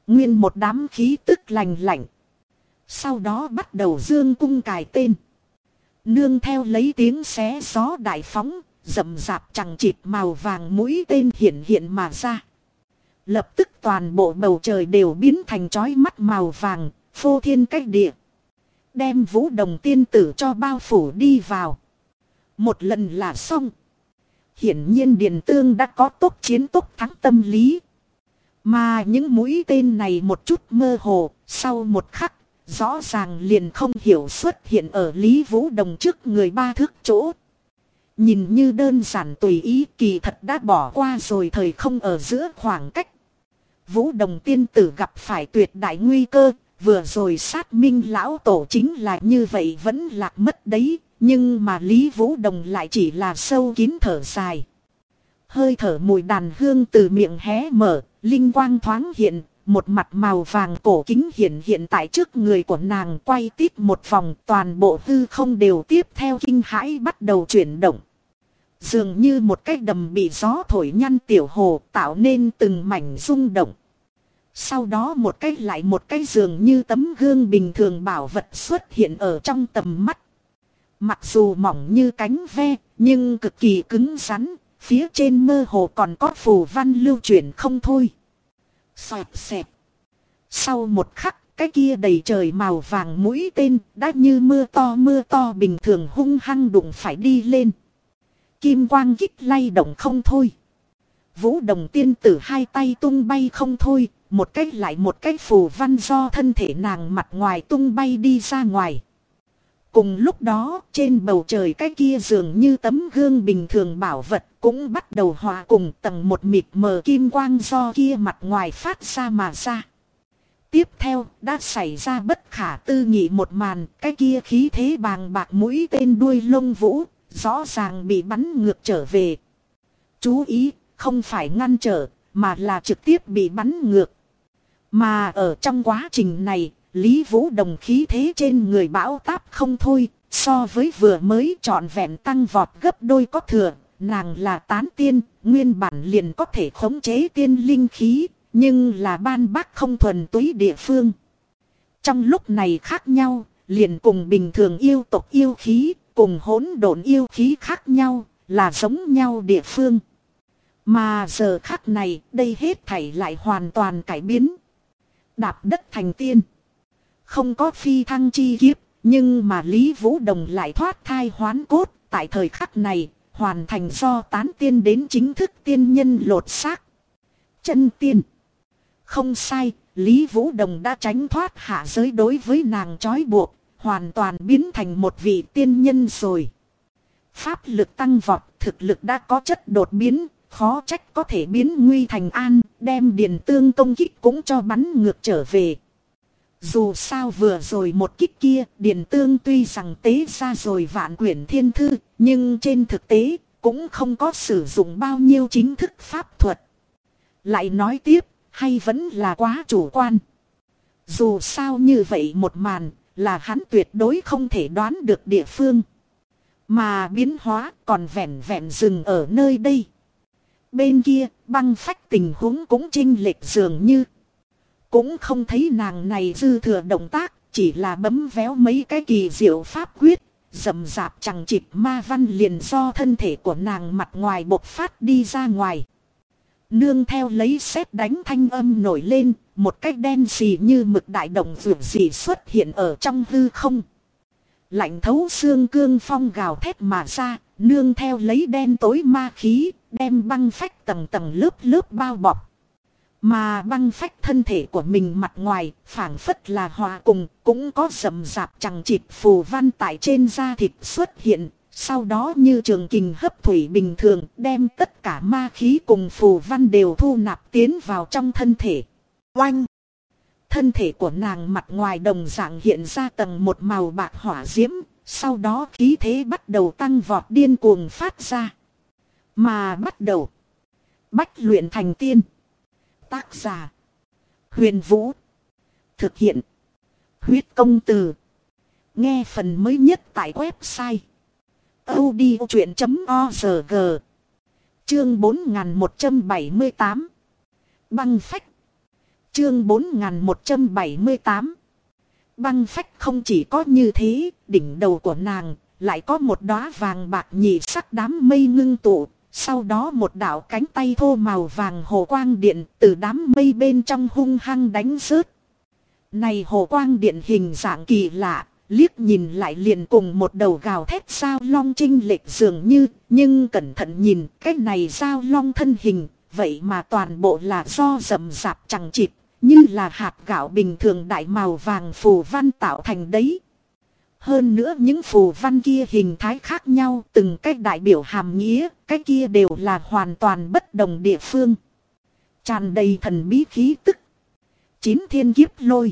Nguyên một đám khí tức lành lạnh. Sau đó bắt đầu dương cung cài tên. Nương theo lấy tiếng xé gió đại phóng, rậm rạp chằng chịt màu vàng mũi tên hiện hiện mà ra. Lập tức toàn bộ bầu trời đều biến thành chói mắt màu vàng, phô thiên cách địa. Đem Vũ Đồng tiên tử cho bao phủ đi vào. Một lần là xong. Hiển nhiên Điền Tương đã có tốc chiến tốc thắng tâm lý. Mà những mũi tên này một chút mơ hồ, sau một khắc, rõ ràng liền không hiểu xuất hiện ở Lý Vũ Đồng trước người 3 thước chỗ. Nhìn như đơn giản tùy ý, kỳ thật đã bỏ qua rồi thời không ở giữa khoảng cách. Vũ Đồng tiên tử gặp phải tuyệt đại nguy cơ, vừa rồi sát minh lão tổ chính là như vậy vẫn lạc mất đấy, nhưng mà Lý Vũ Đồng lại chỉ là sâu kín thở dài. Hơi thở mùi đàn hương từ miệng hé mở, linh quang thoáng hiện, một mặt màu vàng cổ kính hiện hiện tại trước người của nàng, quay tít một vòng, toàn bộ hư không đều tiếp theo kinh hãi bắt đầu chuyển động. Dường như một cái đầm bị gió thổi nhăn tiểu hồ, tạo nên từng mảnh rung động. Sau đó một cái lại một cái dường như tấm gương bình thường bảo vật xuất hiện ở trong tầm mắt. Mặc dù mỏng như cánh ve, nhưng cực kỳ cứng rắn, phía trên mơ hồ còn có phù văn lưu chuyển không thôi. Xoẹt xẹt. Sau một khắc, cái kia đầy trời màu vàng mũi tên đã như mưa to bình thường hung hăng đụng phải đi lên. Kim quang kích lay động không thôi. Vũ Đồng tiên tử hai tay tung bay không thôi, một cách lại một cách phù văn do thân thể nàng mặt ngoài tung bay đi ra ngoài. Cùng lúc đó, trên bầu trời cái kia dường như tấm gương bình thường bảo vật cũng bắt đầu hòa cùng tầng một mịt mờ kim quang do kia mặt ngoài phát ra mà ra. Tiếp theo, đã xảy ra bất khả tư nghị một màn, cái kia khí thế bàng bạc mũi tên đuôi lông vũ, rõ ràng bị bắn ngược trở về. Chú ý, không phải ngăn trở, mà là trực tiếp bị bắn ngược. Mà ở trong quá trình này, Lý Vũ Đồng khí thế trên người bão táp không thôi, so với vừa mới trọn vẹn tăng vọt gấp đôi có thừa, nàng là tán tiên, nguyên bản liền có thể khống chế tiên linh khí, nhưng là ban bác không thuần túy địa phương. Trong lúc này khác nhau, liền cùng bình thường yêu tộc yêu khí, cùng hỗn độn yêu khí khác nhau, là giống nhau địa phương. Mà giờ khắc này, đây hết thảy lại hoàn toàn cải biến. Đạp đất thành tiên. Không có phi thăng chi kiếp, nhưng mà Lý Vũ Đồng lại thoát thai hoán cốt, tại thời khắc này, hoàn thành do tán tiên đến chính thức tiên nhân lột xác. Chân tiên. Không sai, Lý Vũ Đồng đã tránh thoát hạ giới đối với nàng trói buộc, hoàn toàn biến thành một vị tiên nhân rồi. Pháp lực tăng vọt, thực lực đã có chất đột biến, khó trách có thể biến nguy thành an, đem Điền Tương công kích cũng cho bắn ngược trở về. Dù sao vừa rồi một kích kia, Điền Tương tuy rằng tế ra rồi vạn quyển thiên thư, nhưng trên thực tế, cũng không có sử dụng bao nhiêu chính thức pháp thuật. Lại nói tiếp, hay vẫn là quá chủ quan. Dù sao như vậy một màn, là hắn tuyệt đối không thể đoán được địa phương. Mà biến hóa còn vẹn vẹn dừng ở nơi đây. Bên kia, băng phách tình huống cũng chênh lệch dường như. Cũng không thấy nàng này dư thừa động tác, chỉ là bấm véo mấy cái kỳ diệu pháp quyết, rậm rạp chẳng chịt ma văn liền do thân thể của nàng mặt ngoài bộc phát đi ra ngoài. Nương theo lấy sét đánh thanh âm nổi lên, một cái đen xì như mực đại động vượt dị xuất hiện ở trong hư không. Lạnh thấu xương cương phong gào thét mà ra, nương theo lấy đen tối ma khí, đem băng phách tầng tầng lớp lớp bao bọc. Mà băng phách thân thể của mình mặt ngoài, phảng phất là hòa cùng, cũng có rậm rạp chẳng chịt phù văn tại trên da thịt xuất hiện. Sau đó như trường kình hấp thủy bình thường, đem tất cả ma khí cùng phù văn đều thu nạp tiến vào trong thân thể. Oanh! Thân thể của nàng mặt ngoài đồng dạng hiện ra tầng một màu bạc hỏa diễm, sau đó khí thế bắt đầu tăng vọt điên cuồng phát ra. Mà bắt đầu bách luyện thành tiên. Tác giả Huyền Vũ. Thực hiện Huyết Công Từ. Nghe phần mới nhất tại website audiochuyện.org. Chương 4178. Băng phách. Chương 4178. Băng phách không chỉ có như thế, đỉnh đầu của nàng lại có một đóa vàng bạc nhị sắc đám mây ngưng tụ, sau đó một đạo cánh tay thô màu vàng hồ quang điện từ đám mây bên trong hung hăng đánh rớt. Này hồ quang điện hình dạng kỳ lạ, liếc nhìn lại liền cùng một đầu gào thét sao long chênh lệch dường như, nhưng cẩn thận nhìn cái này sao long thân hình, vậy mà toàn bộ là do rậm rạp chằng chịt, như là hạt gạo bình thường đại màu vàng phù văn tạo thành đấy. Hơn nữa những phù văn kia hình thái khác nhau, từng cái đại biểu hàm nghĩa, cái kia đều là hoàn toàn bất đồng địa phương. Tràn đầy thần bí khí tức. 9 thiên kiếp lôi.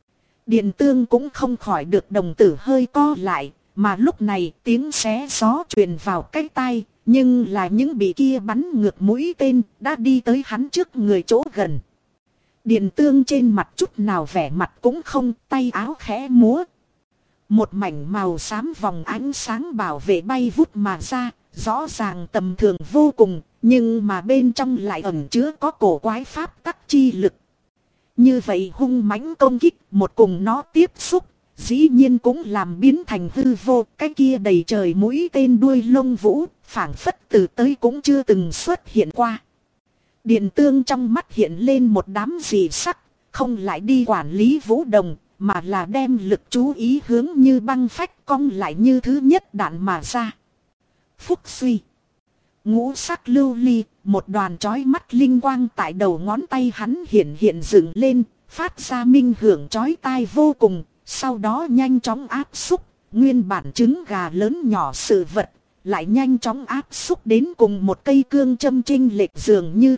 Điện Tương cũng không khỏi được đồng tử hơi co lại, mà lúc này tiếng xé gió truyền vào cái tai, nhưng là những bị kia bắn ngược mũi tên đã đi tới hắn trước người chỗ gần. Điện Tương trên mặt chút nào vẻ mặt cũng không, tay áo khẽ múa. Một mảnh màu xám vòng ánh sáng bảo vệ bay vút mà ra, rõ ràng tầm thường vô cùng, nhưng mà bên trong lại ẩn chứa có cổ quái pháp tắc chi lực. Như vậy hung mãnh công kích, một cùng nó tiếp xúc, dĩ nhiên cũng làm biến thành hư vô, cái kia đầy trời mũi tên đuôi lông vũ, phảng phất từ tới cũng chưa từng xuất hiện qua. Điện Tương trong mắt hiện lên một đám dị sắc, không lại đi quản lý Vũ Đồng, mà là đem lực chú ý hướng như băng phách cong lại như thứ nhất đạn mà ra. Phúc suy. Ngũ sắc lưu ly, một đoàn chói mắt linh quang tại đầu ngón tay hắn hiện dựng lên, phát ra minh hưởng chói tai vô cùng, sau đó nhanh chóng áp xúc, nguyên bản trứng gà lớn nhỏ sự vật, lại nhanh chóng áp xúc đến cùng một cây cương châm chênh lệch dường như.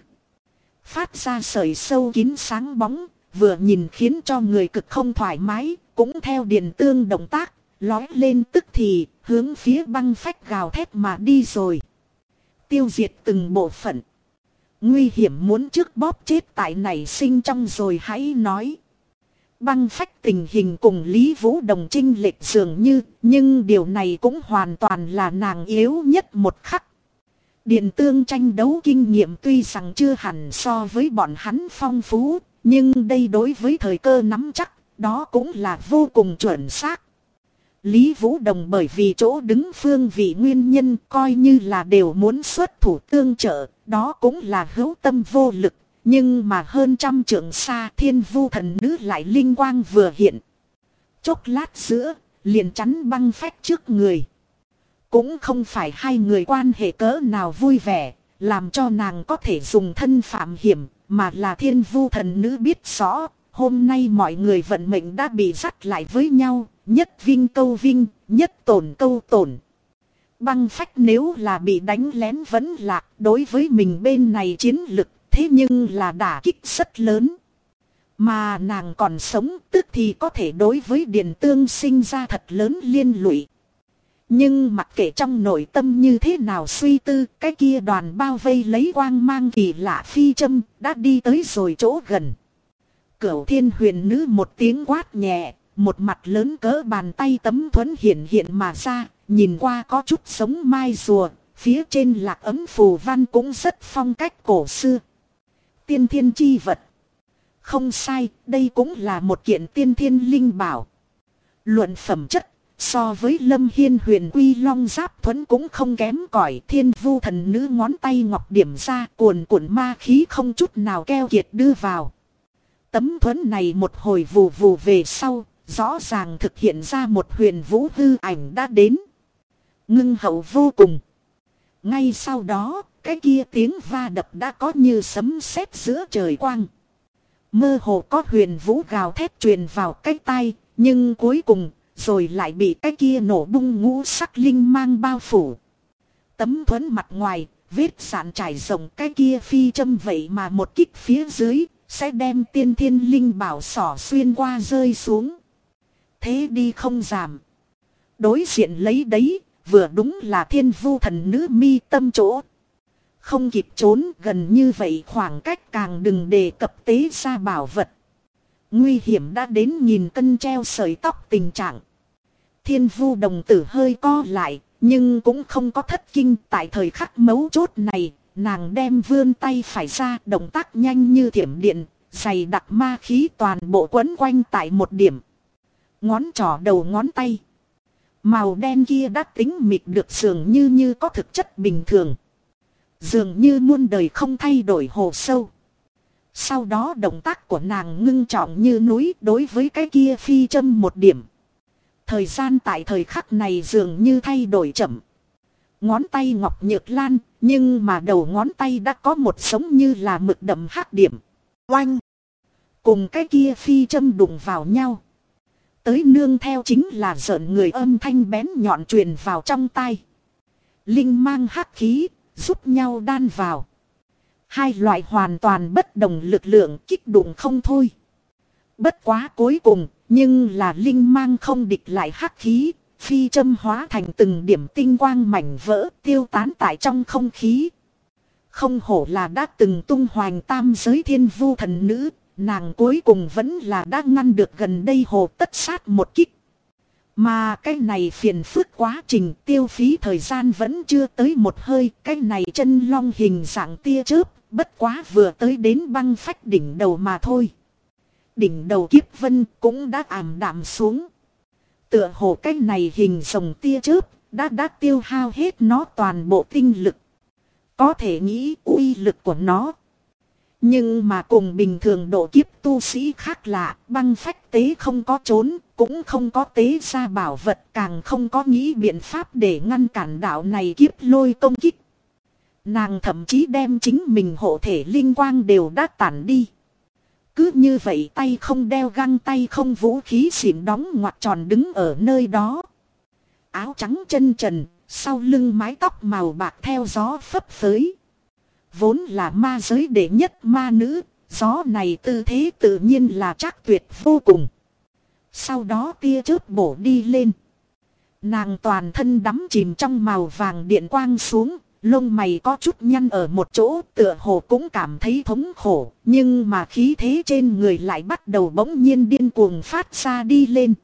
Phát ra sợi sâu kín sáng bóng, vừa nhìn khiến cho người cực không thoải mái, cũng theo Điện Tương động tác, lói lên tức thì, hướng phía băng phách gào thét mà đi rồi. Tiêu diệt từng bộ phận. Nguy hiểm muốn trước bóp chết tại nảy sinh trong rồi hãy nói. Băng phách tình hình cùng Lý Vũ Đồng chênh lệch dường như, nhưng điều này cũng hoàn toàn là nàng yếu nhất một khắc. Điện Tương tranh đấu kinh nghiệm tuy rằng chưa hẳn so với bọn hắn phong phú, nhưng đây đối với thời cơ nắm chắc, đó cũng là vô cùng chuẩn xác. Lý Vũ Đồng bởi vì chỗ đứng phương vị nguyên nhân coi như là đều muốn xuất thủ tương trợ, đó cũng là hữu tâm vô lực, nhưng mà hơn trăm trượng xa Thiên Vu thần nữ lại linh quang vừa hiện. Chốc lát giữa, liền chắn băng phách trước người. Cũng không phải hai người quan hệ cỡ nào vui vẻ, làm cho nàng có thể dùng thân phạm hiểm, mà là Thiên Vu thần nữ biết rõ, hôm nay mọi người vận mệnh đã bị dắt lại với nhau, nhất vinh câu vinh, nhất tổn câu tổn. Băng phách nếu là bị đánh lén vẫn lạc đối với mình bên này chiến lực, thế nhưng là đả kích rất lớn. Mà nàng còn sống tức thì có thể đối với Điện Tương sinh ra thật lớn liên lụy. Nhưng mặc kệ trong nội tâm như thế nào suy tư, cái kia đoàn bao vây lấy quang mang kỳ lạ phi châm đã đi tới rồi chỗ gần. Cửu Thiên Huyền Nữ một tiếng quát nhẹ, một mặt lớn cỡ bàn tay tấm thuẫn hiện mà ra, nhìn qua có chút giống mai rùa, phía trên lạc ấm phù văn cũng rất phong cách cổ xưa. Tiên thiên chi vật. Không sai, đây cũng là một kiện tiên thiên linh bảo. Luận phẩm chất, so với Lâm Hiên Huyền Quy Long Giáp thuẫn cũng không kém cỏi. Thiên Vu thần nữ ngón tay ngọc điểm ra, cuồn cuộn ma khí không chút nào keo kiệt đưa vào. Tấm thuẫn này một hồi vù vù về sau, rõ ràng thực hiện ra một huyền vũ hư ảnh đã đến. Ngưng hậu vô cùng. Ngay sau đó, cái kia tiếng va đập đã có như sấm sét giữa trời quang. Mơ hồ có huyền vũ gào thét truyền vào cái tai, nhưng cuối cùng, rồi lại bị cái kia nổ bung ngũ sắc linh mang bao phủ. Tấm thuẫn mặt ngoài, vết sạn trải rộng cái kia phi châm vậy mà một kích phía dưới, sẽ đem tiên thiên linh bảo xỏ xuyên qua rơi xuống. Thế đi không giảm. Đối diện lấy đấy, vừa đúng là Thiên Vu thần nữ mi tâm chỗ. Không kịp trốn gần như vậy khoảng cách càng đừng đề cập tế ra bảo vật. Nguy hiểm đã đến nghìn cân treo sợi tóc tình trạng. Thiên Vu đồng tử hơi co lại, nhưng cũng không có thất kinh. Tại thời khắc mấu chốt này, nàng đem vươn tay phải ra, động tác nhanh như thiểm điện, dày đặc ma khí toàn bộ quấn quanh tại một điểm. Ngón trỏ đầu ngón tay. Màu đen kia đã tính mịt được dường như có thực chất bình thường. Dường như muôn đời không thay đổi hồ sâu. Sau đó động tác của nàng ngưng trọng như núi đối với cái kia phi châm một điểm. Thời gian tại thời khắc này dường như thay đổi chậm. Ngón tay ngọc nhược lan, nhưng mà đầu ngón tay đã có một giống như là mực đậm hắc điểm. Oanh! Cùng cái kia phi châm đụng vào nhau. Tới nương theo chính là rợn người âm thanh bén nhọn truyền vào trong tai. Linh mang hắc khí, giúp nhau đan vào. Hai loại hoàn toàn bất đồng lực lượng kích đụng không thôi. Bất quá cuối cùng, nhưng là linh mang không địch lại hắc khí, phi châm hóa thành từng điểm tinh quang mảnh vỡ tiêu tán tại trong không khí. Không hổ là đã từng tung hoành tam giới thiên vu thần nữ, nàng cuối cùng vẫn là đã ngăn được gần đây hồ tất sát một kích. Mà cái này phiền phức quá trình tiêu phí thời gian vẫn chưa tới một hơi, cái này chân long hình dạng tia chớp, bất quá vừa tới đến băng phách đỉnh đầu mà thôi. Đỉnh đầu kiếp vân cũng đã ảm đạm xuống. Tựa hồ cái này hình rồng tia chớp đã tiêu hao hết nó toàn bộ tinh lực. Có thể nghĩ uy lực của nó. Nhưng mà cùng bình thường độ kiếp tu sĩ khác lạ, băng phách tế không có trốn, cũng không có tế ra bảo vật, càng không có nghĩ biện pháp để ngăn cản đạo này kiếp lôi công kích. Nàng thậm chí đem chính mình hộ thể linh quang đều đã tản đi. Cứ như vậy tay không đeo găng tay không vũ khí xỉn đóng ngoặt tròn đứng ở nơi đó. Áo trắng chân trần, sau lưng mái tóc màu bạc theo gió phấp phới. Vốn là ma giới đệ nhất ma nữ, gió này tư thế tự nhiên là trác tuyệt vô cùng. Sau đó tia chớp bổ đi lên. Nàng toàn thân đắm chìm trong màu vàng điện quang xuống, lông mày có chút nhăn ở một chỗ tựa hồ cũng cảm thấy thống khổ, nhưng mà khí thế trên người lại bắt đầu bỗng nhiên điên cuồng phát ra đi lên.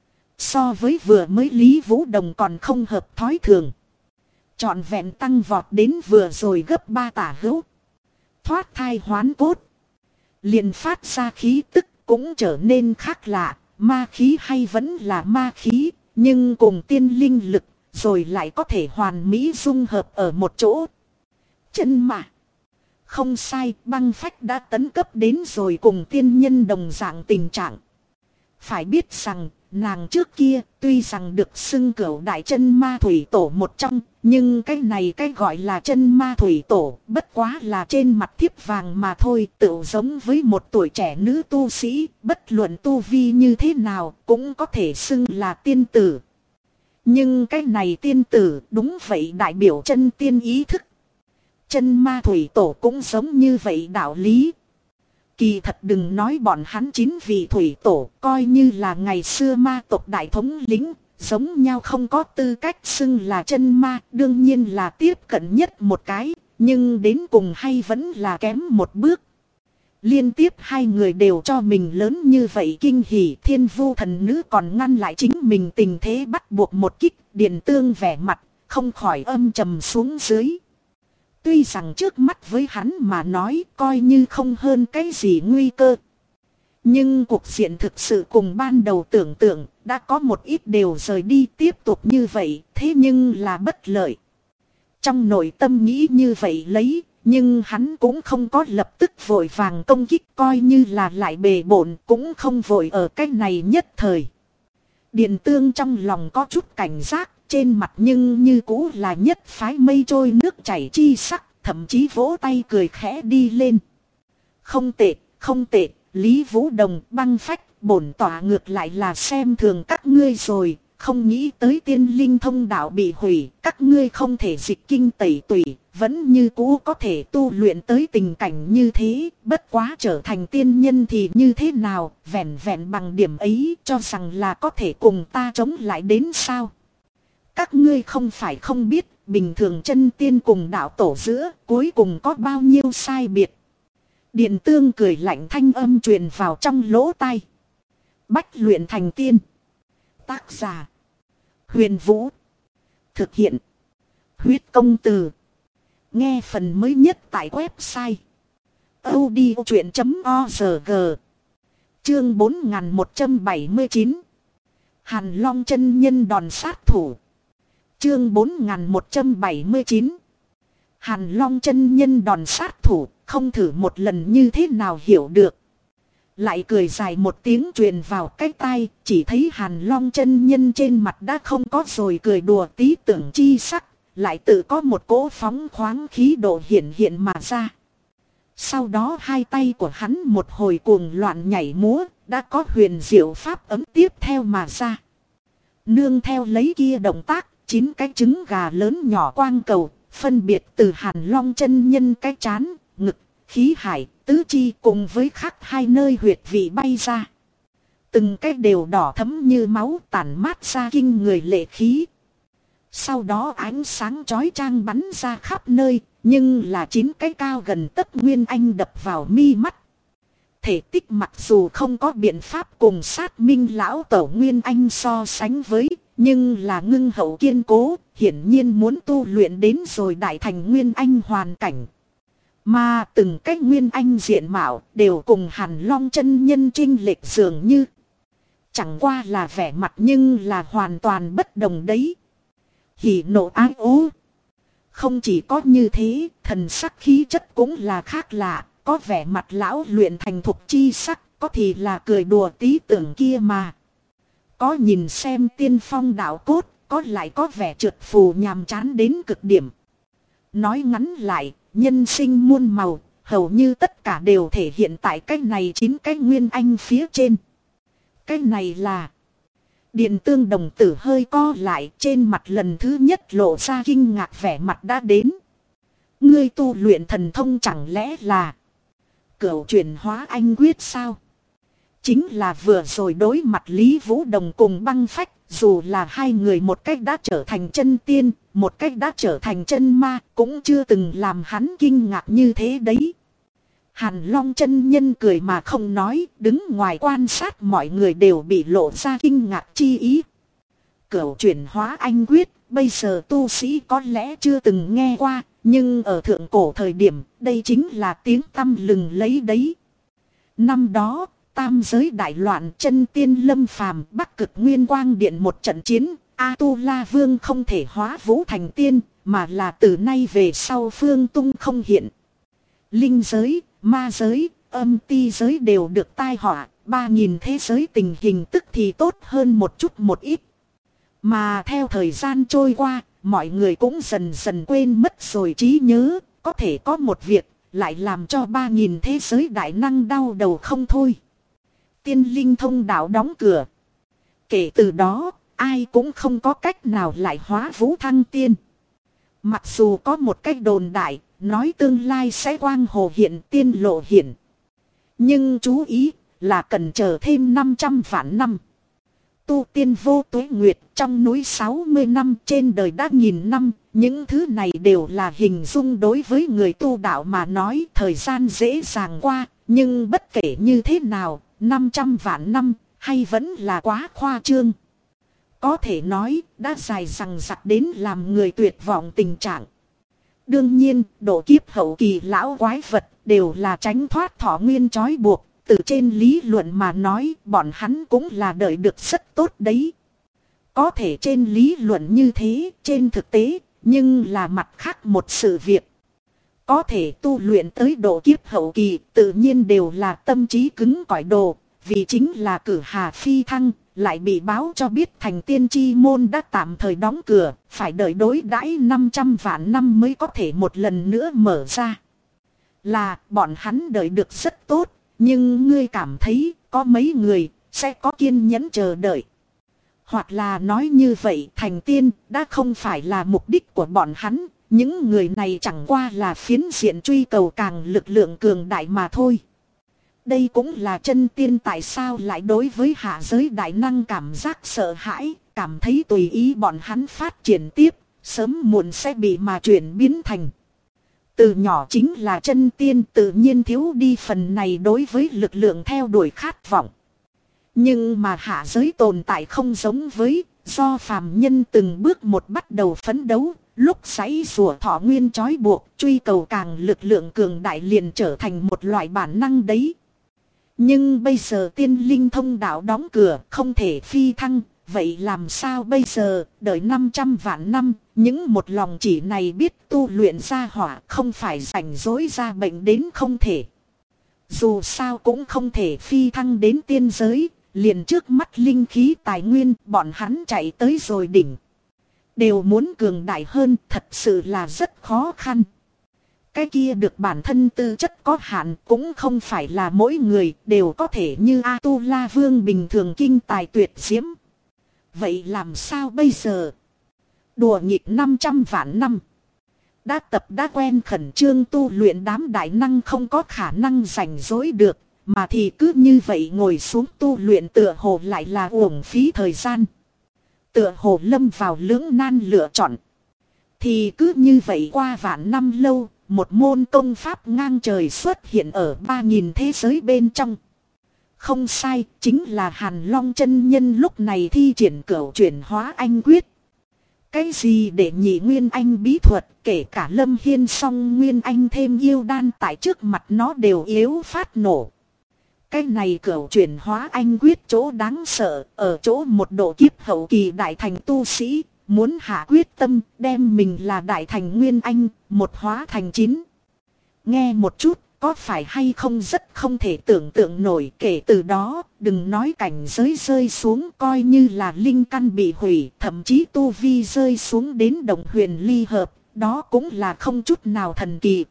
So với vừa mới Lý Vũ Đồng còn không hợp thói thường. Trọn vẹn tăng vọt đến vừa rồi gấp 3 tả hữu. Thoát thai hoán cốt. Liền phát ra khí tức cũng trở nên khác lạ. Ma khí hay vẫn là ma khí. Nhưng cùng tiên linh lực. Rồi lại có thể hoàn mỹ dung hợp ở một chỗ. Chân mà. Không sai, băng phách đã tấn cấp đến rồi cùng tiên nhân đồng dạng tình trạng. Phải biết rằng, nàng trước kia tuy rằng được xưng cửu đại chân ma thủy tổ một trong, nhưng cái này cái gọi là chân ma thủy tổ bất quá là trên mặt thiếp vàng mà thôi, tự giống với một tuổi trẻ nữ tu sĩ, bất luận tu vi như thế nào cũng có thể xưng là tiên tử. Nhưng cái này tiên tử đúng vậy đại biểu chân tiên ý thức. Chân ma thủy tổ cũng giống như vậy đạo lý. Kỳ thật đừng nói bọn hắn 9 vị thủy tổ, coi như là ngày xưa ma tộc đại thống lĩnh, giống nhau không có tư cách xưng là chân ma, đương nhiên là tiếp cận nhất một cái, nhưng đến cùng hay vẫn là kém một bước. Liên tiếp hai người đều cho mình lớn như vậy kinh hỉ, thiên vu thần nữ còn ngăn lại chính mình tình thế bắt buộc một kích, Điền Tương vẻ mặt, không khỏi âm trầm xuống dưới. Tuy rằng trước mắt với hắn mà nói coi như không hơn cái gì nguy cơ. Nhưng cuộc diện thực sự cùng ban đầu tưởng tượng đã có một ít đều rời đi tiếp tục như vậy, thế nhưng là bất lợi. Trong nội tâm nghĩ như vậy lấy, nhưng hắn cũng không có lập tức vội vàng công kích, coi như là lại bề bộn cũng không vội ở cái này nhất thời. Điền Tương trong lòng có chút cảnh giác, trên mặt nhưng như cũ là nhất phái mây trôi nước chảy chi sắc, thậm chí vỗ tay cười khẽ đi lên. Không tệ, không tệ, Lý Vũ Đồng băng phách, bổn tỏa ngược lại là xem thường các ngươi rồi, không nghĩ tới tiên linh thông đạo bị hủy, các ngươi không thể dịch kinh tẩy tủy, vẫn như cũ có thể tu luyện tới tình cảnh như thế, bất quá trở thành tiên nhân thì như thế nào, vẹn vẹn bằng điểm ấy cho rằng là có thể cùng ta chống lại đến sao. Các ngươi không phải không biết, bình thường chân tiên cùng đạo tổ giữa, cuối cùng có bao nhiêu sai biệt. Điền Tương cười lạnh thanh âm truyền vào trong lỗ tai. Bách luyện thành tiên. Tác giả. Huyền Vũ. Thực hiện. Huyết công từ. Nghe phần mới nhất tại website. audiochuyện.org. Chương 4179. Hàn Long chân nhân đòn sát thủ. Chương 4179. Hàn Long chân nhân đòn sát thủ, không thử một lần như thế nào hiểu được. Lại cười dài một tiếng truyền vào cái tai, chỉ thấy Hàn Long chân nhân trên mặt đã không có rồi cười đùa tí tưởng chi sắc, lại tự có một cỗ phóng khoáng khí độ hiện mà ra. Sau đó hai tay của hắn một hồi cuồng loạn nhảy múa, đã có huyền diệu pháp ấm tiếp theo mà ra. Nương theo lấy kia động tác, 9 cái trứng gà lớn nhỏ quang cầu, phân biệt từ Hàn Long chân nhân cái trán, ngực, khí hải, tứ chi cùng với khắc hai nơi huyệt vị bay ra. Từng cái đều đỏ thẫm như máu tản mát ra kinh người lệ khí. Sau đó ánh sáng chói chang bắn ra khắp nơi, nhưng là 9 cái cao gần tấc nguyên anh đập vào mi mắt. Thể tích mặc dù không có biện pháp cùng sát minh lão tẩu nguyên anh so sánh với, nhưng là ngưng hậu kiên cố, hiển nhiên muốn tu luyện đến rồi đại thành nguyên anh hoàn cảnh. Mà từng cái nguyên anh diện mạo đều cùng Hàn Long chân nhân chênh lệch dường như. Chẳng qua là vẻ mặt nhưng là hoàn toàn bất đồng đấy. Hỉ nộ ái ố. Không chỉ có như thế, thần sắc khí chất cũng là khác lạ, có vẻ mặt lão luyện thành thục chi sắc, có thì là cười đùa tí tưởng kia mà. Có nhìn xem tiên phong đạo cốt, có lại có vẻ trượt phù nhàm chán đến cực điểm. Nói ngắn lại, nhân sinh muôn màu, hầu như tất cả đều thể hiện tại cái này 9 cái nguyên anh phía trên. Cái này là... Điện Tương đồng tử hơi co lại, trên mặt lần thứ nhất lộ ra kinh ngạc, vẻ mặt đã đến. Ngươi tu luyện thần thông chẳng lẽ là Cửu chuyển hóa anh quyết sao? Chính là vừa rồi đối mặt Lý Vũ Đồng cùng Băng Phách, dù là hai người một cách đã trở thành chân tiên, một cách đã trở thành chân ma, cũng chưa từng làm hắn kinh ngạc như thế đấy. Hàn Long chân nhân cười mà không nói, đứng ngoài quan sát mọi người đều bị lộ ra kinh ngạc chi ý. Cửu chuyển hóa anh quyết, bây giờ tu sĩ có lẽ chưa từng nghe qua, nhưng ở thượng cổ thời điểm, đây chính là tiếng tăm lừng lấy đấy. Năm đó, tam giới đại loạn, chân tiên lâm phàm, Bắc Cực Nguyên Quang Điện một trận chiến, A-tu-la vương không thể hóa vũ thành tiên, mà là từ nay về sau phương tung không hiện. Linh giới, ma giới, âm ti giới đều được tai họa, 3000 thế giới tình hình tức thì tốt hơn một chút một ít. Mà theo thời gian trôi qua, mọi người cũng dần dần quên mất rồi trí nhớ, có thể có một việc, lại làm cho 3000 thế giới đại năng đau đầu không thôi. Tiên linh thông đạo đóng cửa. Kể từ đó, ai cũng không có cách nào lại hóa vũ thăng tiên. Mặc dù có một cách đồn đại, nói tương lai sẽ quang hồ hiện tiên lộ hiện. Nhưng chú ý là cần chờ thêm 500 vạn năm. Tu tiên vô tuế nguyệt, trong núi 60 năm, trên đời đã nghìn năm. Những thứ này đều là hình dung đối với người tu đạo mà nói thời gian dễ dàng qua. Nhưng bất kể như thế nào, 500 vạn năm hay vẫn là quá khoa trương. Có thể nói đã dài dằng dặc đến làm người tuyệt vọng tình trạng. Đương nhiên, độ kiếp hậu kỳ lão quái vật đều là tránh thoát thọ nguyên trói buộc. Từ trên lý luận mà nói, bọn hắn cũng là đợi được rất tốt đấy. Có thể trên lý luận như thế, trên thực tế, nhưng là mặt khác một sự việc. Có thể tu luyện tới độ kiếp hậu kỳ, tự nhiên đều là tâm trí cứng cỏi đồ, vì chính là cử hà phi thăng, lại bị báo cho biết thành tiên chi môn đã tạm thời đóng cửa, phải đợi đối đãi 500 vạn năm mới có thể một lần nữa mở ra. Là bọn hắn đợi được rất tốt, nhưng ngươi cảm thấy có mấy người sẽ có kiên nhẫn chờ đợi. Hoặc là nói như vậy, thành tiên đã không phải là mục đích của bọn hắn, những người này chẳng qua là phiến diện truy cầu càng lực lượng cường đại mà thôi. Đây cũng là chân tiên tại sao lại đối với hạ giới đại năng cảm giác sợ hãi, cảm thấy tùy ý bọn hắn phát triển tiếp, sớm muộn sẽ bị mà chuyển biến thành. Từ nhỏ chính là chân tiên, tự nhiên thiếu đi phần này đối với lực lượng theo đuổi khát vọng. Nhưng mà hạ giới tồn tại không giống với, do phàm nhân từng bước một bắt đầu phấn đấu, lúc giãy giụa thọ nguyên trói buộc, truy cầu càng lực lượng cường đại liền trở thành một loại bản năng đấy. Nhưng bây giờ tiên linh thông đạo đóng cửa, không thể phi thăng, vậy làm sao bây giờ, đợi 500 vạn năm, những một lòng chỉ này biết tu luyện ra hỏa không phải rảnh rỗi ra bệnh đến không thể. Dù sao cũng không thể phi thăng đến tiên giới, liền trước mắt linh khí tài nguyên, bọn hắn chạy tới rồi đỉnh. Đều muốn cường đại hơn, thật sự là rất khó khăn. Cái kia được bản thân tư chất có hạn, cũng không phải là mỗi người đều có thể như A-tu-la vương bình thường kinh tài tuyệt diễm. Vậy làm sao bây giờ? Đùa nghịch 500 vạn năm. Đã tập đã quen khẩn trương tu luyện đám đại năng không có khả năng rảnh rỗi được, mà thì cứ như vậy ngồi xuống tu luyện tựa hồ lại là uổng phí thời gian. Tựa hồ lâm vào lưỡng nan lựa chọn. Thì cứ như vậy qua vạn năm lâu, một môn công pháp ngang trời xuất hiện ở 3000 thế giới bên trong. Không sai, chính là Hàn Long chân nhân lúc này thi triển cửu chuyển hóa anh quyết. Cái gì để nhị nguyên anh bí thuật, kể cả Lâm Hiên song nguyên anh thêm yêu đan tại trước mặt nó đều yếu phát nổ. Cái này cửu chuyển hóa anh quyết chỗ đáng sợ, ở chỗ một độ kiếp hậu kỳ đại thành tu sĩ, muốn hạ quyết tâm đem mình là đại thành nguyên anh, một hóa thành 9. Nghe một chút, có phải hay không rất không thể tưởng tượng nổi, kể từ đó, đừng nói cảnh giới rơi xuống coi như là linh căn bị hủy, thậm chí tu vi rơi xuống đến đồng huyền ly hợp, đó cũng là không chút nào thần kỳ.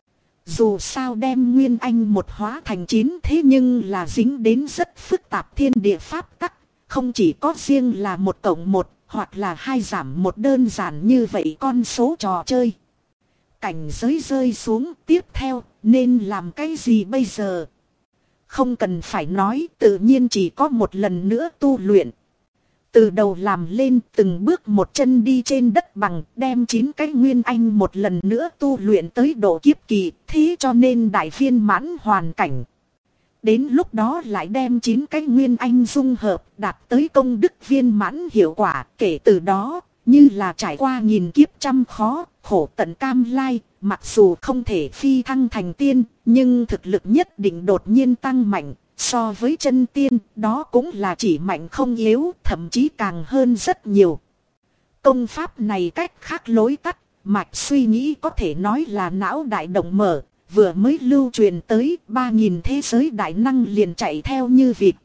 Dù sao đem nguyên anh một hóa thành 9 thế nhưng là dính đến rất phức tạp thiên địa pháp tắc, không chỉ có riêng là 1 cộng 1 hoặc là 2 giảm 1 đơn giản như vậy con số trò chơi. Cảnh giới rơi xuống tiếp theo nên làm cái gì bây giờ? Không cần phải nói, tự nhiên chỉ có một lần nữa tu luyện. Từ đầu làm lên từng bước một chân đi trên đất bằng, đem 9 cái nguyên anh một lần nữa tu luyện tới độ kiếp kỳ, thế cho nên đại viên mãn hoàn cảnh. Đến lúc đó lại đem 9 cái nguyên anh dung hợp, đạt tới công đức viên mãn hiệu quả, kể từ đó, như là trải qua nghìn kiếp trăm khó, khổ tận cam lai, mặc dù không thể phi thăng thành tiên, nhưng thực lực nhất định đột nhiên tăng mạnh. So với chân tiên, đó cũng là chỉ mạnh không yếu, thậm chí càng hơn rất nhiều. Công pháp này cách khác lối tắt, mạch suy nghĩ có thể nói là não đại động mở, vừa mới lưu truyền tới 3000 thế giới đại năng liền chạy theo như vịt.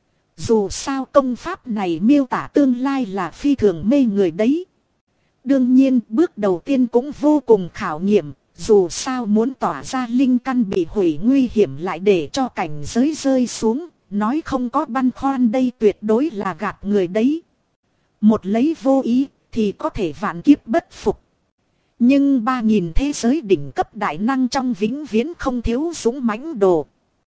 Dù sao công pháp này miêu tả tương lai là phi thường mê người đấy. Đương nhiên bước đầu tiên cũng vô cùng khảo nghiệm. Dù sao muốn tỏa ra linh căn bị hủy nguy hiểm lại để cho cảnh giới rơi xuống, nói không có băn khoăn đây tuyệt đối là gạt người đấy. Một lấy vô ý thì có thể vạn kiếp bất phục. Nhưng 3000 thế giới đỉnh cấp đại năng trong vĩnh viễn không thiếu dũng mãnh đồ.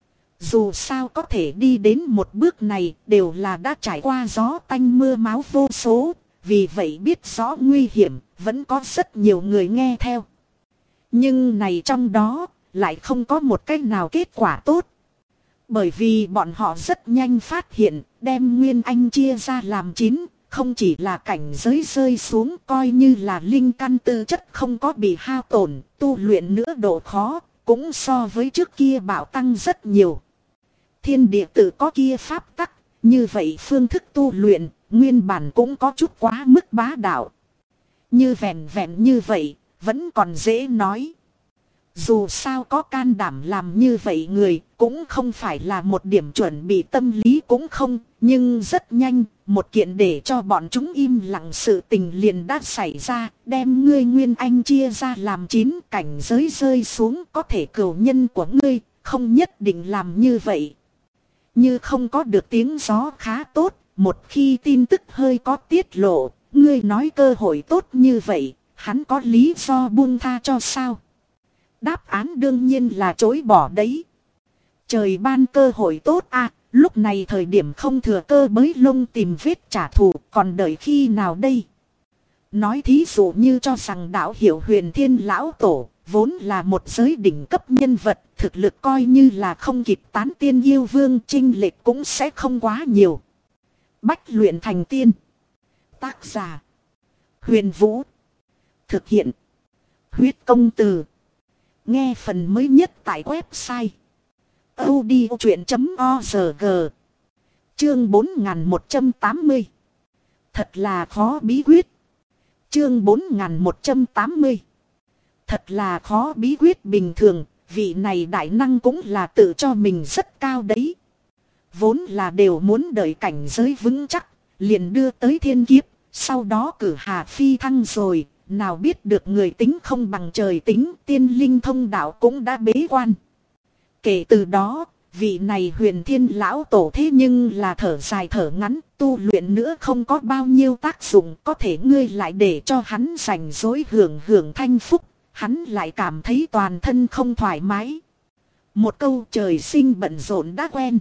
Dù sao có thể đi đến một bước này đều là đã trải qua gió tanh mưa máu vô số, vì vậy biết rõ nguy hiểm, vẫn có rất nhiều người nghe theo. Nhưng này trong đó, lại không có một cách nào kết quả tốt. Bởi vì bọn họ rất nhanh phát hiện, đem nguyên anh chia ra làm 9, không chỉ là cảnh giới rơi xuống coi như là linh căn tư chất không có bị hao tổn, tu luyện nữa độ khó, cũng so với trước kia bảo tăng rất nhiều. Thiên địa tự có kia pháp tắc, như vậy phương thức tu luyện, nguyên bản cũng có chút quá mức bá đạo. Như vẹn như vậy, vẫn còn dễ nói. Dù sao có can đảm làm như vậy người, cũng không phải là một điểm chuẩn bị tâm lý cũng không, nhưng rất nhanh, một kiện để cho bọn chúng im lặng sự tình liền đã xảy ra, đem ngươi nguyên anh chia ra làm 9 cảnh giới rơi xuống có thể cửu nhân của ngươi, không nhất định làm như vậy. Như không có được tiếng gió khá tốt, một khi tin tức hơi có tiết lộ, ngươi nói cơ hội tốt như vậy, hắn có lý do buông tha cho sao? Đáp án đương nhiên là chối bỏ đấy. Trời ban cơ hội tốt à, lúc này thời điểm không thừa cơ bới lông tìm vết trả thù, còn đợi khi nào đây? Nói thí dụ như cho rằng đạo hiệu Huyền Thiên Lão Tổ, vốn là một giới đỉnh cấp nhân vật, thực lực coi như là không kịp tán tiên yêu vương, chênh lệch cũng sẽ không quá nhiều. Bách luyện thành tiên. Tác giả Huyền Vũ. Thực hiện. Huyết công từ. Nghe phần mới nhất tại website audiochuyện.org. Chương 4180. Thật là khó bí quyết. Chương 4180. Thật là khó bí quyết. Bình thường, vị này đại năng cũng là tự cho mình rất cao đấy. Vốn là đều muốn đợi cảnh giới vững chắc, liền đưa tới thiên kiếp, sau đó cử hạ phi thăng rồi. Nào biết được người tính không bằng trời tính, tiên linh thông đạo cũng đã bế quan. Kể từ đó, vị này Huyền Thiên lão tổ thế nhưng là thở dài thở ngắn, tu luyện nữa không có bao nhiêu tác dụng, có thể ngươi lại để cho hắn rảnh rỗi hưởng thanh phúc, hắn lại cảm thấy toàn thân không thoải mái. Một câu trời sinh bận rộn đã quen.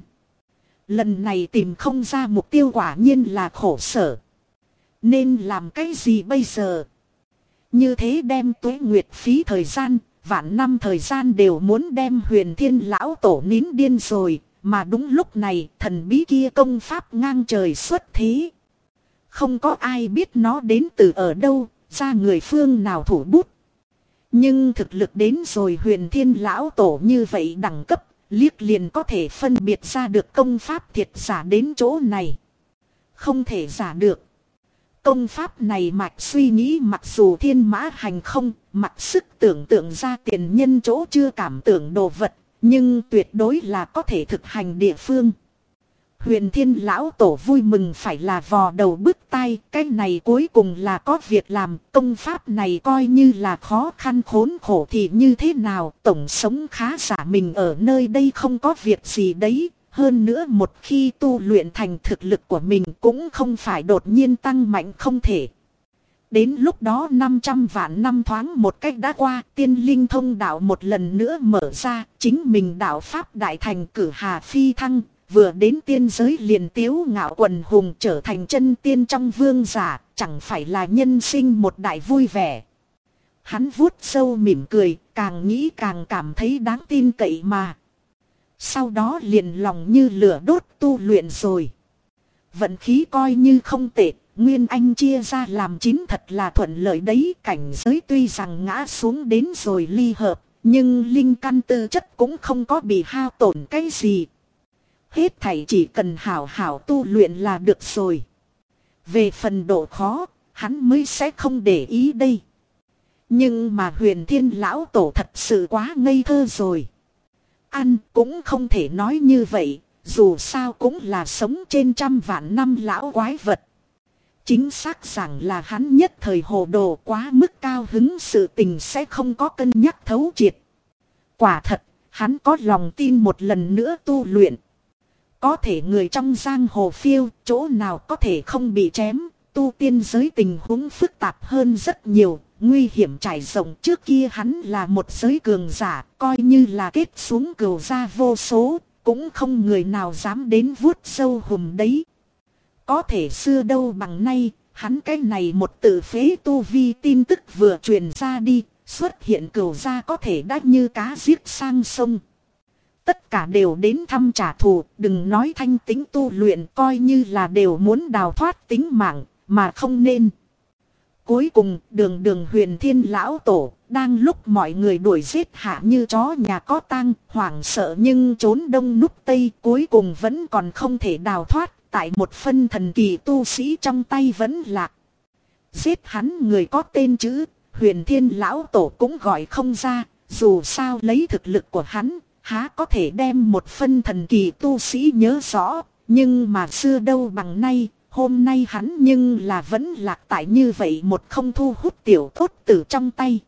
Lần này tìm không ra mục tiêu quả nhiên là khổ sở. Nên làm cái gì bây giờ? Như thế đem tuế nguyệt phí thời gian, vạn năm thời gian đều muốn đem Huyền Thiên lão tổ nín điên rồi, mà đúng lúc này thần bí kia công pháp ngang trời xuất thế. Không có ai biết nó đến từ ở đâu, ra người phương nào thủ bút. Nhưng thực lực đến rồi Huyền Thiên lão tổ như vậy đẳng cấp, liếc liền có thể phân biệt ra được công pháp thiệt giả đến chỗ này. Không thể giả được. Công pháp này mạch suy nghĩ mặc dù thiên mã hành không, mặc sức tưởng tượng ra tiền nhân chỗ chưa cảm tưởng đồ vật, nhưng tuyệt đối là có thể thực hành địa phương. Huyền Thiên lão tổ vui mừng phải là vò đầu bứt tai, cái này cuối cùng là có việc làm, công pháp này coi như là khó khăn khốn khổ thì như thế nào, tổng sống khá giả mình ở nơi đây không có việc gì đấy. Hơn nữa một khi tu luyện thành thực lực của mình cũng không phải đột nhiên tăng mạnh không thể. Đến lúc đó 500 vạn năm thoáng một cách đã qua, tiên linh thông đạo một lần nữa mở ra, chính mình đạo pháp đại thành cử hà phi thăng, vừa đến tiên giới liền tiếu ngạo quần hùng trở thành chân tiên trong vương giả, chẳng phải là nhân sinh một đại vui vẻ. Hắn vuốt râu mỉm cười, càng nghĩ càng cảm thấy đáng tin cậy mà. Sau đó liền lòng như lửa đốt tu luyện rồi. Vận khí coi như không tệ, Nguyên Anh chia ra làm 9 thật là thuận lợi đấy. Cảnh giới tuy rằng ngã xuống đến rồi ly hợp, nhưng linh căn tư chất cũng không có bị hao tổn cái gì. Hết thảy chỉ cần hảo hảo tu luyện là được rồi. Về phần độ khó, hắn mới sẽ không để ý đây. Nhưng mà Huyền Thiên lão tổ thật sự quá ngây thơ rồi. Ăn cũng không thể nói như vậy, dù sao cũng là sống trên trăm vạn năm lão quái vật. Chính xác rằng là hắn nhất thời hồ đồ quá mức cao hứng, sự tình sẽ không có cân nhắc thấu triệt. Quả thật, hắn có lòng tin một lần nữa tu luyện. Có thể người trong giang hồ phiêu, chỗ nào có thể không bị chém, tu tiên giới tình huống phức tạp hơn rất nhiều. Nguy hiểm trải rộng, trước kia hắn là một giới cường giả, coi như là kết xuống cừu gia vô số, cũng không người nào dám đến vuốt sâu hùm đấy. Có thể xưa đâu bằng nay, hắn cái này một tự phế tu vi tin tức vừa truyền ra đi, xuất hiện cừu gia có thể đã như cá giết sang sông. Tất cả đều đến thăm trả thù, đừng nói thanh tính tu luyện, coi như là đều muốn đào thoát tính mạng, mà không nên. Cuối cùng đường Huyền Thiên lão tổ, đang lúc mọi người đuổi giết hạ như chó nhà có tang, hoảng sợ nhưng trốn đông núp tây, cuối cùng vẫn còn không thể đào thoát, tại một phân thần kỳ tu sĩ trong tay vẫn lạc. Giết hắn người có tên chữ, Huyền Thiên lão tổ cũng gọi không ra, dù sao lấy thực lực của hắn, há có thể đem một phân thần kỳ tu sĩ nhớ rõ, nhưng mà xưa đâu bằng nay. Hôm nay hắn nhưng là vẫn lạc tại như vậy một không thu hút tiểu tốt tử trong tay.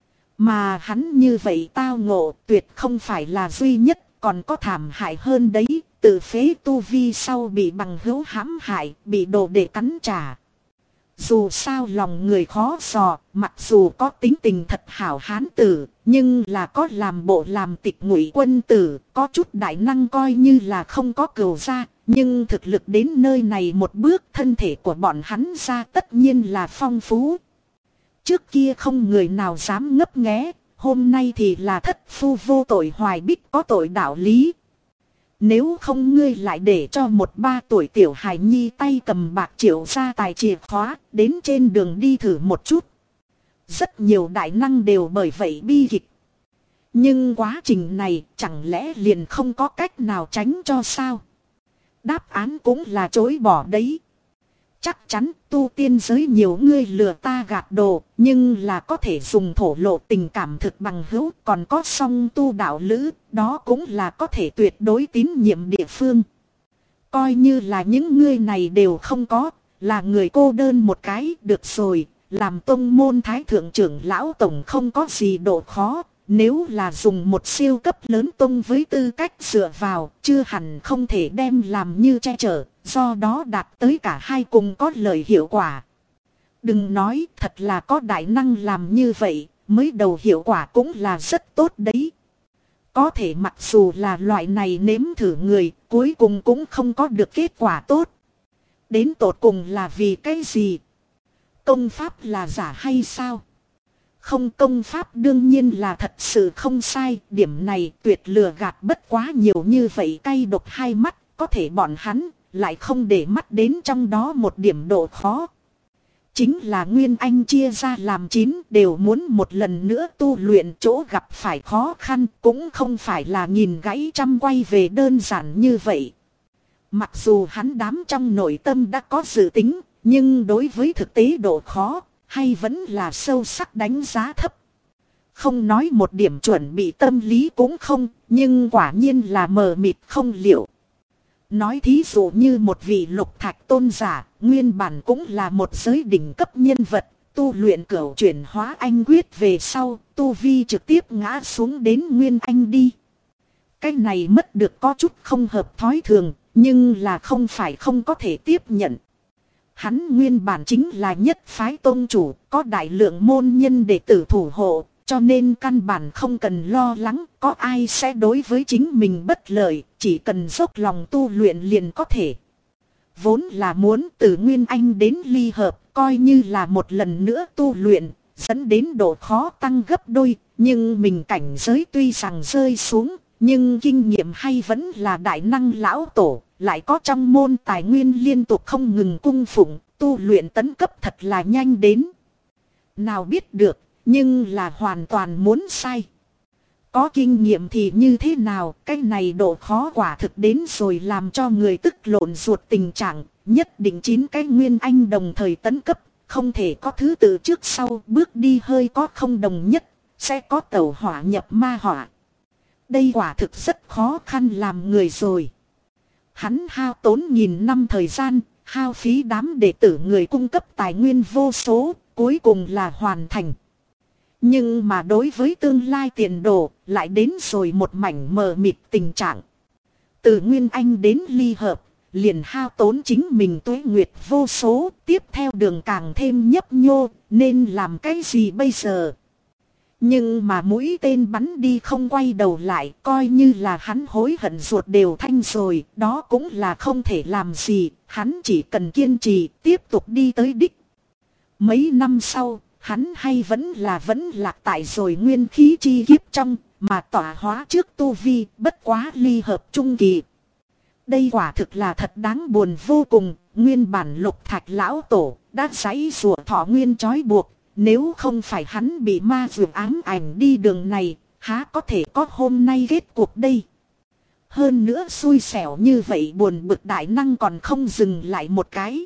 Mà hắn như vậy tao ngộ tuyệt không phải là duy nhất, còn có thảm hại hơn đấy. Tự phế tu vi sau bị bằng hữu hãm hại, bị đồ để cắn trả. Dù sao lòng người khó dò, mặc dù có tính tình thật hảo hán tử, nhưng là có làm bộ làm tịch ngụy quân tử, có chút đại năng coi như là không có cừu gia. Nhưng thực lực đến nơi này một bước, thân thể của bọn hắn ra tất nhiên là phong phú. Trước kia không người nào dám ngấp nghé, hôm nay thì là thất phu vô tội hoài bích có tội đạo lý. Nếu không ngươi lại để cho một 3 tuổi tiểu hài nhi tay cầm bạc triệu ra tài chìa khóa, đến trên đường đi thử một chút. Rất nhiều đại năng đều bởi vậy bi kịch. Nhưng quá trình này chẳng lẽ liền không có cách nào tránh cho sao? Đáp án cũng là chối bỏ đấy. Chắc chắn tu tiên giới nhiều người lừa ta gạt đồ, nhưng là có thể dùng thổ lộ tình cảm thực bằng hữu, còn có song tu đạo lữ, đó cũng là có thể tuyệt đối tín nhiệm địa phương. Coi như là những người này đều không có, là người cô đơn một cái, được rồi, làm tông môn thái thượng trưởng lão tổng không có gì độ khó. Nếu là dùng một siêu cấp lớn tông với tư cách dựa vào, chưa hẳn không thể đem làm như che chở, do đó đạt tới cả hai cùng có lợi hiệu quả. Đừng nói, thật là có đại năng làm như vậy, mới đầu hiệu quả cũng là rất tốt đấy. Có thể mặc dù là loại này nếm thử người, cuối cùng cũng không có được kết quả tốt. Đến tột cùng là vì cái gì? Công pháp là giả hay sao? Không, công pháp đương nhiên là thật sự không sai, điểm này tuyệt lừa gạt bất quá nhiều như vậy cay độc hai mắt, có thể bọn hắn lại không để mắt đến trong đó một điểm độ khó. Chính là Nguyên Anh chia ra làm 9 đều muốn một lần nữa tu luyện, chỗ gặp phải khó khăn cũng không phải là nghìn gãy trăm quay về đơn giản như vậy. Mặc dù hắn đám trong nội tâm đã có dự tính, nhưng đối với thực tế độ khó, hay vẫn là sâu sắc đánh giá thấp. Không nói một điểm chuẩn bị tâm lý cũng không, nhưng quả nhiên là mờ mịt không liệu. Nói thí dụ như một vị lục thạch tôn giả, nguyên bản cũng là một giới đỉnh cấp nhân vật, tu luyện cửu chuyển hóa anh quyết về sau, tu vi trực tiếp ngã xuống đến Nguyên Anh đi. Cái này mất được có chút không hợp thói thường, nhưng là không phải không có thể tiếp nhận. Hắn nguyên bản chính là nhất phái tôn chủ, có đại lượng môn nhân đệ tử thủ hộ, cho nên căn bản không cần lo lắng có ai sẽ đối với chính mình bất lợi, chỉ cần dốc lòng tu luyện liền có thể. Vốn là muốn từ Nguyên Anh đến ly hợp, coi như là một lần nữa tu luyện, dẫn đến độ khó tăng gấp đôi, nhưng mình cảnh giới tuy rằng rơi xuống, nhưng kinh nghiệm hay vẫn là đại năng lão tổ, lại có trong môn tài nguyên liên tục không ngừng cung phụng, tu luyện tấn cấp thật là nhanh đến. Nào biết được, nhưng là hoàn toàn muốn sai. Có kinh nghiệm thì như thế nào, cái này độ khó quả thực đến rồi làm cho người tức lộn ruột tình trạng, nhất định 9 cái Nguyên Anh đồng thời tấn cấp, không thể có thứ tự trước sau, bước đi hơi có không đồng nhất, sẽ có tẩu hỏa nhập ma hỏa. Đây quả thực rất khó khăn làm người rồi. Hắn hao tốn nghìn năm thời gian, hao phí đám đệ tử người cung cấp tài nguyên vô số, cuối cùng là hoàn thành. Nhưng mà đối với tương lai tiền đồ, lại đến rồi một mảnh mờ mịt tình trạng. Từ Nguyên Anh đến ly hợp, liền hao tốn chính mình tuế nguyệt vô số, tiếp theo đường càng thêm nhấp nhô, nên làm cái gì bây giờ? Nhưng mà mũi tên bắn đi không quay đầu lại, coi như là hắn hối hận ruột đều thanh rồi, đó cũng là không thể làm gì, hắn chỉ cần kiên trì, tiếp tục đi tới đích. Mấy năm sau, hắn hay vẫn lạc tại rồi nguyên khí chi kiếp trong, mà tỏa hóa trước tu vi, bất quá ly hợp trung kỳ. Đây quả thực là thật đáng buồn vô cùng, nguyên bản lục thạch lão tổ, đã giãy giụa thọ nguyên trói buộc. Nếu không phải hắn bị ma dược ám ảnh đi đường này, há có thể có hôm nay kết cuộc đây. Hơn nữa xui xẻo như vậy buồn bực đại năng còn không dừng lại một cái.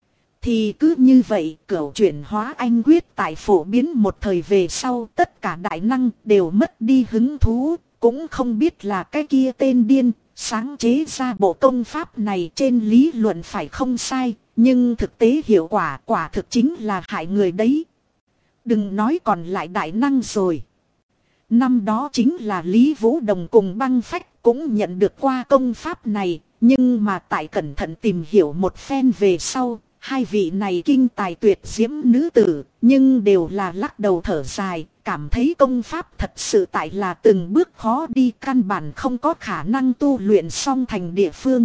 Thì cứ như vậy cửu chuyển hóa anh quyết tại phổ biến một thời về sau, tất cả đại năng đều mất đi hứng thú, cũng không biết là cái kia tên điên, sáng chế ra bộ công pháp này trên lý luận phải không sai, nhưng thực tế hiệu quả quả thực chính là hại người đấy. Đừng nói còn lại đại năng rồi. Năm đó chính là Lý Vũ Đồng cùng Băng Phách cũng nhận được qua công pháp này, nhưng mà tại cẩn thận tìm hiểu một phen về sau, hai vị này kinh tài tuyệt diễm nữ tử, nhưng đều là lắc đầu thở dài, cảm thấy công pháp thật sự tại là từng bước khó đi, căn bản không có khả năng tu luyện xong thành địa phương.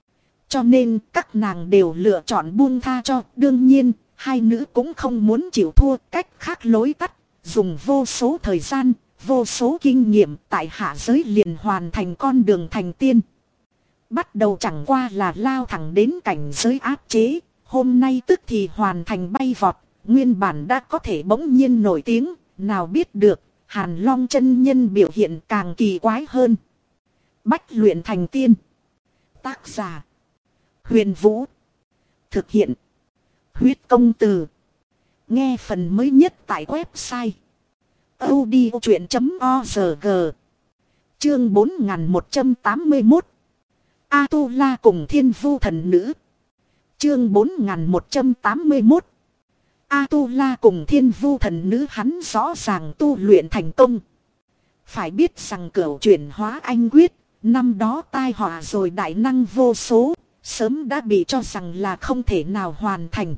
Cho nên các nàng đều lựa chọn buông tha cho, đương nhiên, hai nữ cũng không muốn chịu thua, cách khác lối tắt, dùng vô số thời gian, vô số kinh nghiệm tại hạ giới liền hoàn thành con đường thành tiên. Bắt đầu chẳng qua là lao thẳng đến cảnh giới áp chế, hôm nay tức thì hoàn thành bay vọt, nguyên bản đã có thể bỗng nhiên nổi tiếng, nào biết được, Hàn Long chân nhân biểu hiện càng kỳ quái hơn. Bách luyện thành tiên. Tác giả: Huyền Vũ. Thực hiện: Huyết Công Từ. Nghe phần mới nhất tại website audiochuyện.org. Chương 4181. Atula cùng Thiên Vu Thần Nữ. Chương 4181. Atula cùng Thiên Vu Thần Nữ, hắn rõ ràng tu luyện thành công. Phải biết rằng cửu chuyển hóa anh quyết, năm đó tai họa rồi đại năng vô số, sớm đã bị cho rằng là không thể nào hoàn thành.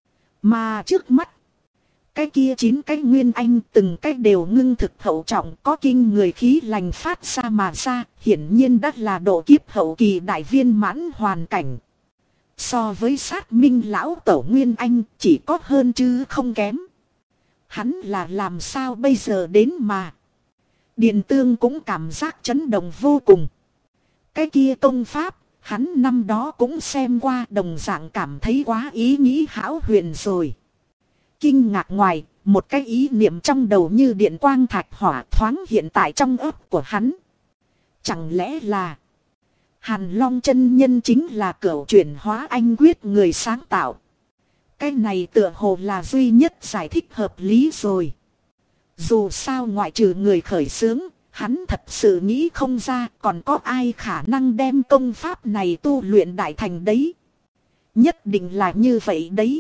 Mà trước mắt, cái kia 9 cái nguyên anh từng cái đều ngưng thực hậu trọng, có kinh người khí lành phát ra mà ra, hiển nhiên đã là độ kiếp hậu kỳ đại viên mãn hoàn cảnh. So với sát minh lão tổ nguyên anh chỉ có hơn chứ không kém. Hắn là làm sao bây giờ đến mà. Điền Tương cũng cảm giác chấn động vô cùng. Cái kia công pháp, hắn năm đó cũng xem qua, đồng dạng cảm thấy quá ý nghĩ hão huyền rồi. Kinh ngạc ngoài, một cái ý niệm trong đầu như điện quang thạch hỏa thoáng hiện tại trong óc của hắn. Chẳng lẽ là Hàn Long chân nhân chính là cửu chuyển hóa anh quyết người sáng tạo? Cái này tựa hồ là duy nhất giải thích hợp lý rồi. Dù sao ngoại trừ người khởi xướng, hắn thật sự nghĩ không ra còn có ai khả năng đem công pháp này tu luyện đại thành đấy. Nhất định là như vậy đấy.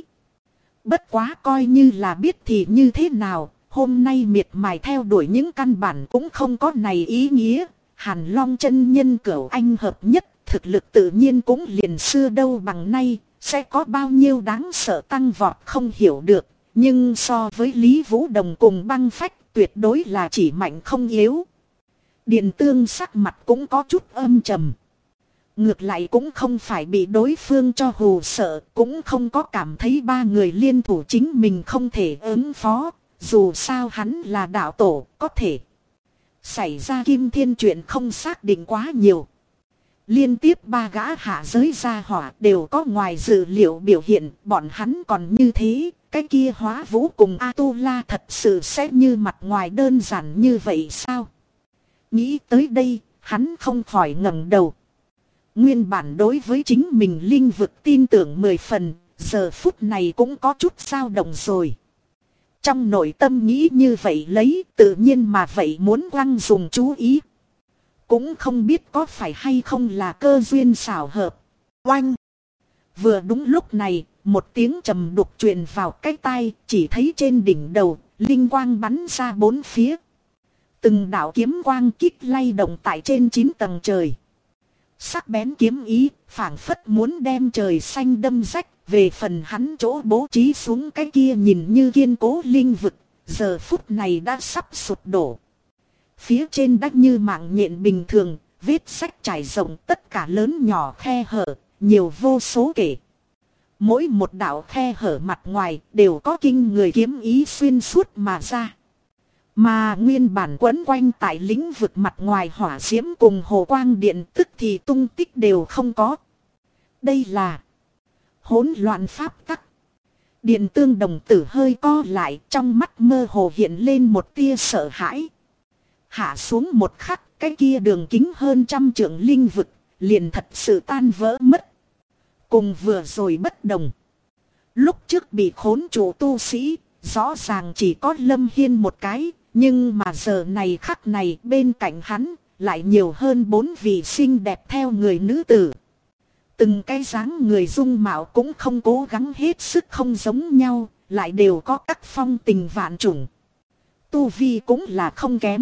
Bất quá coi như là biết thì như thế nào, hôm nay miệt mài theo đuổi những căn bản cũng không có này ý nghĩa. Hàn Long chân nhân cửu anh hợp nhất, thực lực tự nhiên cũng liền xưa đâu bằng nay, sẽ có bao nhiêu đáng sợ tăng vọt không hiểu được. Nhưng so với Lý Vũ Đồng cùng Băng Phách, tuyệt đối là chỉ mạnh không yếu. Điền Tương sắc mặt cũng có chút âm trầm. Ngược lại cũng không phải bị đối phương cho hù sợ, cũng không có cảm thấy ba người liên thủ chính mình không thể ứng phó. Dù sao hắn là đạo tổ, có thể xảy ra kim thiên chuyện không xác định quá nhiều. Liên tiếp 3 gã hạ giới gia hỏa đều có ngoài dự liệu biểu hiện, bọn hắn còn như thế, cái kia Hóa Vũ cùng Atula thật sự sẽ như mặt ngoài đơn giản như vậy sao? Nghĩ tới đây, hắn không khỏi ngẩng đầu. Nguyên bản đối với chính mình linh vực tin tưởng 10 phần, giờ phút này cũng có chút dao động rồi. Trong nội tâm nghĩ như vậy lấy, tự nhiên mà vậy muốn quăng dùng chú ý. Cũng không biết có phải hay không là cơ duyên xảo hợp. Oanh! Vừa đúng lúc này, một tiếng trầm đục truyền vào cái tai, chỉ thấy trên đỉnh đầu, linh quang bắn ra 4 phía. Từng đạo kiếm quang kích lay động tại trên 9 tầng trời. Sắc bén kiếm ý, phảng phất muốn đem trời xanh đâm rách. Về phần hắn chỗ bố trí xuống cái kia nhìn như kiên cố linh vực, giờ phút này đã sắp sụp đổ. Phía trên đắt như mạng nhện bình thường, vết rách trải rộng, tất cả lớn nhỏ khe hở, nhiều vô số kể. Mỗi một đạo khe hở mặt ngoài đều có kinh người kiếm ý xuyên suốt mà ra. Mà nguyên bản quấn quanh tại lĩnh vực mặt ngoài hỏa diễm cùng hồ quang điện tức thì tung tích đều không có. Đây là hỗn loạn pháp tắc. Điện Tương đồng tử hơi co lại, trong mắt mơ hồ hiện lên một tia sợ hãi. Hạ xuống một khắc, cái kia đường kính hơn 100 trượng linh vực liền thật sự tan vỡ mất. Cùng vừa rồi bất đồng. Lúc trước bị khốn trụ tu sĩ, rõ ràng chỉ có Lâm Hiên một cái, nhưng mà giờ này khắc này bên cạnh hắn lại nhiều hơn 4 vị xinh đẹp theo người nữ tử. Từng cái dáng người dung mạo cũng không cố gắng hết sức không giống nhau, lại đều có các phong tình vạn trùng. Tu vi cũng là không kém.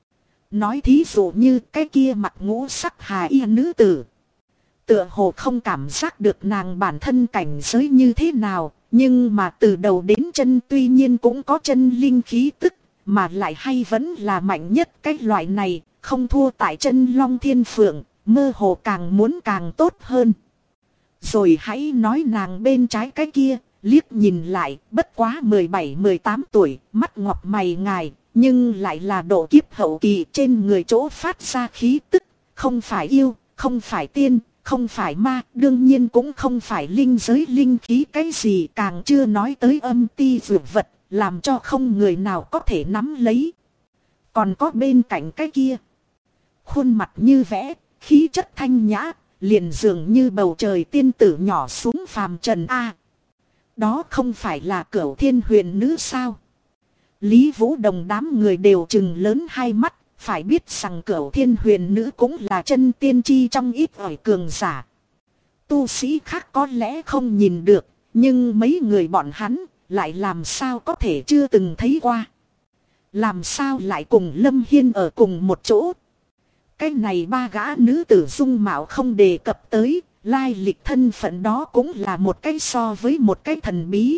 Nói thí dụ như cái kia mặt ngũ sắc hà y nữ tử. Tựa hồ không cảm giác được nàng bản thân cảnh giới như thế nào, nhưng mà từ đầu đến chân tuy nhiên cũng có chân linh khí tức, mà lại hay vẫn là mạnh nhất cái loại này, không thua tại chân long thiên phượng, mơ hồ càng muốn càng tốt hơn. Rồi hãy nói nàng bên trái cái kia, liếc nhìn lại, bất quá 17-18 tuổi, mắt ngọc mày ngài, nhưng lại là độ kiếp hậu kỳ, trên người chỗ phát ra khí tức, không phải yêu, không phải tiên, không phải ma, đương nhiên cũng không phải linh giới linh khí cái gì, càng chưa nói tới âm ti dược vật, làm cho không người nào có thể nắm lấy. Còn có bên cạnh cái kia, khuôn mặt như vẽ, khí chất thanh nhã, liền dường như bầu trời tiên tử nhỏ xuống phàm trần a. Đó không phải là Cửu Thiên Huyền Nữ sao? Lý Vũ Đồng đám người đều trừng lớn hai mắt, phải biết rằng Cửu Thiên Huyền Nữ cũng là chân tiên chi trong ít ỏi cường giả. Tu sĩ khác có lẽ không nhìn được, nhưng mấy người bọn hắn lại làm sao có thể chưa từng thấy qua. Làm sao lại cùng Lâm Hiên ở cùng một chỗ? Cái này ba gã nữ tử dung mạo không đề cập tới, lai lịch thân phận đó cũng là một cái so với một cái thần bí.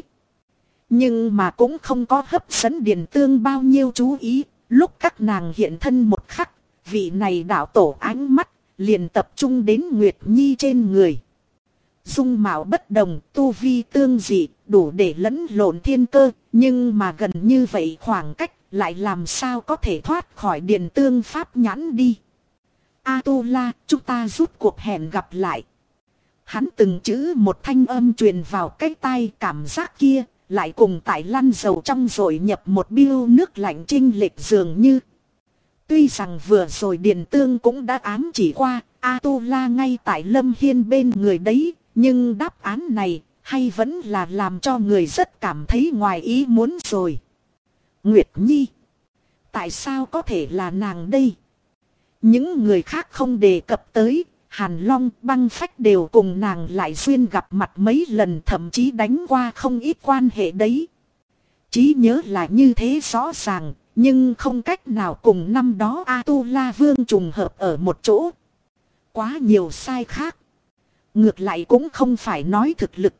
Nhưng mà cũng không có hấp dẫn Điền Tương bao nhiêu chú ý, lúc các nàng hiện thân một khắc, vị này đạo tổ ánh mắt liền tập trung đến Nguyệt Nhi trên người. Dung mạo bất đồng, tu vi tương dị, đủ để lẫn lộn thiên cơ, nhưng mà gần như vậy khoảng cách lại làm sao có thể thoát khỏi Điền Tương pháp nhãn đi. A-tu-la, chúng ta rút cuộc hẹn gặp lại. Hắn từng chữ một thanh âm truyền vào cái tai, cảm giác kia lại cùng tại lăn dầu trong rồi nhập một biêu nước lạnh chênh lệch dường như. Tuy rằng vừa rồi Điền Tương cũng đã ám chỉ qua, A-tu-la ngay tại Lâm Hiên bên người đấy, nhưng đáp án này hay vẫn là làm cho người rất cảm thấy ngoài ý muốn rồi. Nguyệt Nhi, tại sao có thể là nàng đây? Những người khác không đề cập tới, Hàn Long, Băng Phách đều cùng nàng lại duyên gặp mặt mấy lần, thậm chí đánh qua không ít quan hệ đấy. Trí nhớ là như thế rõ ràng, nhưng không cách nào cùng năm đó A-tu-la Vương trùng hợp ở một chỗ. Quá nhiều sai khác. Ngược lại cũng không phải nói thực lực,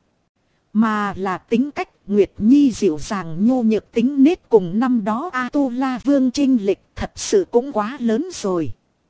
mà là tính cách. Nguyệt Nhi dịu dàng nhô nhược tính nết cùng năm đó A-tu-la Vương chênh lệch thật sự cũng quá lớn rồi.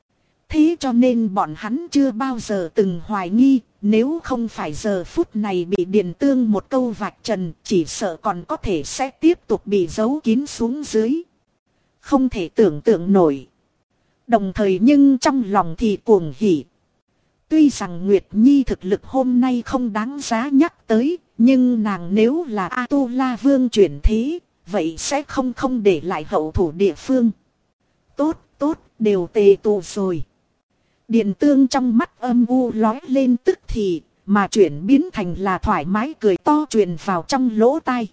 Thế cho nên bọn hắn chưa bao giờ từng hoài nghi, nếu không phải giờ phút này bị Điền Tương một câu vạch trần, chỉ sợ còn có thể sẽ tiếp tục bị giấu kín xuống dưới. Không thể tưởng tượng nổi. Đồng thời nhưng trong lòng thì cuồng hỉ. Tuy rằng Nguyệt Nhi thực lực hôm nay không đáng giá nhắc tới, nhưng nàng nếu là A-tu-la Vương chuyển thế, vậy sẽ không để lại hậu thủ địa phương. Tốt, đều tề tụ rồi. Điền Tương trong mắt âm u lói lên tức thì, mà chuyển biến thành là thoải mái cười to truyền vào trong lỗ tai.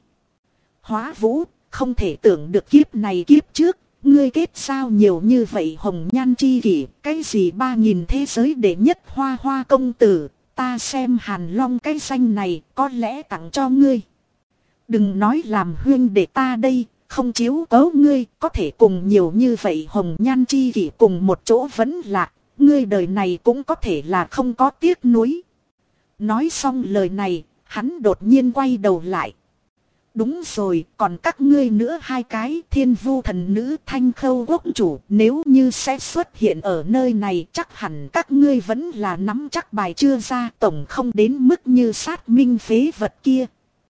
Hóa Vũ, không thể tưởng được kiếp này kiếp trước, ngươi kết giao nhiều như vậy hồng nhan chi kỷ, cái gì 3000 thế giới đệ nhất hoa hoa công tử, ta xem Hàn Long cái danh này có lẽ tặng cho ngươi. Đừng nói làm huynh để ta đây, không chiếu cố ngươi, có thể cùng nhiều như vậy hồng nhan chi kỷ cùng một chỗ vẫn lạ. Ngươi đời này cũng có thể là không có tiếc nuối. Nói xong lời này, hắn đột nhiên quay đầu lại. Đúng rồi, còn các ngươi nữa hai cái, Thiên Vu thần nữ, Thanh Khâu quốc chủ, nếu như sẽ xuất hiện ở nơi này, chắc hẳn các ngươi vẫn là nắm chắc bài chưa ra, tổng không đến mức như sát minh phế vật kia.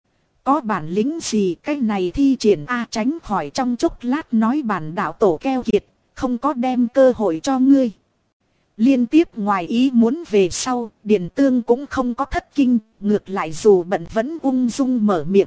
Có bản lĩnh gì cái này thi triển tránh khỏi trong chốc lát nói bản đạo tổ keo kiệt, không có đem cơ hội cho ngươi. Liên tiếp ngoài ý muốn về sau, Điền Tương cũng không có thất kinh, ngược lại dù bận vẫn ung dung mở miệng.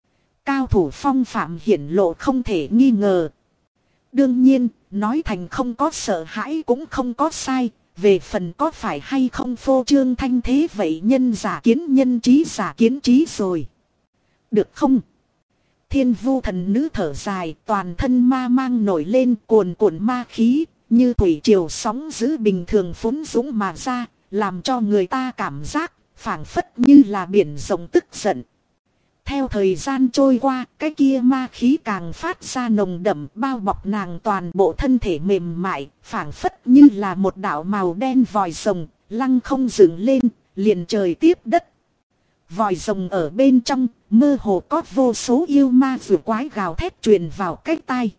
Cao thủ phong phạm hiển lộ không thể nghi ngờ. Đương nhiên, nói thành không có sợ hãi cũng không có sai, về phần có phải hay không phô trương thanh thế vậy nhân giả kiến nhân trí giả kiến trí rồi. Được không? Thiên Vu thần nữ thở dài, toàn thân ma mang nổi lên cuồn cuộn ma khí. Như thủy triều sóng dữ bình thường phún dũng mà ra, làm cho người ta cảm giác phảng phất như là biển rộng tức giận. Theo thời gian trôi qua, cái kia ma khí càng phát ra nồng đậm, bao bọc nàng toàn bộ thân thể mềm mại, phảng phất như là một đạo màu đen vòi rồng, lăng không dựng lên, liền trời tiếp đất. Vòi rồng ở bên trong, mơ hồ có vô số yêu ma vừa quái gào thét truyền vào cái tai.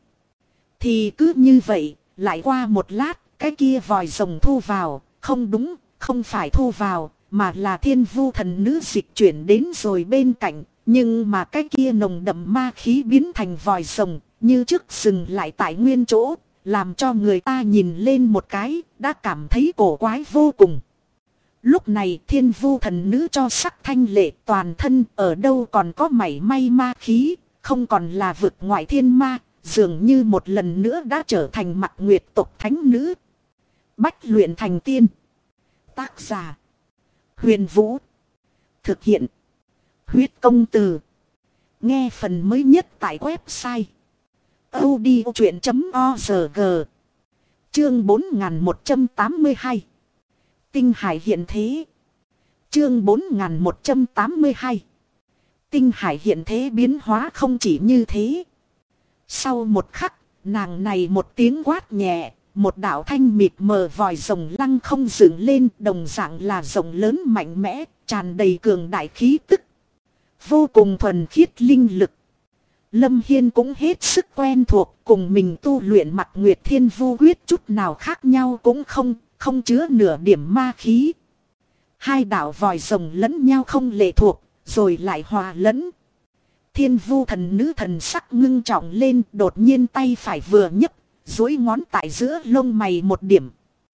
Thì cứ như vậy. Lại qua một lát, cái kia vòi rồng thu vào, không đúng, không phải thu vào, mà là Thiên Vu thần nữ dịch chuyển đến rồi bên cạnh, nhưng mà cái kia nồng đậm ma khí biến thành vòi rồng, như trước dừng lại tại nguyên chỗ, làm cho người ta nhìn lên một cái, đã cảm thấy cổ quái vô cùng. Lúc này thiên vu thần nữ cho sắc thanh lệ toàn thân ở đâu còn có mảy may ma khí, không còn là vực ngoại thiên ma, dường như một lần nữa đã trở thành Mặc Nguyệt tộc thánh nữ. Bách luyện thành tiên. Tác giả Huyền Vũ. Thực hiện Huyết Công Từ. Nghe phần mới nhất tại website audiochuyện.org. Chương 4182. Tinh hải hiện thế. Chương 4182. Tinh hải hiện thế biến hóa không chỉ như thế. Sau một khắc, nàng này một tiếng quát nhẹ, một đạo thanh mịt mờ vòi rồng lăng không dựng lên, đồng dạng là rồng lớn mạnh mẽ, tràn đầy cường đại khí tức. Vô cùng thuần khiết linh lực. Lâm Hiên cũng hết sức quen thuộc, cùng mình tu luyện Mặc Nguyệt Thiên Vu Quyết chút nào khác nhau cũng không chứa nửa điểm ma khí. Hai đạo vòi rồng lẫn nhau không lệ thuộc, rồi lại hòa lẫn. Thiên Vu thần nữ thần sắc ngưng trọng lên, đột nhiên tay phải vừa nhấc, duỗi ngón tại giữa lông mày một điểm.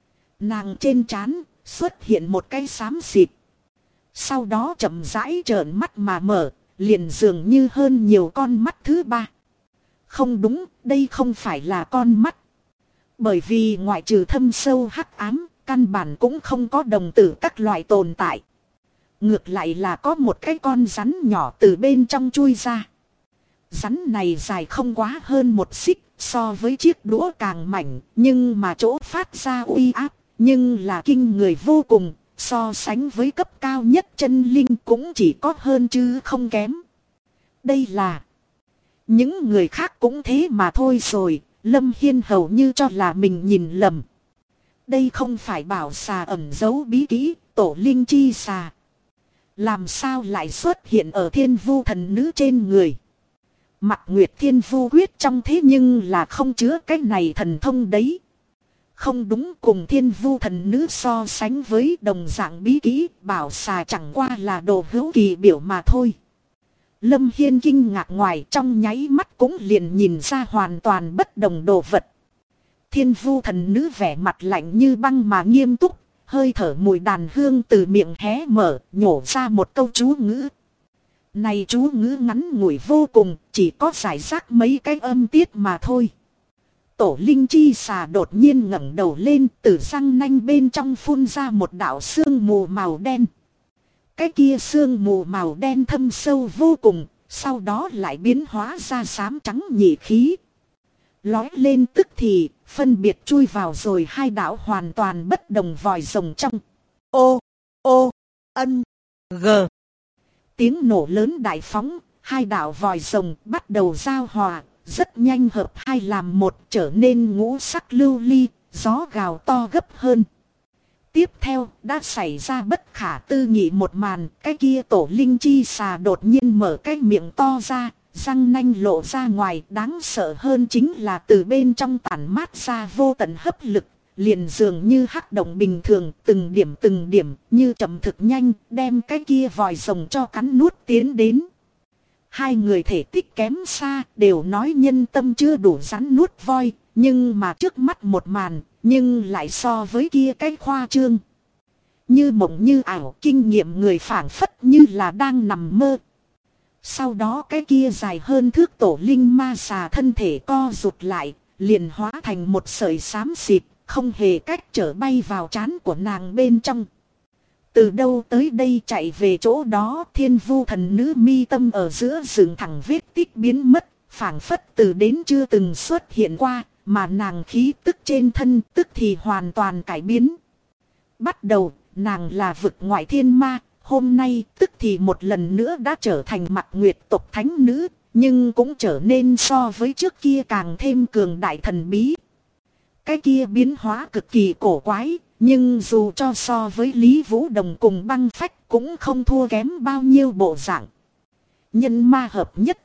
Nàng trên trán xuất hiện một cái xám xịt. Sau đó chậm rãi trợn mắt mà mở, liền dường như hơn nhiều con mắt thứ ba. Không đúng, đây không phải là con mắt. Bởi vì ngoại trừ thâm sâu hắc ám, căn bản cũng không có đồng tử các loại tồn tại. Ngược lại là có một cái con rắn nhỏ từ bên trong chui ra. Rắn này dài không quá hơn một xích, so với chiếc đũa càng mảnh, nhưng mà chỗ phát ra uy áp, nhưng là kinh người vô cùng, so sánh với cấp cao nhất chân linh cũng chỉ có hơn chứ không kém. Đây là những người khác cũng thế mà thôi rồi, Lâm Hiên hầu như cho là mình nhìn lầm. Đây không phải bảo xà ẩn giấu bí kỹ, tổ linh chi xà. Làm sao lại xuất hiện ở Thiên Vu thần nữ trên người? Mặc Nguyệt Thiên Vu Quyết trong thế nhưng là không chứa cái này thần thông đấy. Không đúng, cùng Thiên Vu thần nữ so sánh với đồng dạng bí kỹ, bảo xà chẳng qua là đồ hữu kỳ biểu mà thôi. Lâm Hiên kinh ngạc ngoài trong nháy mắt cũng liền nhìn ra hoàn toàn bất đồng đồ vật. Thiên Vu thần nữ vẻ mặt lạnh như băng mà nghiêm túc, hơi thở mùi đàn hương từ miệng hé mở, nhổ ra một câu chú ngữ. Này chú ngữ ngắn ngủi vô cùng, chỉ có giải rác mấy cái âm tiết mà thôi. Tổ linh chi xà đột nhiên ngẩng đầu lên, từ răng nanh bên trong phun ra một đạo sương mù màu đen. Cái kia sương mù màu đen thâm sâu vô cùng, sau đó lại biến hóa ra xám trắng nhị khí. Lói lên tức thì, phân biệt chui vào rồi hai đạo hoàn toàn bất đồng vòi rồng trong. Ô, ô, ân, g. Tiếng nổ lớn đại phóng, hai đạo vòi rồng bắt đầu giao hòa, rất nhanh hợp hai làm một, trở nên ngũ sắc lưu ly, gió gào to gấp hơn. Tiếp theo, đã xảy ra bất khả tư nghị một màn, cái kia tổ linh chi xà đột nhiên mở cái miệng to ra, răng nanh lộ ra ngoài, đáng sợ hơn chính là từ bên trong tản mát ra vô tận hấp lực, liền dường như hắc động bình thường, từng điểm như chậm thực nhanh, đem cái kia vòi rồng cho cắn nuốt tiến đến. Hai người thể tích kém xa, đều nói nhân tâm chưa đủ rắn nuốt voi, nhưng mà trước mắt một màn, nhưng lại so với kia cái khoa trương. Như mộng như ảo, kinh nghiệm người phảng phất như là đang nằm mơ. Sau đó cái kia dài hơn thước tổ linh ma xà thân thể co rụt lại, liền hóa thành một sợi xám xịt, không hề cách trở bay vào trán của nàng bên trong. Từ đâu tới đây chạy về chỗ đó, Thiên Vu thần nữ mi tâm ở giữa rừng thẳng vết tích biến mất, phảng phất từ đến chưa từng xuất hiện qua, mà nàng khí tức trên thân tức thì hoàn toàn cải biến. Bắt đầu, nàng là vực ngoại thiên ma, hôm nay tức thì một lần nữa đã trở thành Mặc Nguyệt tộc thánh nữ, nhưng cũng trở nên so với trước kia càng thêm cường đại thần bí. Cái kia biến hóa cực kỳ cổ quái, nhưng dù cho so với Lý Vũ Đồng cùng Băng Phách cũng không thua kém bao nhiêu bộ dạng. Nhân ma hợp nhất.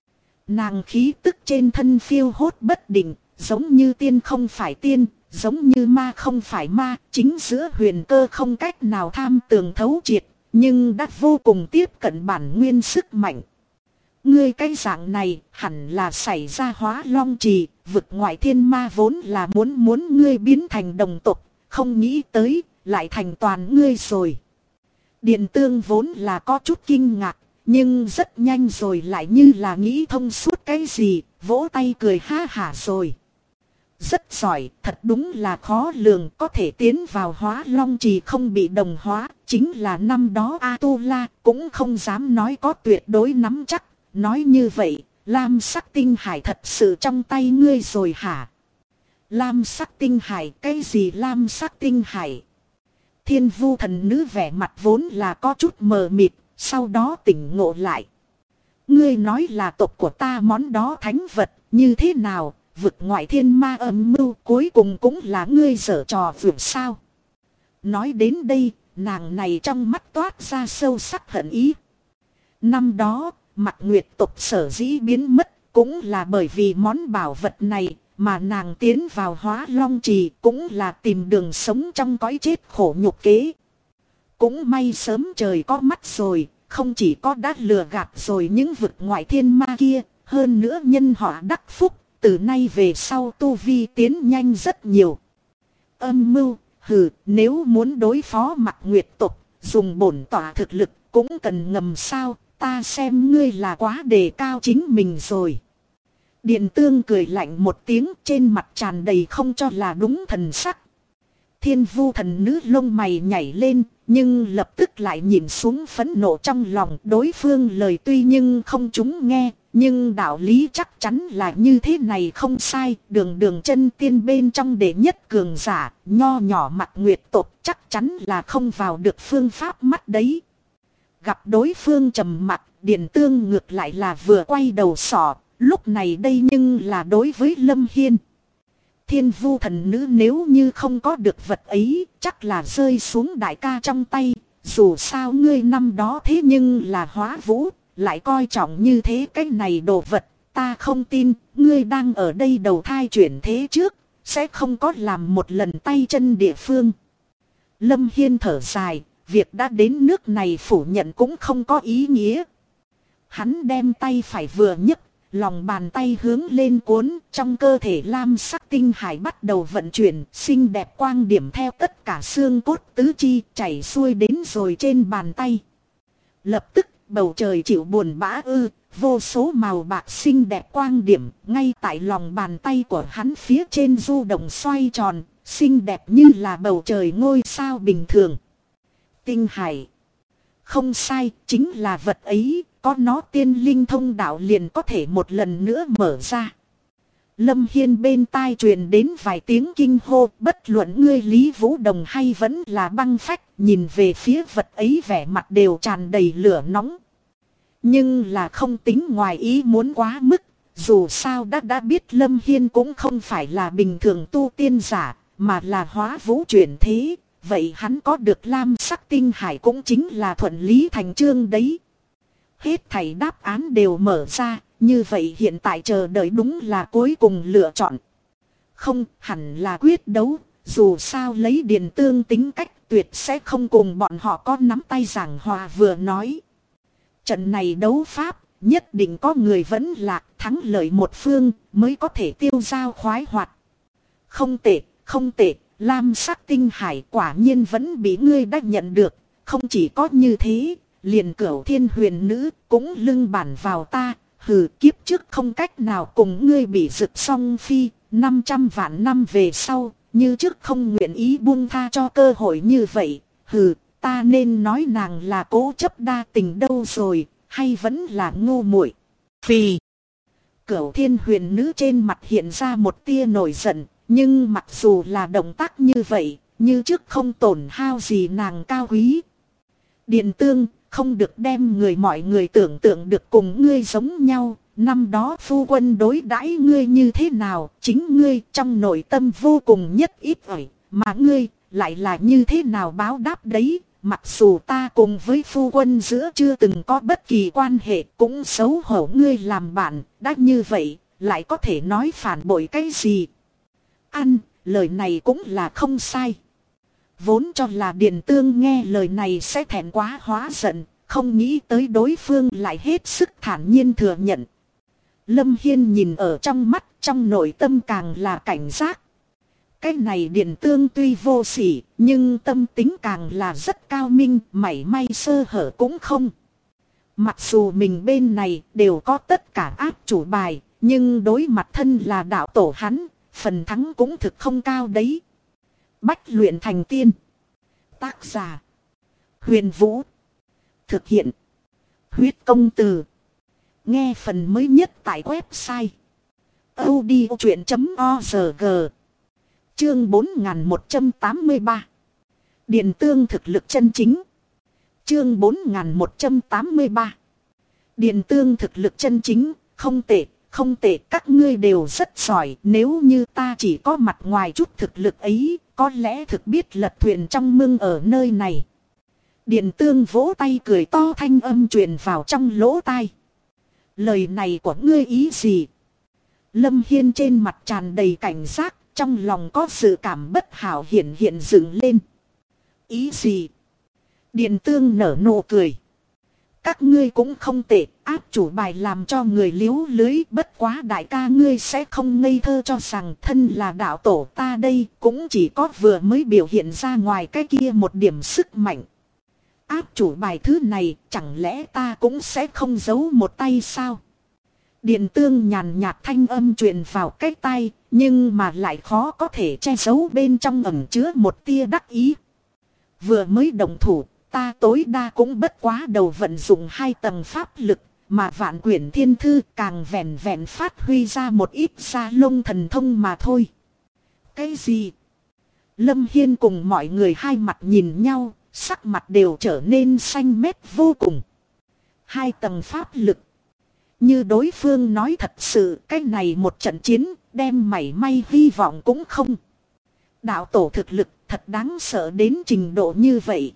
Nàng khí tức trên thân phiêu hốt bất định, giống như tiên không phải tiên, giống như ma không phải ma, chính giữa huyền cơ không cách nào tham tường thấu triệt, nhưng đã vô cùng tiếp cận bản nguyên sức mạnh. Ngươi cái dạng này hẳn là xảy ra Hóa Long Trì, vực ngoại thiên ma vốn là muốn ngươi biến thành đồng tộc, không nghĩ tới lại thành toàn ngươi rồi. Điện Tương vốn là có chút kinh ngạc, nhưng rất nhanh rồi lại như là nghĩ thông suốt cái gì, vỗ tay cười ha hả rồi. Rất giỏi, thật đúng là khó lường, có thể tiến vào Hóa Long Trì không bị đồng hóa, chính là năm đó A-tu-la cũng không dám nói có tuyệt đối nắm chắc, nói như vậy, lam sắc tinh hải thật sự trong tay ngươi rồi hả? Lam sắc tinh hải, cái gì lam sắc tinh hải? Thiên Vu thần nữ vẻ mặt vốn là có chút mờ mịt, sau đó tỉnh ngộ lại. Ngươi nói là tộc của ta món đó thánh vật, như thế nào, vực ngoại thiên ma âm mưu cuối cùng cũng là ngươi giở trò vượt sao? Nói đến đây, nàng này trong mắt toát ra sâu sắc hận ý. Năm đó, Mặc Nguyệt tộc sở dĩ biến mất, cũng là bởi vì món bảo vật này, mà nàng tiến vào Hóa Long Trì cũng là tìm đường sống trong cõi chết khổ nhục kế. Cũng may sớm trời có mắt rồi, không chỉ có đã lừa gạt rồi những vực ngoại thiên ma kia, hơn nữa nhân họ đắc phúc, từ nay về sau tu vi tiến nhanh rất nhiều. Âm mưu, nếu muốn đối phó Mặc Nguyệt tộc, dùng bổn tỏa thực lực cũng cần ngầm sao, ta xem ngươi là quá đề cao chính mình rồi. Điện Tương cười lạnh một tiếng, trên mặt tràn đầy không cho là đúng thần sắc. Thiên Vu thần nữ lông mày nhảy lên, nhưng lập tức lại nhìn xuống phẫn nộ trong lòng. Đối phương lời tuy nhưng không chúng nghe, nhưng đạo lý chắc chắn là như thế này không sai. Đường đường chân tiên bên trong đệ nhất cường giả, nho nhỏ Mặc Nguyệt tộc chắc chắn là không vào được phương pháp mắt đấy. Gặp đối phương trầm mặc, Điện Tương ngược lại là vừa quay đầu sỏ. Lúc này đây nhưng là đối với Lâm Hiên. Thiên Vu thần nữ nếu như không có được vật ấy, chắc là rơi xuống đại ca trong tay. Dù sao ngươi năm đó thế nhưng là Hóa Vũ, lại coi trọng như thế cái này đồ vật. Ta không tin, ngươi đang ở đây đầu thai chuyển thế trước, sẽ không có làm một lần tay chân địa phương. Lâm Hiên thở dài, việc đã đến nước này phủ nhận cũng không có ý nghĩa. Hắn đem tay phải vừa nhấc, lòng bàn tay hướng lên cuốn, trong cơ thể lam sắc tinh hải bắt đầu vận chuyển, xinh đẹp quang điểm theo tất cả xương cốt tứ chi chảy xuôi đến rồi trên bàn tay. Lập tức bầu trời chịu buồn bã vô số màu bạc xinh đẹp quang điểm ngay tại lòng bàn tay của hắn phía trên du động xoay tròn, xinh đẹp như là bầu trời ngôi sao bình thường. Tinh hải. Không sai, chính là vật ấy, có nó tiên linh thông đạo liền có thể một lần nữa mở ra. Lâm Hiên bên tai truyền đến vài tiếng kinh hô, bất luận ngươi Lý Vũ Đồng hay vẫn là Băng Phách, nhìn về phía vật ấy vẻ mặt đều tràn đầy lửa nóng. Nhưng là không tính ngoài ý muốn quá mức, dù sao đã biết Lâm Hiên cũng không phải là bình thường tu tiên giả, mà là Hóa Vũ chuyển thế. Vậy hắn có được lam sắc tinh hải cũng chính là thuận lý thành chương đấy. Hết thảy đáp án đều mở ra, như vậy hiện tại chờ đợi đúng là cuối cùng lựa chọn. Không, hẳn là quyết đấu, dù sao lấy Điện Tương tính cách tuyệt sẽ không cùng bọn họ có nắm tay giảng hòa vừa nói. Trận này đấu pháp, nhất định có người vẫn lạc, thắng lợi một phương mới có thể tiêu dao khoái hoạt. Không tệ, không tệ. Lam sắc tinh hải quả nhiên vẫn bị ngươi đã nhận được, không chỉ có như thế, liền Cửu Thiên Huyền Nữ cũng lưng bản vào ta, kiếp trước không cách nào cùng ngươi bị rực song phi, 500 vạn năm về sau, như trước không nguyện ý buông tha cho cơ hội như vậy, ta nên nói nàng là cố chấp đa tình đâu rồi, hay vẫn là ngu muội. Phì. Cửu Thiên Huyền Nữ trên mặt hiện ra một tia nổi giận. Nhưng mặc dù là động tác như vậy, như trước không tổn hao gì nàng cao quý. Điện Tương, không được đem mọi người tưởng tượng được cùng ngươi giống nhau. Năm đó phu quân đối đãi ngươi như thế nào, chính ngươi trong nội tâm vô cùng nhất ít ỏi, mà ngươi lại là như thế nào báo đáp đấy. Mặc dù ta cùng với phu quân giữa chưa từng có bất kỳ quan hệ, cũng xấu hổ ngươi làm bạn, đã như vậy, lại có thể nói phản bội cái gì. Lời này cũng là không sai. Vốn cho là Điện Tương nghe lời này sẽ thẹn quá hóa giận, không nghĩ tới đối phương lại hết sức thản nhiên thừa nhận. Lâm Hiên nhìn ở trong mắt, trong nội tâm càng là cảnh giác. Cái này Điền Tương tuy vô sỉ, nhưng tâm tính càng là rất cao minh, mảy may sơ hở cũng không. Mặc dù mình bên này đều có tất cả áp chủ bài, nhưng đối mặt thân là đạo tổ hắn, phần thắng cũng thực không cao đấy. Bách luyện thành tiên. Tác giả: Huyền Vũ. Thực hiện: Huyết Công Từ. Nghe phần mới nhất tại website audiochuyện.org. Chương 4183. Điền Tương thực lực chân chính. Chương 4183. Điền Tương thực lực chân chính, không tệ, không tệ, các ngươi đều rất giỏi. Nếu như ta chỉ có mặt ngoài chút thực lực ấy, có lẽ thực biết lật thuyền trong mương ở nơi này. Điền Tương vỗ tay cười to, thanh âm truyền vào trong lỗ tai. Lời này của ngươi ý gì? Lâm Hiên trên mặt tràn đầy cảnh giác, trong lòng có sự cảm bất hảo hiện dựng lên. Ý gì? Điền Tương nở nụ cười. Các ngươi cũng không tệ, áp chủ bài làm cho người liếu lưới, bất quá đại ca ngươi sẽ không ngây thơ cho rằng thân là đạo tổ ta đây cũng chỉ có vừa mới biểu hiện ra ngoài cái kia một điểm sức mạnh. Áp chủ bài thứ này chẳng lẽ ta cũng sẽ không giấu một tay sao? Điền Tương nhàn nhạt thanh âm truyền vào cái tai, nhưng mà lại khó có thể che giấu bên trong ẩn chứa một tia đắc ý. Vừa mới động thủ, ta tối đa cũng bất quá đầu vận dụng 2 tầng pháp lực, mà Vạn Quyển Thiên Thư càng vẹn vẹn phát huy ra một ít sa lông thần thông mà thôi. Cái gì? Lâm Hiên cùng mọi người hai mặt nhìn nhau, sắc mặt đều trở nên xanh mét vô cùng. 2 tầng pháp lực. Như đối phương nói thật sự, cái này một trận chiến, đem mảy may hy vọng cũng không. Đạo tổ thực lực thật đáng sợ đến trình độ như vậy.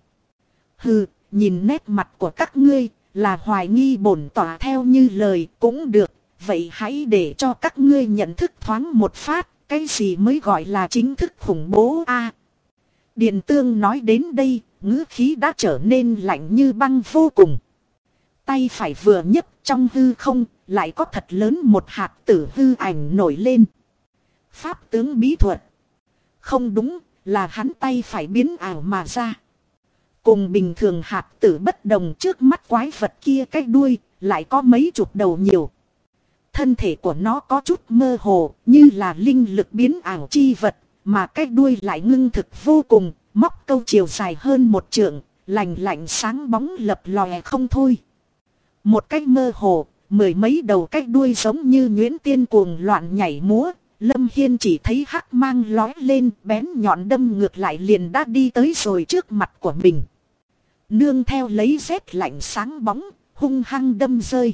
Hừ, nhìn nét mặt của các ngươi, là hoài nghi bổn tỏa theo như lời cũng được. Vậy hãy để cho các ngươi nhận thức thoáng một phát, cái gì mới gọi là chính thức khủng bố a? Điền Tương nói đến đây, ngữ khí đã trở nên lạnh như băng vô cùng. Tay phải vừa nhấc, trong hư không lại có thật lớn một hạt tử hư ảnh nổi lên. Pháp tướng bí thuật. Không đúng, là hắn tay phải biến ảo mà ra. Cùng bình thường hạt tử bất đồng, trước mắt quái vật kia cái đuôi lại có mấy chục đầu nhiều. Thân thể của nó có chút mơ hồ, như là linh lực biến ảo chi vật, mà cái đuôi lại ngưng thực vô cùng, móc câu chiều dài hơn 1 trượng, lành lạnh sáng bóng lập lòe không thôi. Một cái mơ hồ, 10 mấy đầu cái đuôi giống như nhuyễn tiên cuồng loạn nhảy múa. Lâm Hiên chỉ thấy hắc mang lói lên, bén nhọn đâm ngược lại liền đã đi tới rồi trước mặt của mình. Nương theo lấy rét lạnh sáng bóng, hung hăng đâm rơi.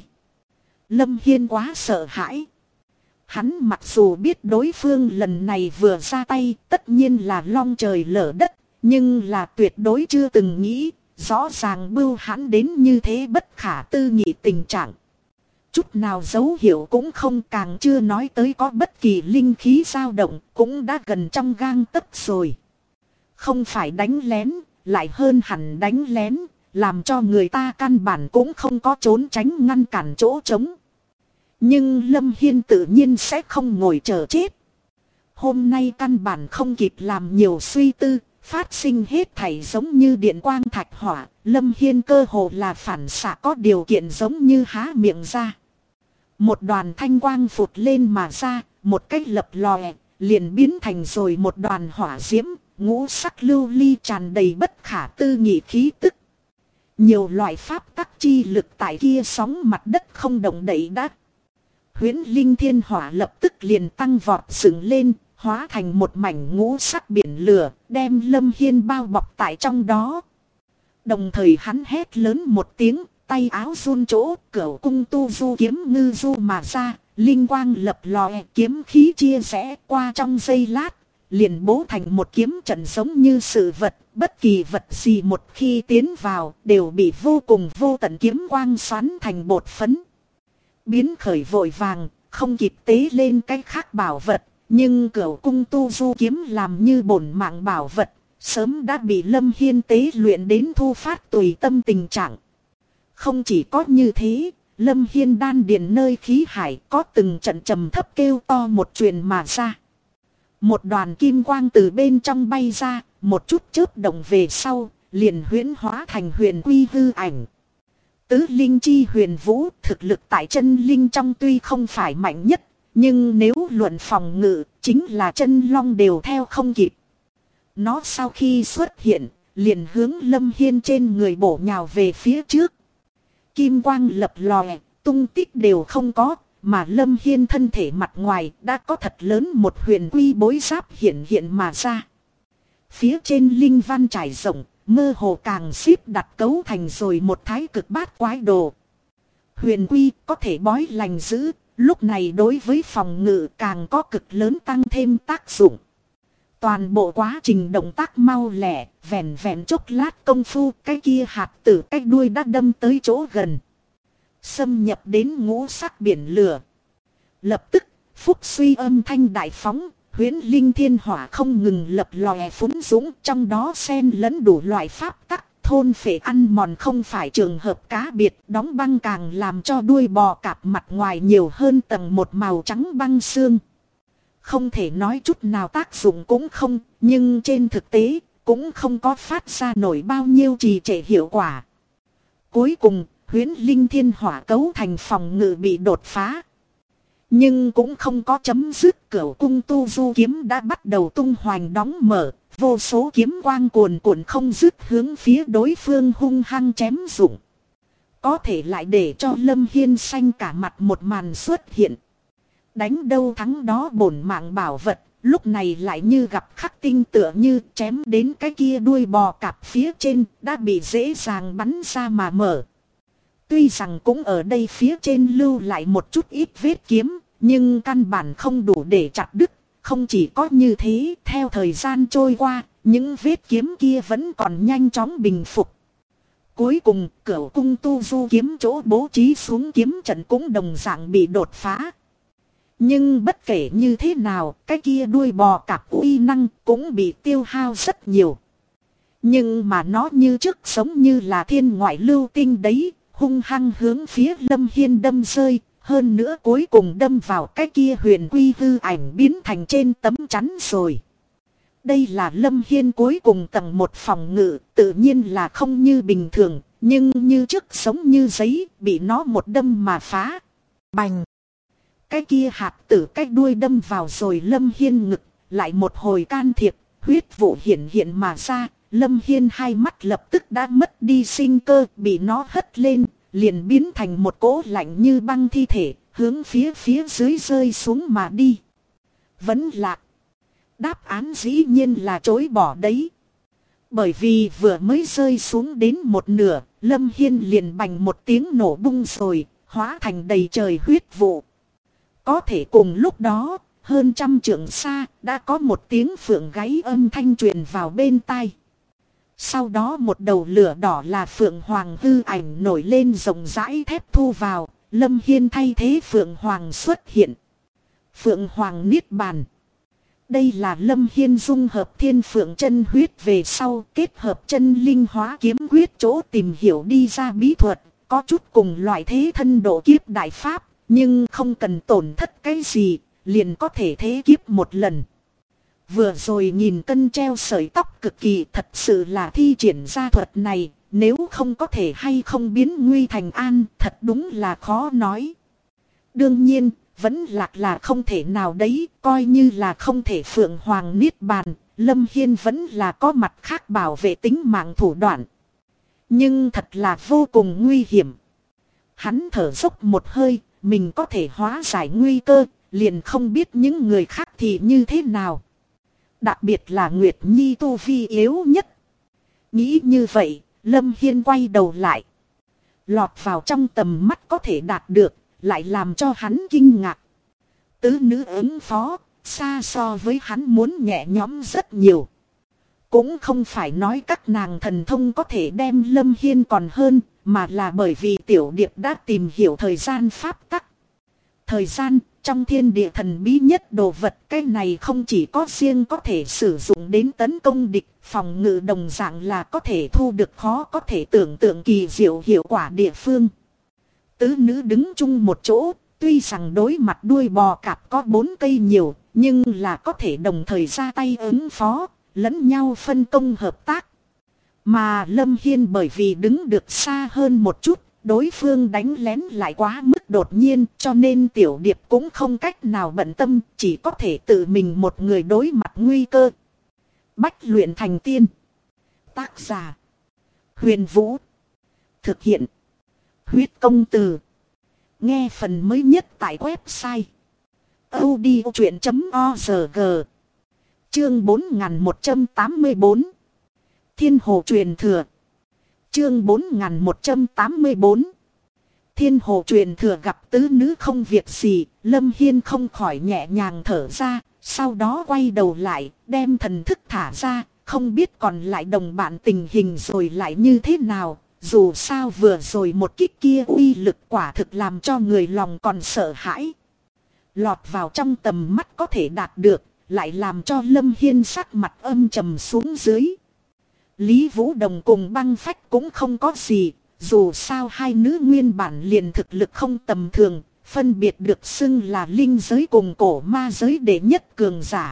Lâm Hiên quá sợ hãi. Hắn mặc dù biết đối phương lần này vừa ra tay tất nhiên là long trời lở đất, nhưng là tuyệt đối chưa từng nghĩ, rõ ràng bưu hãn đến như thế bất khả tư nghị tình trạng. Chút nào dấu hiệu cũng không, càng chưa nói tới có bất kỳ linh khí dao động, cũng đã gần trong gang tấc rồi. Không phải đánh lén, lại hơn hẳn đánh lén, làm cho người ta căn bản cũng không có trốn tránh ngăn cản chỗ trống. Nhưng Lâm Hiên tự nhiên sẽ không ngồi chờ chết. Hôm nay căn bản không kịp làm nhiều suy tư, phát sinh hết thảy giống như điện quang thạch hỏa. Lâm Hiên cơ hồ là phản xạ có điều kiện giống như há miệng ra. Một đoàn thanh quang phụt lên mà ra, một cách lập lòe, liền biến thành rồi một đoàn hỏa diễm, ngũ sắc lưu ly tràn đầy bất khả tư nghị khí tức. Nhiều loại pháp tắc chi lực tại kia sóng mặt đất không động đậy đã. Huyễn linh thiên hỏa lập tức liền tăng vọt dựng lên, hóa thành một mảnh ngũ sắc biển lửa, đem Lâm Hiên bao bọc tại trong đó. Đồng thời hắn hét lớn một tiếng, tay áo run chỗ, cửu cung tu du kiếm ngư du mà ra, linh quang lập lòe, kiếm khí chia rẽ qua trong giây lát, liền bố thành một kiếm trận giống như sự vật, bất kỳ vật gì một khi tiến vào, đều bị vô cùng vô tận kiếm quang xoắn thành bột phấn. Biến khởi vội vàng, không kịp tế lên cái khác bảo vật, nhưng cửu cung tu du kiếm làm như bổn mạng bảo vật, sớm đã bị Lâm Hiên tế luyện đến thu phát tùy tâm tình trạng. Không chỉ có như thế, Lâm Hiên đan điền nơi khí hải có từng trận trầm thấp kêu to một truyền mà ra. Một đoàn kim quang từ bên trong bay ra, một chút chớp động về sau, liền huyễn hóa thành huyền quy hư ảnh. Tứ linh chi huyền vũ, thực lực tại chân linh trong tuy không phải mạnh nhất, nhưng nếu luận phòng ngự, chính là chân long đều theo không kịp. Nó sau khi xuất hiện, liền hướng Lâm Hiên trên người bổ nhào về phía trước. Kim quang lập lòe, tung tích đều không có, mà Lâm Hiên thân thể mặt ngoài đã có thật lớn một huyền quy bối giáp hiện hiện mà ra. Phía trên linh văn trải rộng, mơ hồ càng xếp đặt cấu thành rồi một thái cực bát quái đồ. Huyền quy có thể bói lành giữ, lúc này đối với phòng ngự càng có cực lớn tăng thêm tác dụng. Toàn bộ quá trình động tác mau lẹ, vẹn vẹn chốc lát công phu, cái kia hạt tử cái đuôi đã đâm tới chỗ gần. Xâm nhập đến ngũ sắc biển lửa. Lập tức, phúc suy âm thanh đại phóng, huyễn linh thiên hỏa không ngừng lập lòe phúng dũng, trong đó xen lẫn đủ loại pháp tắc. Thôn phệ ăn mòn không phải trường hợp cá biệt, đóng băng càng làm cho đuôi bò cạp mặt ngoài nhiều hơn tầng một màu trắng băng xương. Không thể nói chút nào tác dụng cũng không, nhưng trên thực tế cũng không có phát ra nổi bao nhiêu trì trệ hiệu quả. Cuối cùng, huyễn linh thiên hỏa cấu thành phòng ngự bị đột phá. Nhưng cũng không có chấm dứt, cửu cung tu du kiếm đã bắt đầu tung hoành đóng mở. Vô số kiếm quang cuồn cuộn không dứt hướng phía đối phương hung hăng chém dụng. Có thể lại để cho Lâm Hiên xanh cả mặt một màn xuất hiện. Đánh đâu thắng đó bổn mạng bảo vật, lúc này lại như gặp khắc tinh tựa như chém đến cái kia đuôi bò cạp phía trên, đã bị dễ dàng bắn ra mà mở. Tuy rằng cũng ở đây phía trên lưu lại một chút ít vết kiếm, nhưng căn bản không đủ để chặt đứt. Không chỉ có như thế, theo thời gian trôi qua, những vết kiếm kia vẫn còn nhanh chóng bình phục. Cuối cùng, cửu cung tu du kiếm chỗ bố trí xuống kiếm trận cũng đồng dạng bị đột phá. Nhưng bất kể như thế nào, cái kia đuôi bò cạp uy năng cũng bị tiêu hao rất nhiều. Nhưng mà nó như trước sống như là thiên ngoại lưu tinh đấy, hung hăng hướng phía Lâm Hiên đâm rơi. Hơn nữa cuối cùng đâm vào cái kia huyền quy hư ảnh biến thành trên tấm chắn rồi. Đây là Lâm Hiên cuối cùng tầng một phòng ngự, tự nhiên là không như bình thường, nhưng như trước sống như giấy, bị nó một đâm mà phá. Bành! Cái kia hạt tử cái đuôi đâm vào rồi Lâm Hiên ngực, lại một hồi can thiệp, huyết vụ hiện hiện mà ra, Lâm Hiên hai mắt lập tức đã mất đi sinh cơ, bị nó hất lên. Liền biến thành một cỗ lạnh như băng thi thể, hướng phía dưới rơi xuống mà đi. Vẫn lạc. Đáp án dĩ nhiên là chối bỏ đấy. Bởi vì vừa mới rơi xuống đến một nửa, Lâm Hiên liền bành một tiếng nổ bung rồi, hóa thành đầy trời huyết vụ. Có thể cùng lúc đó, hơn trăm trượng xa, đã có một tiếng phượng gáy âm thanh truyền vào bên tai. Sau đó một đầu lửa đỏ là Phượng Hoàng hư ảnh nổi lên rộng rãi thép thu vào, Lâm Hiên thay thế Phượng Hoàng xuất hiện. Phượng Hoàng Niết Bàn. Đây là Lâm Hiên dung hợp thiên phượng chân huyết về sau kết hợp chân linh hóa kiếm quyết chỗ tìm hiểu đi ra bí thuật, có chút cùng loại thế thân độ kiếp đại pháp, nhưng không cần tổn thất cái gì, liền có thể thế kiếp một lần. Vừa rồi nhìn cân treo sợi tóc cực kỳ, thật sự là thi triển ra thuật này, nếu không có thể hay không biến nguy thành an, thật đúng là khó nói. Đương nhiên, vẫn lạc là không thể nào đấy, coi như là không thể Phượng Hoàng Niết Bàn, Lâm Hiên vẫn là có mặt khác bảo vệ tính mạng thủ đoạn. Nhưng thật là vô cùng nguy hiểm. Hắn thở dốc một hơi, mình có thể hóa giải nguy cơ, liền không biết những người khác thì như thế nào. Đặc biệt là Nguyệt Nhi tu vi yếu nhất. Nghĩ như vậy, Lâm Hiên quay đầu lại. Lọt vào trong tầm mắt có thể đạt được, lại làm cho hắn kinh ngạc. Tứ nữ ứng phó, xa so với hắn muốn nhẹ nhõm rất nhiều. Cũng không phải nói các nàng thần thông có thể đem Lâm Hiên còn hơn, mà là bởi vì Tiểu Điệp đã tìm hiểu thời gian pháp tắc. Thời gian, trong thiên địa thần bí nhất đồ vật, cái này không chỉ có riêng có thể sử dụng đến tấn công địch, phòng ngự đồng dạng là có thể thu được khó có thể tưởng tượng kỳ diệu hiệu quả địa phương. Tứ nữ đứng chung một chỗ, tuy rằng đối mặt đuôi bò cạp có 4 cây nhiều, nhưng là có thể đồng thời ra tay ứng phó, lẫn nhau phân công hợp tác. Mà Lâm Hiên bởi vì đứng được xa hơn một chút, đối phương đánh lén lại quá mức đột nhiên, cho nên Tiểu Điệp cũng không cách nào bận tâm, chỉ có thể tự mình một người đối mặt nguy cơ. Bách luyện thành tiên. Tác giả: Huyền Vũ. Thực hiện: Huyết Công Từ. Nghe phần mới nhất tại website audiochuyện.org. Chương 4184. Thiên Hồ Truyền Thừa. Chương 4184. Thiên Hồ Truyền Thừa. Gặp tứ nữ không việc gì, Lâm Hiên không khỏi nhẹ nhàng thở ra, sau đó quay đầu lại, đem thần thức thả ra, không biết còn lại đồng bạn tình hình rồi lại như thế nào. Dù sao vừa rồi một kích kia uy lực quả thực làm cho người lòng còn sợ hãi. Lọt vào trong tầm mắt có thể đạt được, lại làm cho Lâm Hiên sắc mặt âm trầm xuống dưới. Lý Vũ Đồng cùng Băng Phách cũng không có gì, dù sao hai nữ nguyên bản liền thực lực không tầm thường, phân biệt được xưng là linh giới cùng cổ ma giới đệ nhất cường giả.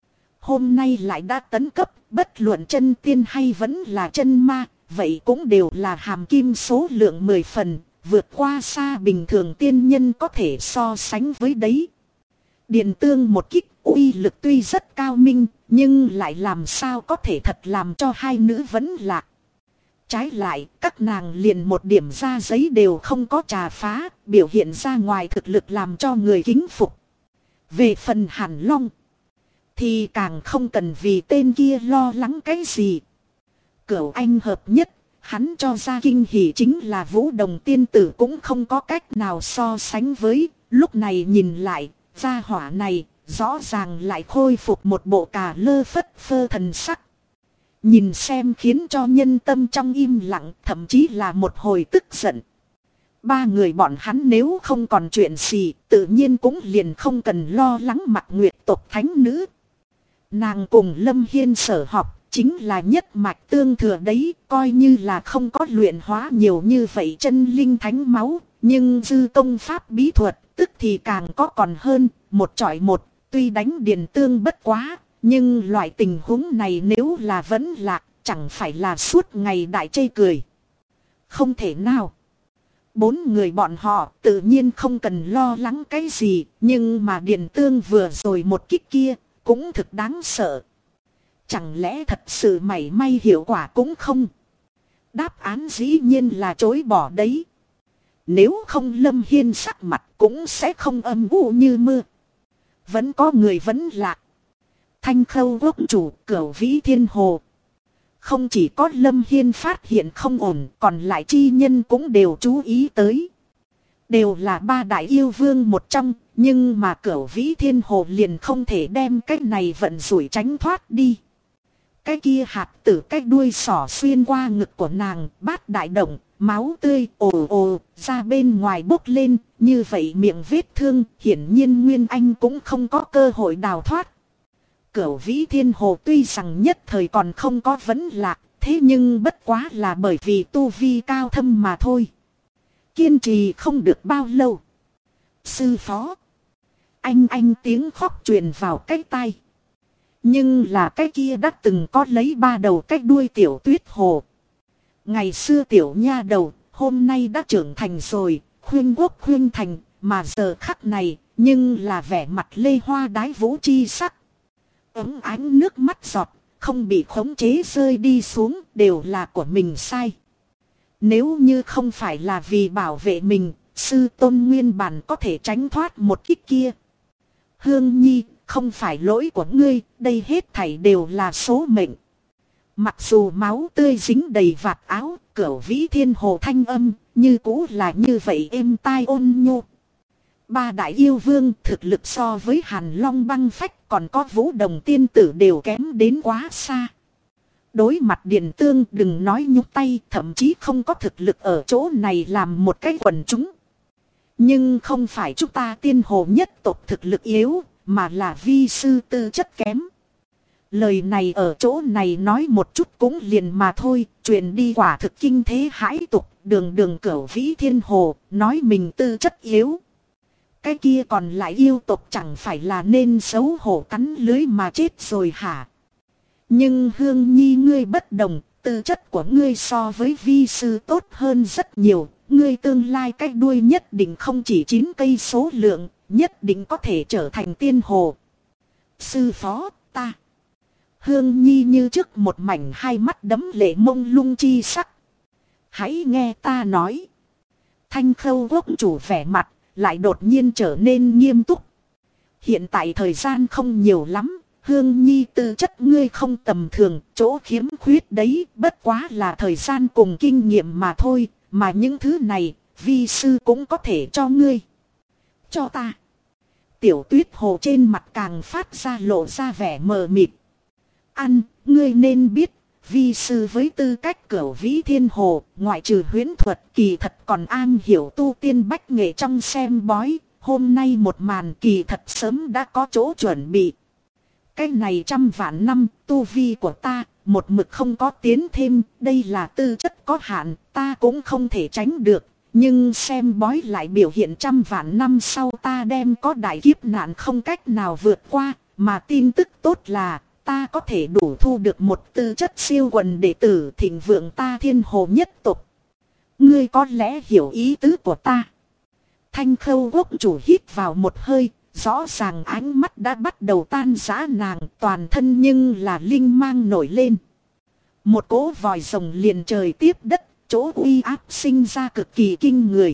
Hôm nay lại đã tấn cấp, bất luận chân tiên hay vẫn là chân ma, vậy cũng đều là hàm kim số lượng 10 phần, vượt qua xa bình thường tiên nhân có thể so sánh với đấy. Điện tương một kích uy lực tuy rất cao minh, nhưng lại làm sao có thể thật làm cho hai nữ vẫn lạc. Trái lại, các nàng liền một điểm ra giấy đều không có trà phá, biểu hiện ra ngoài thực lực làm cho người kính phục. Về phần Hàn Long, thì càng không cần vì tên kia lo lắng cái gì. Cửu anh hợp nhất, hắn cho ra kinh hỉ chính là Vũ Đồng tiên tử cũng không có cách nào so sánh với. Lúc này nhìn lại, gia hỏa này rõ ràng lại khôi phục một bộ cà lơ phất phơ thần sắc. Nhìn xem khiến cho nhân tâm trong im lặng, thậm chí là một hồi tức giận. Ba người bọn hắn nếu không còn chuyện gì, tự nhiên cũng liền không cần lo lắng Mặc Nguyệt tộc thánh nữ. Nàng cùng Lâm Hiên sở học, chính là nhất mạch tương thừa đấy, coi như là không có luyện hóa nhiều như vậy chân linh thánh máu, nhưng dư công pháp bí thuật, tức thì càng có còn hơn, một chọi một, tuy đánh điền tương bất quá, nhưng loại tình huống này nếu là vẫn lạc, chẳng phải là suốt ngày đại chê cười. Không thể nào. Bốn người bọn họ tự nhiên không cần lo lắng cái gì, nhưng mà điền tương vừa rồi một kích kia, cũng thực đáng sợ. Chẳng lẽ thật sự mảy may hiệu quả cũng không? Đáp án dĩ nhiên là chối bỏ đấy. Nếu không Lâm Hiên sắc mặt cũng sẽ không âm u như mưa. Vẫn có người vẫn lạc. Thanh Khâu quốc chủ Cửu Vĩ Thiên Hồ. Không chỉ có Lâm Hiên phát hiện không ổn, còn lại chi nhân cũng đều chú ý tới. Đều là ba đại yêu vương một trong, nhưng mà Cửu Vĩ Thiên Hồ liền không thể đem cái này vận rủi tránh thoát đi. Cái kia hạt tử cái đuôi sỏ xuyên qua ngực của nàng, bát đại động, máu tươi ồ ồ ra bên ngoài bốc lên, như vậy miệng vết thương, hiển nhiên Nguyên Anh cũng không có cơ hội đào thoát. Cửu Vĩ Thiên Hồ tuy rằng nhất thời còn không có vấn lạc, thế nhưng bất quá là bởi vì tu vi cao thâm mà thôi. Kiên trì không được bao lâu. Sư phó. Anh tiếng khóc truyền vào cái tai. Nhưng là cái kia đã từng có lấy ba đầu cái đuôi tiểu tuyết hồ. Ngày xưa tiểu nha đầu, hôm nay đã trưởng thành rồi, khuyên quốc khuyên thành, mà giờ khắc này, nhưng là vẻ mặt lê hoa đái vũ chi sắc. Ấm ánh nước mắt giọt, không bị khống chế rơi đi xuống, đều là của mình sai. Nếu như không phải là vì bảo vệ mình, sư tôn nguyên bản có thể tránh thoát một kích kia. Hương Nhi, không phải lỗi của ngươi, đây hết thảy đều là số mệnh. Mặc dù máu tươi dính đầy vạt áo, Cửu Vĩ Thiên Hồ thanh âm, như cũ là như vậy êm tai ôn nhu. Ba đại yêu vương thực lực so với Hàn Long Băng Phách còn có Vũ Đồng tiên tử đều kém đến quá xa. Đối mặt Điền Tương đừng nói nhúc tay, thậm chí không có thực lực ở chỗ này làm một cái quần chúng. Nhưng không phải chúng ta tiên hồ nhất tộc thực lực yếu, mà là vi sư tư chất kém. Lời này ở chỗ này nói một chút cũng liền mà thôi, truyền đi quả thực kinh thế hãi tục, đường Cửu Vĩ Thiên Hồ nói mình tư chất yếu. Cái kia còn lại yêu tộc chẳng phải là nên xấu hổ cắn lưới mà chết rồi hả? Nhưng Hương Nhi ngươi bất đồng, tư chất của ngươi so với vi sư tốt hơn rất nhiều. Ngươi tương lai cái đuôi nhất định không chỉ 9 cây số lượng, nhất định có thể trở thành tiên hồ. Sư phó, ta. Hương Nhi như trước một mảnh hai mắt đẫm lệ mông lung chi sắc. Hãy nghe ta nói. Thanh Khâu quốc chủ vẻ mặt, lại đột nhiên trở nên nghiêm túc. Hiện tại thời gian không nhiều lắm. Hương Nhi tư chất ngươi không tầm thường, chỗ khiếm khuyết đấy bất quá là thời gian cùng kinh nghiệm mà thôi. Mà những thứ này, vi sư cũng có thể cho ngươi. Cho ta. Tiểu Tuyết Hồ trên mặt càng phát ra lộ ra vẻ mờ mịt. Ăn, ngươi nên biết, vi sư với tư cách Cửu Vĩ Thiên Hồ, ngoại trừ huyễn thuật kỳ thật còn an hiểu tu tiên bách nghệ trong xem bói. Hôm nay một màn kỳ thật sớm đã có chỗ chuẩn bị. Cái này trăm vạn năm, tu vi của ta, một mực không có tiến thêm, đây là tư chất có hạn, ta cũng không thể tránh được. Nhưng xem bói lại biểu hiện trăm vạn năm sau ta đem có đại kiếp nạn không cách nào vượt qua, mà tin tức tốt là ta có thể đủ thu được một tư chất siêu quần đệ tử thịnh vượng ta Thiên Hồ nhất tộc. Ngươi có lẽ hiểu ý tứ của ta. Thanh Khâu quốc chủ hít vào một hơi, rõ ràng ánh mắt đã bắt đầu tan rã, nàng toàn thân nhưng là linh mang nổi lên. Một cỗ vòi rồng liền trời tiếp đất, chỗ uy áp sinh ra cực kỳ kinh người.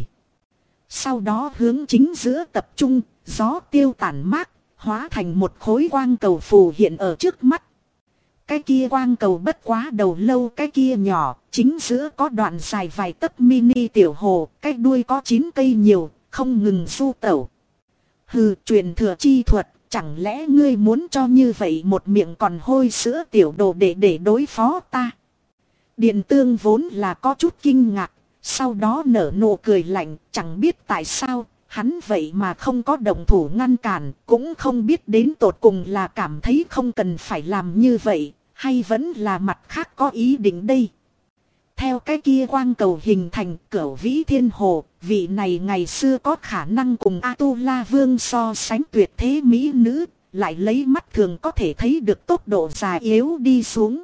Sau đó hướng chính giữa tập trung, gió tiêu tản mát, hóa thành một khối quang cầu phù hiện ở trước mắt. Cái kia quang cầu bất quá đầu lâu cái kia nhỏ, chính giữa có đoạn dài vài tấc mini tiểu hồ, cái đuôi có 9 cây nhiều, không ngừng du tẩu. Hừ, truyền thừa chi thuật, chẳng lẽ ngươi muốn cho như vậy một miệng còn hôi sữa tiểu đồ để đối phó ta? Điện Tương vốn là có chút kinh ngạc, sau đó nở nụ cười lạnh, chẳng biết tại sao, hắn vậy mà không có động thủ ngăn cản, cũng không biết đến tột cùng là cảm thấy không cần phải làm như vậy, hay vẫn là mặt khác có ý định đây. Theo cái kia quang cầu hình thành Cửu Vĩ Thiên Hồ, vị này ngày xưa có khả năng cùng A-tu-la Vương so sánh tuyệt thế mỹ nữ, lại lấy mắt thường có thể thấy được tốc độ già yếu đi xuống.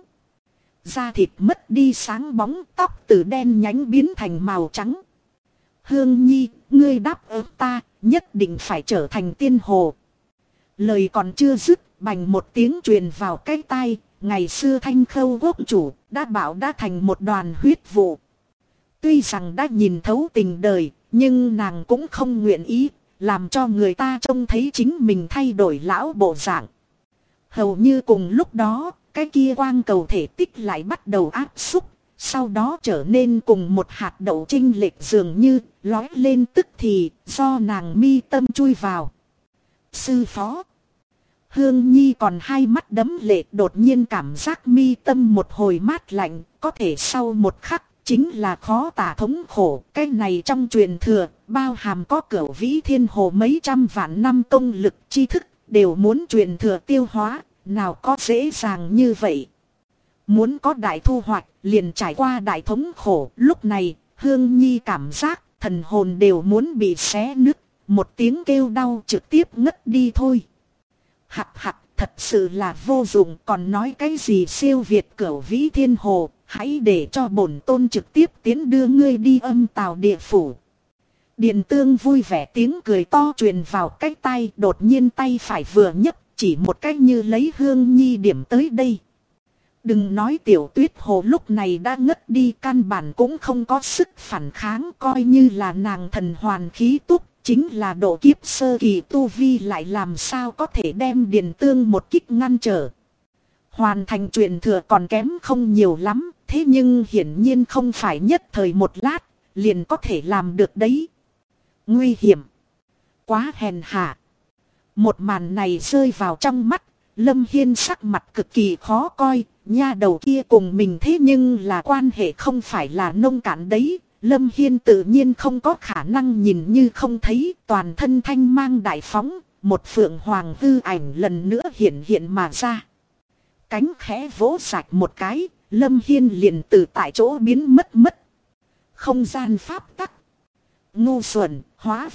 Da thịt mất đi sáng bóng, tóc từ đen nhánh biến thành màu trắng. Hương Nhi, ngươi đáp ứng ta, nhất định phải trở thành tiên hồ. Lời còn chưa dứt, bành một tiếng truyền vào cái tai. Ngày xưa Thanh Khâu quốc chủ đã bảo đã thành một đoàn huyết vụ. Tuy rằng đã nhìn thấu tình đời, nhưng nàng cũng không nguyện ý, làm cho người ta trông thấy chính mình thay đổi lão bộ dạng. Hầu như cùng lúc đó, cái kia quang cầu thể tích lại bắt đầu áp xúc, sau đó trở nên cùng một hạt đậu chênh lệch dường như lói lên tức thì do nàng mi tâm chui vào. Sư phó. Hương Nhi còn hai mắt đẫm lệ, đột nhiên cảm giác mi tâm một hồi mát lạnh, có thể sau một khắc chính là khó tả thống khổ. Cái này trong truyền thừa bao hàm có Cửu Vĩ Thiên Hồ mấy trăm vạn năm công lực tri thức, đều muốn truyền thừa tiêu hóa, nào có dễ dàng như vậy. Muốn có đại thu hoạch liền trải qua đại thống khổ. Lúc này Hương Nhi cảm giác thần hồn đều muốn bị xé nứt, một tiếng kêu đau trực tiếp ngất đi thôi. Hặc hặc, thật sự là vô dụng, còn nói cái gì siêu việt Cửu Vĩ Thiên Hồ, hãy để cho bổn tôn trực tiếp tiến đưa ngươi đi âm tào địa phủ. Điện Tương vui vẻ tiếng cười to truyền vào cái tay, đột nhiên tay phải vừa nhấc, chỉ một cách như lấy Hương Nhi điểm tới đây. Đừng nói Tiểu Tuyết Hồ lúc này đã ngất đi, căn bản cũng không có sức phản kháng, coi như là nàng thần hoàn khí túc. Chính là độ kiếp sơ kỳ tu vi lại làm sao có thể đem Điện Tương một kích ngăn trở. Hoàn thành truyền thừa còn kém không nhiều lắm, thế nhưng hiển nhiên không phải nhất thời một lát, liền có thể làm được đấy. Nguy hiểm. Quá hèn hạ. Một màn này rơi vào trong mắt, Lâm Hiên sắc mặt cực kỳ khó coi, nha đầu kia cùng mình thế nhưng là quan hệ không phải là nông cạn đấy. Lâm Hiên tự nhiên không có khả năng nhìn như không thấy, toàn thân thanh mang đại phóng, một phượng hoàng hư ảnh lần nữa hiện mà ra. Cánh khẽ vỗ sạch một cái, Lâm Hiên liền từ tại chỗ biến mất. Không gian pháp tắc. Ngu xuẩn, hóa vũ,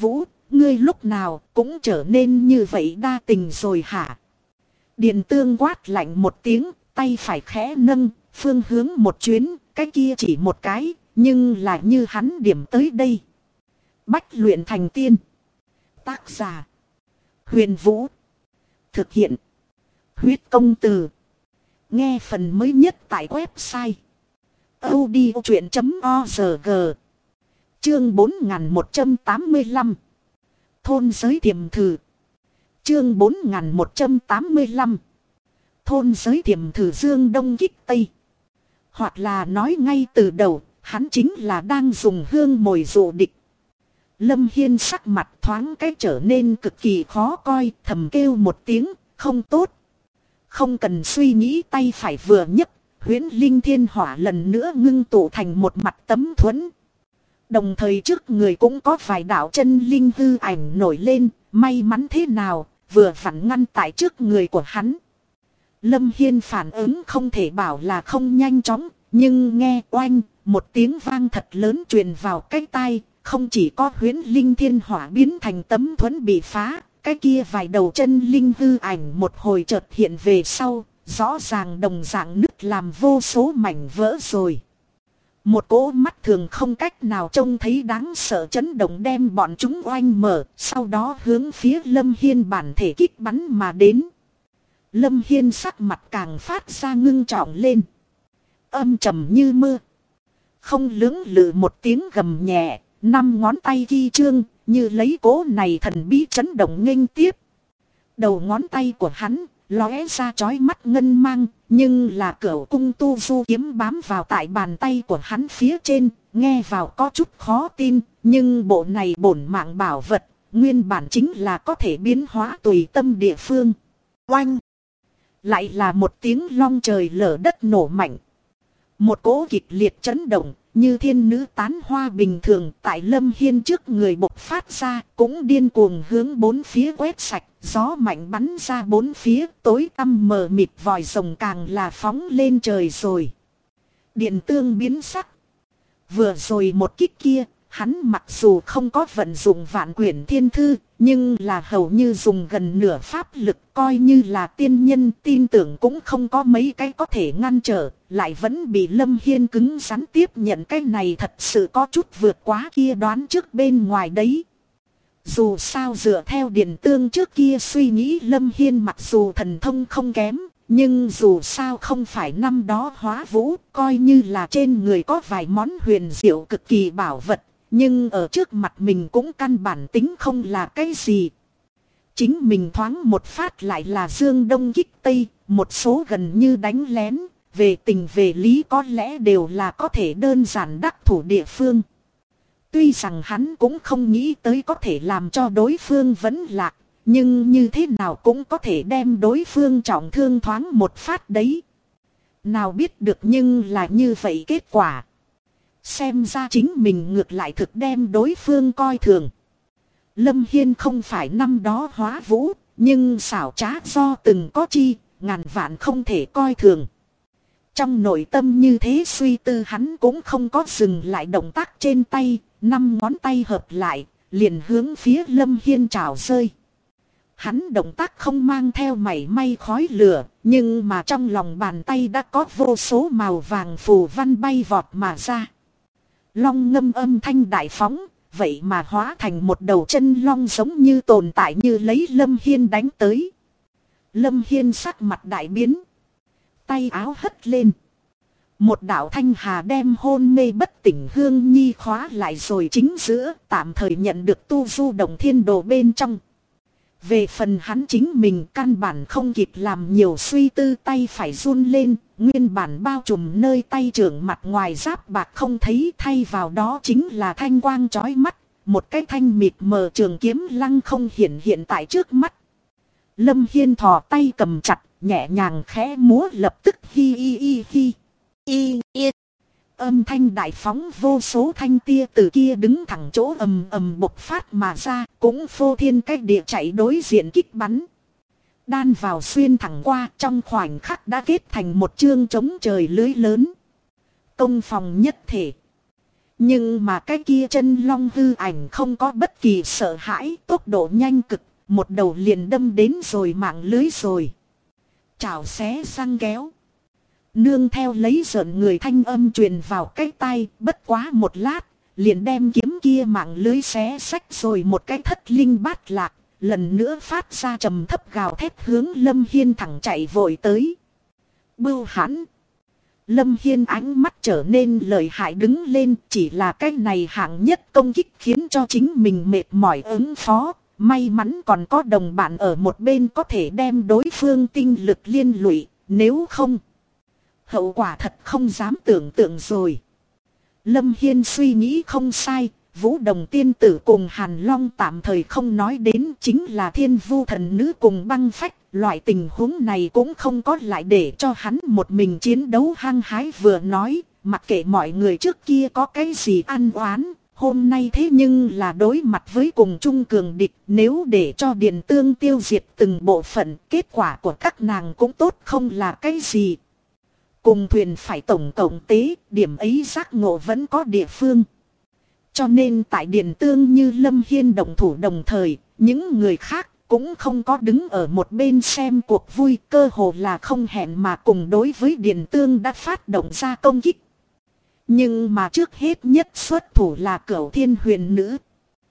ngươi lúc nào cũng trở nên như vậy đa tình rồi hả? Điền Tương quát lạnh một tiếng, tay phải khẽ nâng, phương hướng một chuyến, cái kia chỉ một cái, nhưng là như hắn điểm tới đây. Bách luyện thành tiên. Tác giả: Huyền Vũ. Thực hiện: Huyết Công Từ. Nghe phần mới nhất tại website audiochuyện.org. Chương 4185. Thôn giới tiềm thử. Chương 4185. Thôn giới tiềm thử Dương Đông kích Tây. Hoặc là nói ngay từ đầu, hắn chính là đang dùng hương mồi dụ địch. Lâm Hiên sắc mặt thoáng cái trở nên cực kỳ khó coi, thầm kêu một tiếng, không tốt. Không cần suy nghĩ, tay phải vừa nhấc, huyễn linh thiên hỏa lần nữa ngưng tụ thành một mặt tấm thuẫn. Đồng thời trước người cũng có vài đạo chân linh hư ảnh nổi lên, may mắn thế nào, vừa vặn ngăn tại trước người của hắn. Lâm Hiên phản ứng không thể bảo là không nhanh chóng, nhưng nghe oanh, một tiếng vang thật lớn truyền vào cái tai, không chỉ có huyễn linh thiên hỏa biến thành tấm thuẫn bị phá, cái kia vài đầu chân linh hư ảnh một hồi chợt hiện về sau, rõ ràng đồng dạng nứt làm vô số mảnh vỡ rồi. Một cỗ mắt thường không cách nào trông thấy đáng sợ chấn động đem bọn chúng oanh mở, sau đó hướng phía Lâm Hiên bản thể kích bắn mà đến. Lâm Hiên sắc mặt càng phát ra ngưng trọng lên. Âm trầm như mưa. Không lưỡng lự một tiếng gầm nhẹ, 5 ngón tay ghi chương, như lấy cỗ này thần bí chấn động nghênh tiếp. Đầu ngón tay của hắn lóe ra chói mắt ngân mang, nhưng là cửu cung tu du kiếm bám vào tại bàn tay của hắn phía trên, nghe vào có chút khó tin, nhưng bộ này bổn mạng bảo vật, nguyên bản chính là có thể biến hóa tùy tâm địa phương. Oanh! Lại là một tiếng long trời lở đất nổ mạnh. Một cỗ kịch liệt chấn động, như thiên nữ tán hoa bình thường tại Lâm Hiên trước người bộc phát ra, cũng điên cuồng hướng bốn phía quét sạch, gió mạnh bắn ra bốn phía, tối tăm mờ mịt, vòi rồng càng là phóng lên trời rồi. Điện Tương biến sắc. Vừa rồi một kích kia, hắn mặc dù không có vận dụng vạn quyển thiên thư, nhưng là hầu như dùng gần nửa pháp lực, coi như là tiên nhân tin tưởng cũng không có mấy cái có thể ngăn trở, lại vẫn bị Lâm Hiên cứng rắn tiếp nhận. Cái này thật sự có chút vượt quá kia đoán trước bên ngoài đấy. Dù sao dựa theo Điền Tương trước kia suy nghĩ, Lâm Hiên mặc dù thần thông không kém, nhưng dù sao không phải năm đó hóa vũ, coi như là trên người có vài món huyền diệu cực kỳ bảo vật, nhưng ở trước mặt mình cũng căn bản tính không là cái gì. Chính mình thoáng một phát lại là Dương Đông kích Tây, một số gần như đánh lén, về tình về lý có lẽ đều là có thể đơn giản đắc thủ địa phương. Tuy rằng hắn cũng không nghĩ tới có thể làm cho đối phương vẫn lạc, nhưng như thế nào cũng có thể đem đối phương trọng thương thoáng một phát đấy. Nào biết được nhưng là như vậy kết quả. Xem ra chính mình ngược lại thực đem đối phương coi thường. Lâm Hiên không phải năm đó hóa vũ, nhưng xảo trá do từng có chi, ngàn vạn không thể coi thường. Trong nội tâm như thế suy tư, hắn cũng không có dừng lại động tác trên tay, 5 ngón tay hợp lại, liền hướng phía Lâm Hiên trào rơi. Hắn động tác không mang theo mảy may khói lửa, nhưng mà trong lòng bàn tay đã có vô số màu vàng phù văn bay vọt mà ra. Long ngâm âm thanh đại phóng, vậy mà hóa thành một đầu chân long giống như tồn tại, như lấy Lâm Hiên đánh tới. Lâm Hiên sắc mặt đại biến. Tay áo hất lên. Một đạo thanh hà đem hôn mê bất tỉnh Hương Nhi khóa lại rồi chính giữa, tạm thời nhận được tu du động thiên đồ bên trong. Về phần hắn chính mình căn bản không kịp làm nhiều suy tư, tay phải run lên, nguyên bản bao trùm nơi tay trưởng mặt ngoài giáp bạc không thấy, thay vào đó chính là thanh quang chói mắt, một cái thanh mịt mờ trường kiếm lăng không hiện tại trước mắt. Lâm Hiên thò tay cầm chặt, nhẹ nhàng khẽ múa, lập tức hi hi hi hi hi hi. Âm thanh đại phóng, vô số thanh tia từ kia đứng thẳng chỗ ầm ầm bộc phát mà ra, cũng phô thiên cách địa chạy đối diện kích bắn. Đan vào xuyên thẳng qua, trong khoảnh khắc đã kết thành một chương chống trời lưới lớn. Công phòng nhất thể. Nhưng mà cái kia chân long hư ảnh không có bất kỳ sợ hãi, tốc độ nhanh cực, một đầu liền đâm đến rồi mạng lưới rồi. Chảo xé răng kéo. Nương theo lấy giận người thanh âm truyền vào cái tai, bất quá một lát, liền đem kiếm kia mạng lưới xé xách rồi một cái thất linh bát lạc, lần nữa phát ra trầm thấp gào thét hướng Lâm Hiên thẳng chạy vội tới. Bưu hãn. Lâm Hiên ánh mắt trở nên lợi hại đứng lên, chỉ là cái này hạng nhất công kích khiến cho chính mình mệt mỏi ứng phó. May mắn còn có đồng bạn ở một bên có thể đem đối phương tinh lực liên lụy, nếu không, hậu quả thật không dám tưởng tượng rồi. Lâm Hiên suy nghĩ không sai, Vũ Đồng tiên tử cùng Hàn Long tạm thời không nói đến, chính là Thiên Vu thần nữ cùng Băng Phách. Loại tình huống này cũng không có lại để cho hắn một mình chiến đấu hăng hái, vừa nói, mặc kệ mọi người trước kia có cái gì ăn oán, hôm nay thế nhưng là đối mặt với cùng chung cường địch, nếu để cho Điền Tương tiêu diệt từng bộ phận, kết quả của các nàng cũng tốt không là cái gì. Cùng thuyền phải tổng cộng tế, điểm ấy giác ngộ vẫn có địa phương. Cho nên tại Điền Tương như Lâm Hiên động thủ đồng thời, những người khác cũng không có đứng ở một bên xem cuộc vui, cơ hồ là không hẹn mà cùng đối với Điền Tương đã phát động ra công kích. Nhưng mà trước hết nhất xuất thủ là Cửu Thiên Huyền Nữ.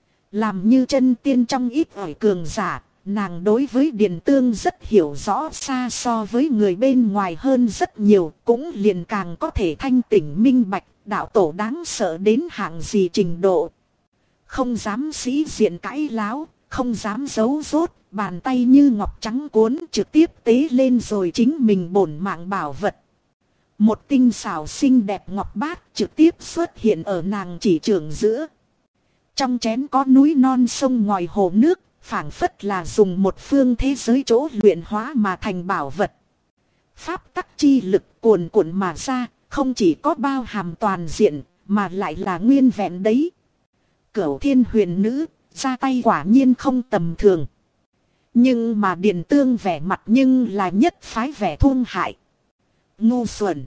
Làm như chân tiên trong ít ỏi cường giả, nàng đối với Điền Tương rất hiểu rõ, xa so với người bên ngoài hơn rất nhiều, cũng liền càng có thể thanh tỉnh minh bạch, đạo tổ đáng sợ đến hạng gì trình độ. Không dám sĩ diện cãi láo, không dám giấu rốt, bàn tay như ngọc trắng cuốn trực tiếp tế lên rồi chính mình bổn mạng bảo vật. Một tinh xảo xinh đẹp ngọc bát trực tiếp xuất hiện ở nàng chỉ trường giữa. Trong chén có núi non sông ngòi hồ nước, phảng phất là dùng một phương thế giới chỗ luyện hóa mà thành bảo vật. Pháp tắc chi lực cuồn cuộn mà ra, không chỉ có bao hàm toàn diện, mà lại là nguyên vẹn đấy. Cửu Thiên Huyền Nữ ra tay quả nhiên không tầm thường. Nhưng mà Điền Tương vẻ mặt nhưng là nhất phái vẻ thung hại. Ngu xuẩn.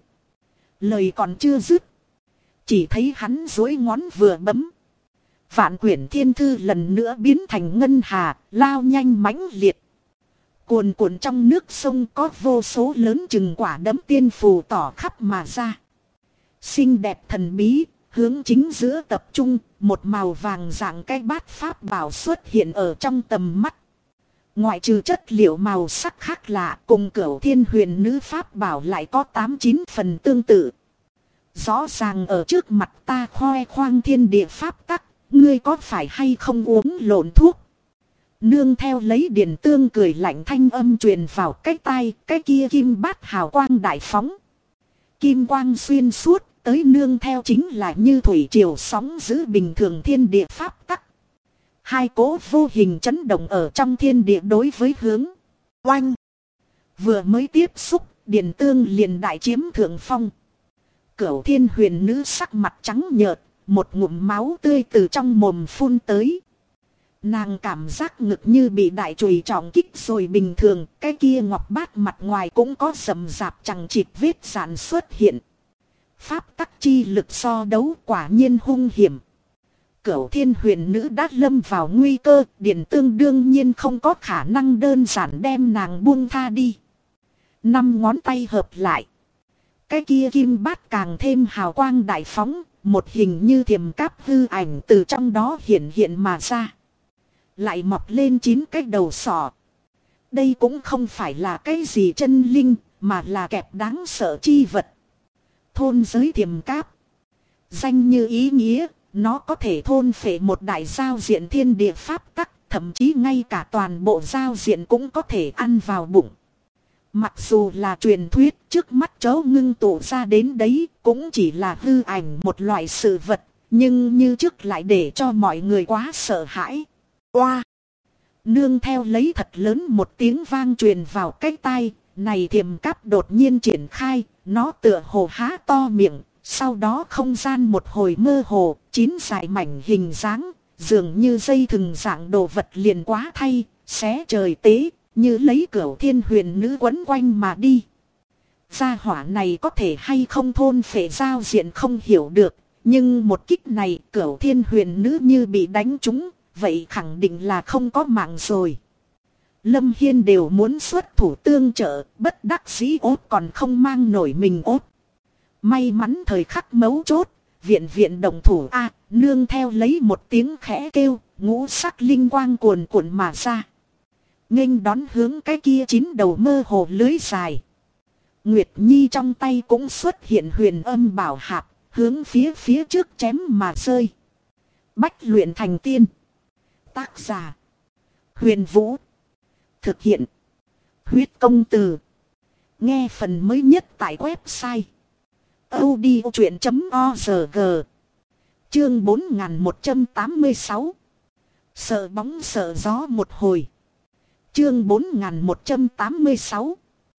Lời còn chưa dứt, chỉ thấy hắn duỗi ngón vừa bấm. Vạn quyển thiên thư lần nữa biến thành ngân hà, lao nhanh mãnh liệt. Cuồn cuộn trong nước sông có vô số lớn chừng quả đấm tiên phù tỏ khắp mà ra. Xinh đẹp thần bí, hướng chính giữa tập trung, một màu vàng dạng cái bát pháp bảo xuất hiện ở trong tầm mắt. Ngoại trừ chất liệu màu sắc khác lạ, cùng Cửu Thiên Huyền Nữ pháp bảo lại có 8-9 phần tương tự. Rõ ràng ở trước mặt ta khoe khoang thiên địa pháp tắc, ngươi có phải hay không uống lộn thuốc? Nương theo lấy Điền Tương cười lạnh thanh âm truyền vào cái tai, cái kia kim bát hào quang đại phóng. Kim quang xuyên suốt, tới nương theo chính là như thủy triều sóng giữ bình thường thiên địa pháp tắc. Hai cỗ vô hình chấn động ở trong thiên địa đối với hướng oanh. Vừa mới tiếp xúc, Điền Tương liền đại chiếm thượng phong. Cửu Thiên Huyền Nữ sắc mặt trắng nhợt, một ngụm máu tươi từ trong mồm phun tới. Nàng cảm giác ngực như bị đại chùy trọng kích rồi bình thường, cái kia ngọc bát mặt ngoài cũng có rầm rạp chằng chịt vết rạn xuất hiện. Pháp tắc chi lực so đấu quả nhiên hung hiểm. Cửu Thiên Huyền Nữ đã lâm vào nguy cơ, Điền Tương đương nhiên không có khả năng đơn giản đem nàng buông tha đi. 5 ngón tay hợp lại. Cái kia kim bát càng thêm hào quang đại phóng, một hình như thiềm cáp hư ảnh từ trong đó hiện mà ra. Lại mọc lên 9 cái đầu sọ. Đây cũng không phải là cái gì chân linh, mà là kẹp đáng sợ chi vật. Thôn giới thiềm cáp. Danh như ý nghĩa, nó có thể thôn phệ một đại giao diện thiên địa pháp tắc, thậm chí ngay cả toàn bộ giao diện cũng có thể ăn vào bụng. Mặc dù là truyền thuyết trước mắt chó ngưng tụ ra đến đấy cũng chỉ là hư ảnh một loại sự vật, nhưng như trước lại để cho mọi người quá sợ hãi. Oa! Nương theo lấy thật lớn một tiếng vang truyền vào cái tai, này thiềm cáp đột nhiên triển khai, nó tựa hồ há to miệng, sau đó không gian một hồi mơ hồ, 9 dải mảnh hình dáng, dường như dây thừng dạng đồ vật liền quá thay, xé trời tế. Như lấy Cửu Thiên Huyền Nữ quấn quanh mà đi. Gia hỏa này có thể hay không thôn phệ giao diện không hiểu được. Nhưng một kích này Cửu Thiên Huyền Nữ như bị đánh trúng, vậy khẳng định là không có mạng rồi. Lâm Hiên đều muốn xuất thủ tương trợ, bất đắc dĩ ốt còn không mang nổi mình ốt. May mắn thời khắc mấu chốt, viện viện động thủ nương theo lấy một tiếng khẽ kêu, ngũ sắc linh quang cuồn cuộn mà ra. Nghênh đón hướng cái kia 9 đầu mơ hồ lưới dài. Nguyệt Nhi trong tay cũng xuất hiện huyền âm bảo hạp, hướng phía trước chém mà rơi. Bách luyện thành tiên. Tác giả: Huyền Vũ. Thực hiện: Huyết Công Từ. Nghe phần mới nhất tại website audiochuyện.org. Chương 4186. Sợ bóng sợ gió một hồi. Chương 4186.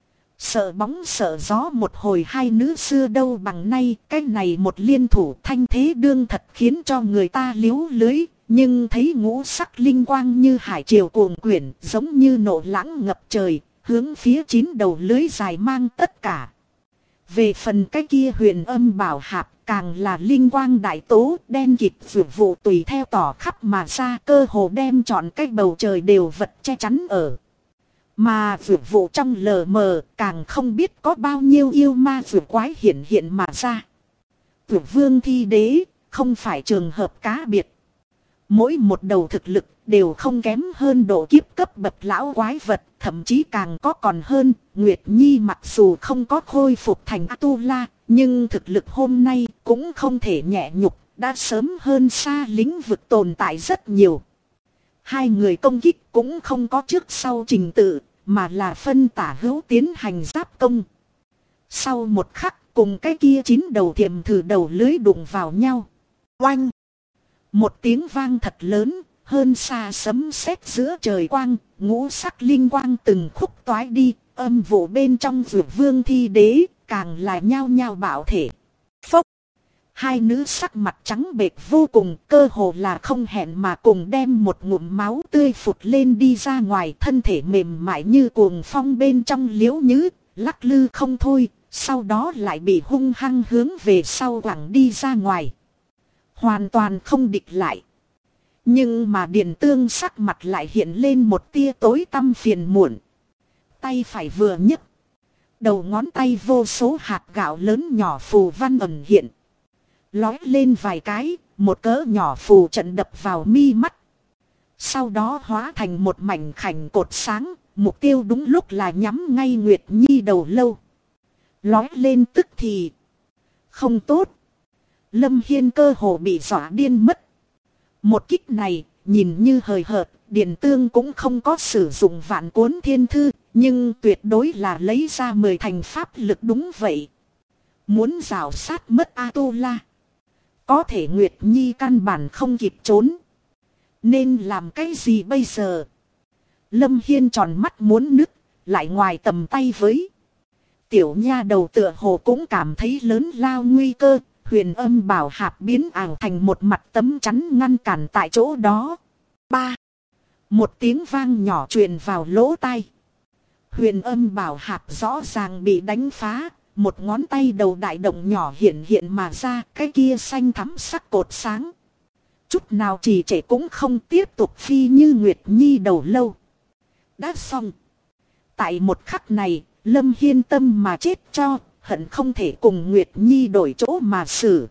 Sợ bóng sợ gió một hồi, hai nữ xưa đâu bằng nay, cái này một liên thủ thanh thế đương thật khiến cho người ta liếu lưới, nhưng thấy ngũ sắc linh quang như hải triều cuồng quyển, giống như nộ lãng ngập trời, hướng phía 9 đầu lưới dài mang tất cả. Về phần cái kia huyền âm bảo hạp, càng là linh quang đại tố, đen kịt vượt vụ tùy theo tỏ khắp mà ra, cơ hồ đem trọn cái bầu trời đều vật che chắn ở. Mà vượt vụ trong lờ mờ, càng không biết có bao nhiêu yêu ma vượt quái hiện mà ra. Vượt vương thi đế, không phải trường hợp cá biệt. Mỗi một đầu thực lực đều không kém hơn độ kiếp cấp bậc lão quái vật, thậm chí càng có còn hơn. Nguyệt Nhi mặc dù không có khôi phục thành A-tu-la, nhưng thực lực hôm nay cũng không thể nhẹ nhục, đã sớm hơn xa lĩnh vực tồn tại rất nhiều. Hai người công kích cũng không có trước sau trình tự, mà là phân tả hữu tiến hành giáp công. Sau một khắc, cùng cái kia 9 đầu thiềm thử đầu lưới đụng vào nhau. Oanh! Một tiếng vang thật lớn, hơn xa sấm sét giữa trời quang, ngũ sắc linh quang từng khúc toái đi, âm vụ bên trong vượt vương thi đế, càng là nhao nhao bạo thể. Phốc! Hai nữ sắc mặt trắng bệch vô cùng, cơ hồ là không hẹn mà cùng đem một ngụm máu tươi phụt lên đi ra ngoài, thân thể mềm mại như cuồng phong bên trong liễu nhứ, lắc lư không thôi, sau đó lại bị hung hăng hướng về sau quẳng đi ra ngoài. Hoàn toàn không địch lại. Nhưng mà Điền Tương sắc mặt lại hiện lên một tia tối tăm phiền muộn. Tay phải vừa nhấc, đầu ngón tay vô số hạt gạo lớn nhỏ phù văn ẩn hiện. Lói lên vài cái, một cỡ nhỏ phù trận đập vào mi mắt. Sau đó hóa thành một mảnh khảnh cột sáng, mục tiêu đúng lúc là nhắm ngay Nguyệt Nhi đầu lâu. Lói lên tức thì không tốt. Lâm Hiên cơ hồ bị dọa điên mất. Một kích này, nhìn như hời hợt, Điền Tương cũng không có sử dụng vạn cuốn thiên thư, nhưng tuyệt đối là lấy ra 10 thành pháp lực đúng vậy. Muốn rào sát mất A-tu-la. Có thể Nguyệt Nhi căn bản không kịp trốn. Nên làm cái gì bây giờ? Lâm Hiên tròn mắt muốn nứt, lại ngoài tầm tay với. Tiểu nha đầu tựa hồ cũng cảm thấy lớn lao nguy cơ. Huyền âm bảo hạp biến ảo thành một mặt tấm chắn ngăn cản tại chỗ đó. 3. Một tiếng vang nhỏ truyền vào lỗ tai. Huyền âm bảo hạp rõ ràng bị đánh phá. Một ngón tay đầu đại động nhỏ hiện mà ra, cái kia xanh thắm sắc cột sáng. Chút nào trì trệ cũng không tiếp tục phi như Nguyệt Nhi đầu lâu. Đã xong. Tại một khắc này, Lâm Hiên tâm mà chết cho. Hận không thể cùng Nguyệt Nhi đổi chỗ mà xử.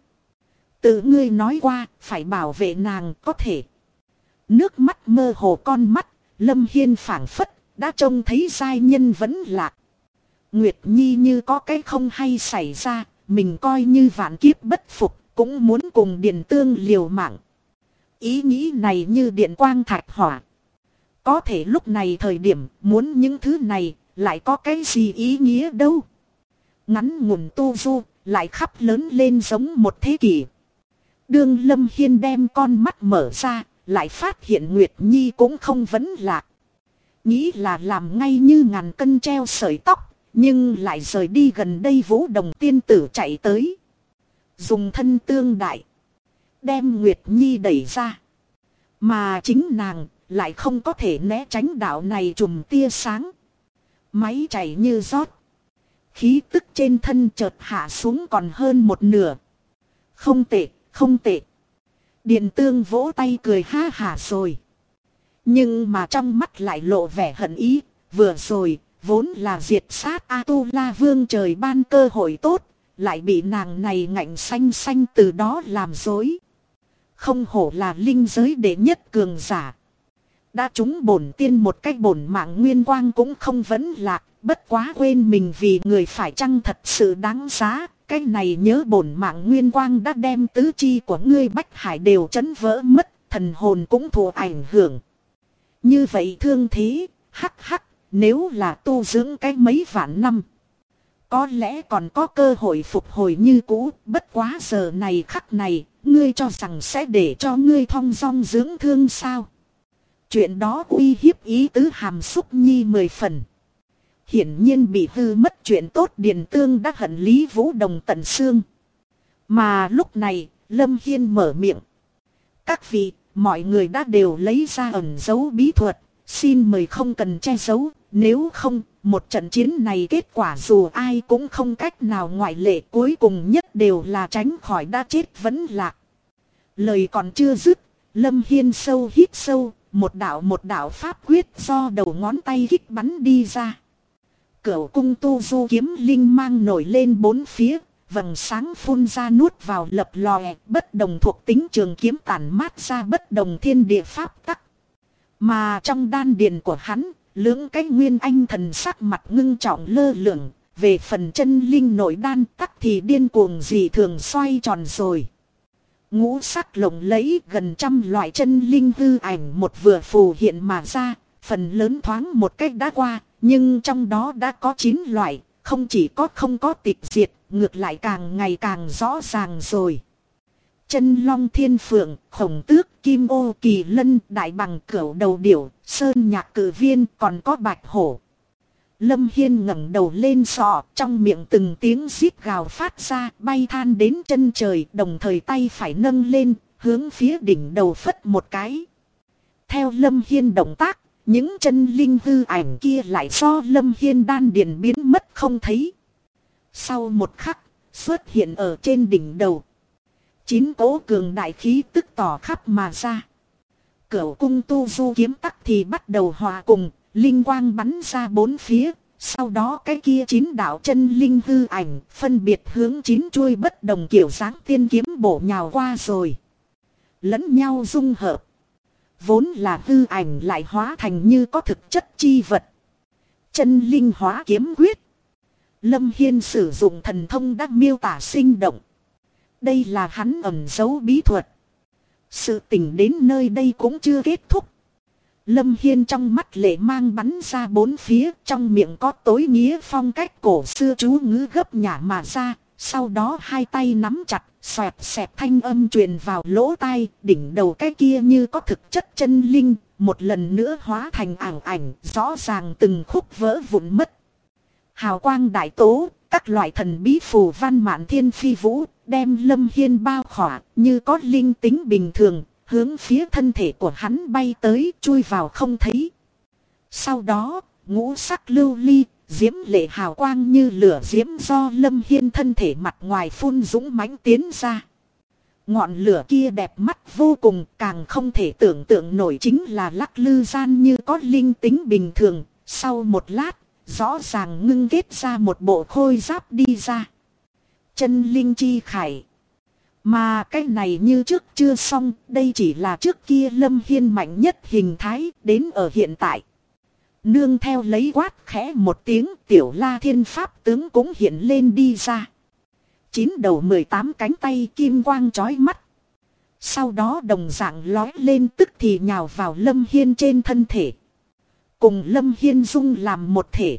Tự ngươi nói qua, phải bảo vệ nàng có thể. Nước mắt mơ hồ con mắt, Lâm Hiên phảng phất, đã trông thấy giai nhân vẫn lạc. Nguyệt Nhi như có cái không hay xảy ra, mình coi như vạn kiếp bất phục, cũng muốn cùng Điền Tương liều mạng. Ý nghĩ này như điện quang thạch hỏa. Có thể lúc này thời điểm muốn những thứ này, lại có cái gì ý nghĩa đâu. Ngắn ngủn tu du, lại khắp lớn lên giống một thế kỷ. Đương Lâm Hiên đem con mắt mở ra, lại phát hiện Nguyệt Nhi cũng không vấn lạc. Nghĩ là làm ngay như ngàn cân treo sợi tóc, nhưng lại rời đi gần đây Vũ Đồng tiên tử chạy tới. Dùng thân tương đại, đem Nguyệt Nhi đẩy ra. Mà chính nàng lại không có thể né tránh đạo này chùm tia sáng. Máy chảy như rót. Khí tức trên thân chợt hạ xuống còn hơn một nửa. Không tệ, không tệ. Điện Tương vỗ tay cười ha hả rồi. Nhưng mà trong mắt lại lộ vẻ hận ý. Vừa rồi, vốn là diệt sát Atula Vương trời ban cơ hội tốt. Lại bị nàng này ngạnh xanh xanh từ đó làm dối. Không hổ là linh giới đệ nhất cường giả. Đã trúng bổn tiên một cách bổn mạng nguyên quang cũng không vấn lạc. Bất quá quên mình vì người phải chăng thật sự đáng giá. Cái này nhớ bổn mạng nguyên quang đã đem tứ chi của ngươi Bách Hải đều chấn vỡ mất. Thần hồn cũng thụ ảnh hưởng. Như vậy thương thế, hắc hắc, nếu là tu dưỡng cái mấy vạn năm. Có lẽ còn có cơ hội phục hồi như cũ, bất quá giờ này khắc này, ngươi cho rằng sẽ để cho ngươi thong dong dưỡng thương sao. Chuyện đó uy hiếp ý tứ hàm xúc nhi 10 phần. Hiển nhiên bị hư mất chuyện tốt Điền Tương đã hận Lý Vũ Đồng tận xương. Mà lúc này, Lâm Hiên mở miệng. Các vị, mọi người đã đều lấy ra ẩn dấu bí thuật, xin mời không cần che giấu, nếu không, một trận chiến này kết quả dù ai cũng không cách nào ngoại lệ, cuối cùng nhất đều là tránh khỏi đã chết vẫn lạc. Lời còn chưa dứt, Lâm Hiên sâu hít sâu, một đạo pháp quyết do đầu ngón tay hít bắn đi ra. Cửu cung tu du kiếm linh mang nổi lên bốn phía, vầng sáng phun ra nuốt vào lập lòe, bất đồng thuộc tính trường kiếm tản mát ra bất đồng thiên địa pháp tắc. Mà trong đan điền của hắn, lưỡng cái nguyên anh thần sắc mặt ngưng trọng lơ lửng, về phần chân linh nội đan tắc thì điên cuồng dị thường xoay tròn rồi. Ngũ sắc lộng lẫy gần trăm loại chân linh hư ảnh một vừa phù hiện mà ra, phần lớn thoáng một cách đã qua, nhưng trong đó đã có 9 loại, không chỉ có không có tịch diệt, ngược lại càng ngày càng rõ ràng rồi. Chân long thiên phượng, khổng tước, kim ô kỳ lân, đại bằng cửu đầu điểu, sơn nhạc cử viên, còn có bạch hổ. Lâm Hiên ngẩng đầu lên sọ, trong miệng từng tiếng rít gào phát ra, bay than đến chân trời, đồng thời tay phải nâng lên, hướng phía đỉnh đầu phất một cái. Theo Lâm Hiên động tác, những chân linh hư ảnh kia lại do Lâm Hiên đan điền biến mất không thấy. Sau một khắc, xuất hiện ở trên đỉnh đầu. 9 cỗ cường đại khí tức tỏ khắp mà ra. Cửu cung tu du kiếm tắc thì bắt đầu hòa cùng, linh quang bắn ra bốn phía. Sau đó cái kia 9 đạo chân linh hư ảnh phân biệt hướng 9 chuôi bất đồng kiểu dáng tiên kiếm bổ nhào qua rồi. Lẫn nhau dung hợp. Vốn là hư ảnh lại hóa thành như có thực chất chi vật. Chân linh hóa kiếm quyết. Lâm Hiên sử dụng thần thông đã miêu tả sinh động. Đây là hắn ẩn giấu bí thuật. Sự tình đến nơi đây cũng chưa kết thúc. Lâm Hiên trong mắt lệ mang bắn ra bốn phía, trong miệng có tối nghĩa phong cách cổ xưa chú ngữ gấp nhả mà ra. Sau đó hai tay nắm chặt, xoẹt xẹt thanh âm truyền vào lỗ tai, đỉnh đầu cái kia như có thực chất chân linh, một lần nữa hóa thành ảo ảnh, rõ ràng từng khúc vỡ vụn mất. Hào quang đại tố, các loại thần bí phù văn mạn thiên phi vũ, đem Lâm Hiên bao khỏa, như có linh tính bình thường, hướng phía thân thể của hắn bay tới, chui vào không thấy. Sau đó, ngũ sắc lưu ly, diễm lệ hào quang như lửa diễm do Lâm Hiên thân thể mặt ngoài phun dũng mãnh tiến ra. Ngọn lửa kia đẹp mắt vô cùng, càng không thể tưởng tượng nổi chính là lắc lư gian như có linh tính bình thường. Sau một lát, rõ ràng ngưng kết ra một bộ khôi giáp đi ra. Chân linh chi khải. Mà cái này như trước chưa xong, đây chỉ là trước kia Lâm Hiên mạnh nhất hình thái, đến ở hiện tại. Nương theo lấy quát khẽ một tiếng, tiểu La Thiên Pháp tướng cũng hiện lên đi ra. 9 đầu 18 cánh tay kim quang chói mắt. Sau đó đồng dạng lói lên tức thì nhào vào Lâm Hiên trên thân thể. Cùng Lâm Hiên dung làm một thể.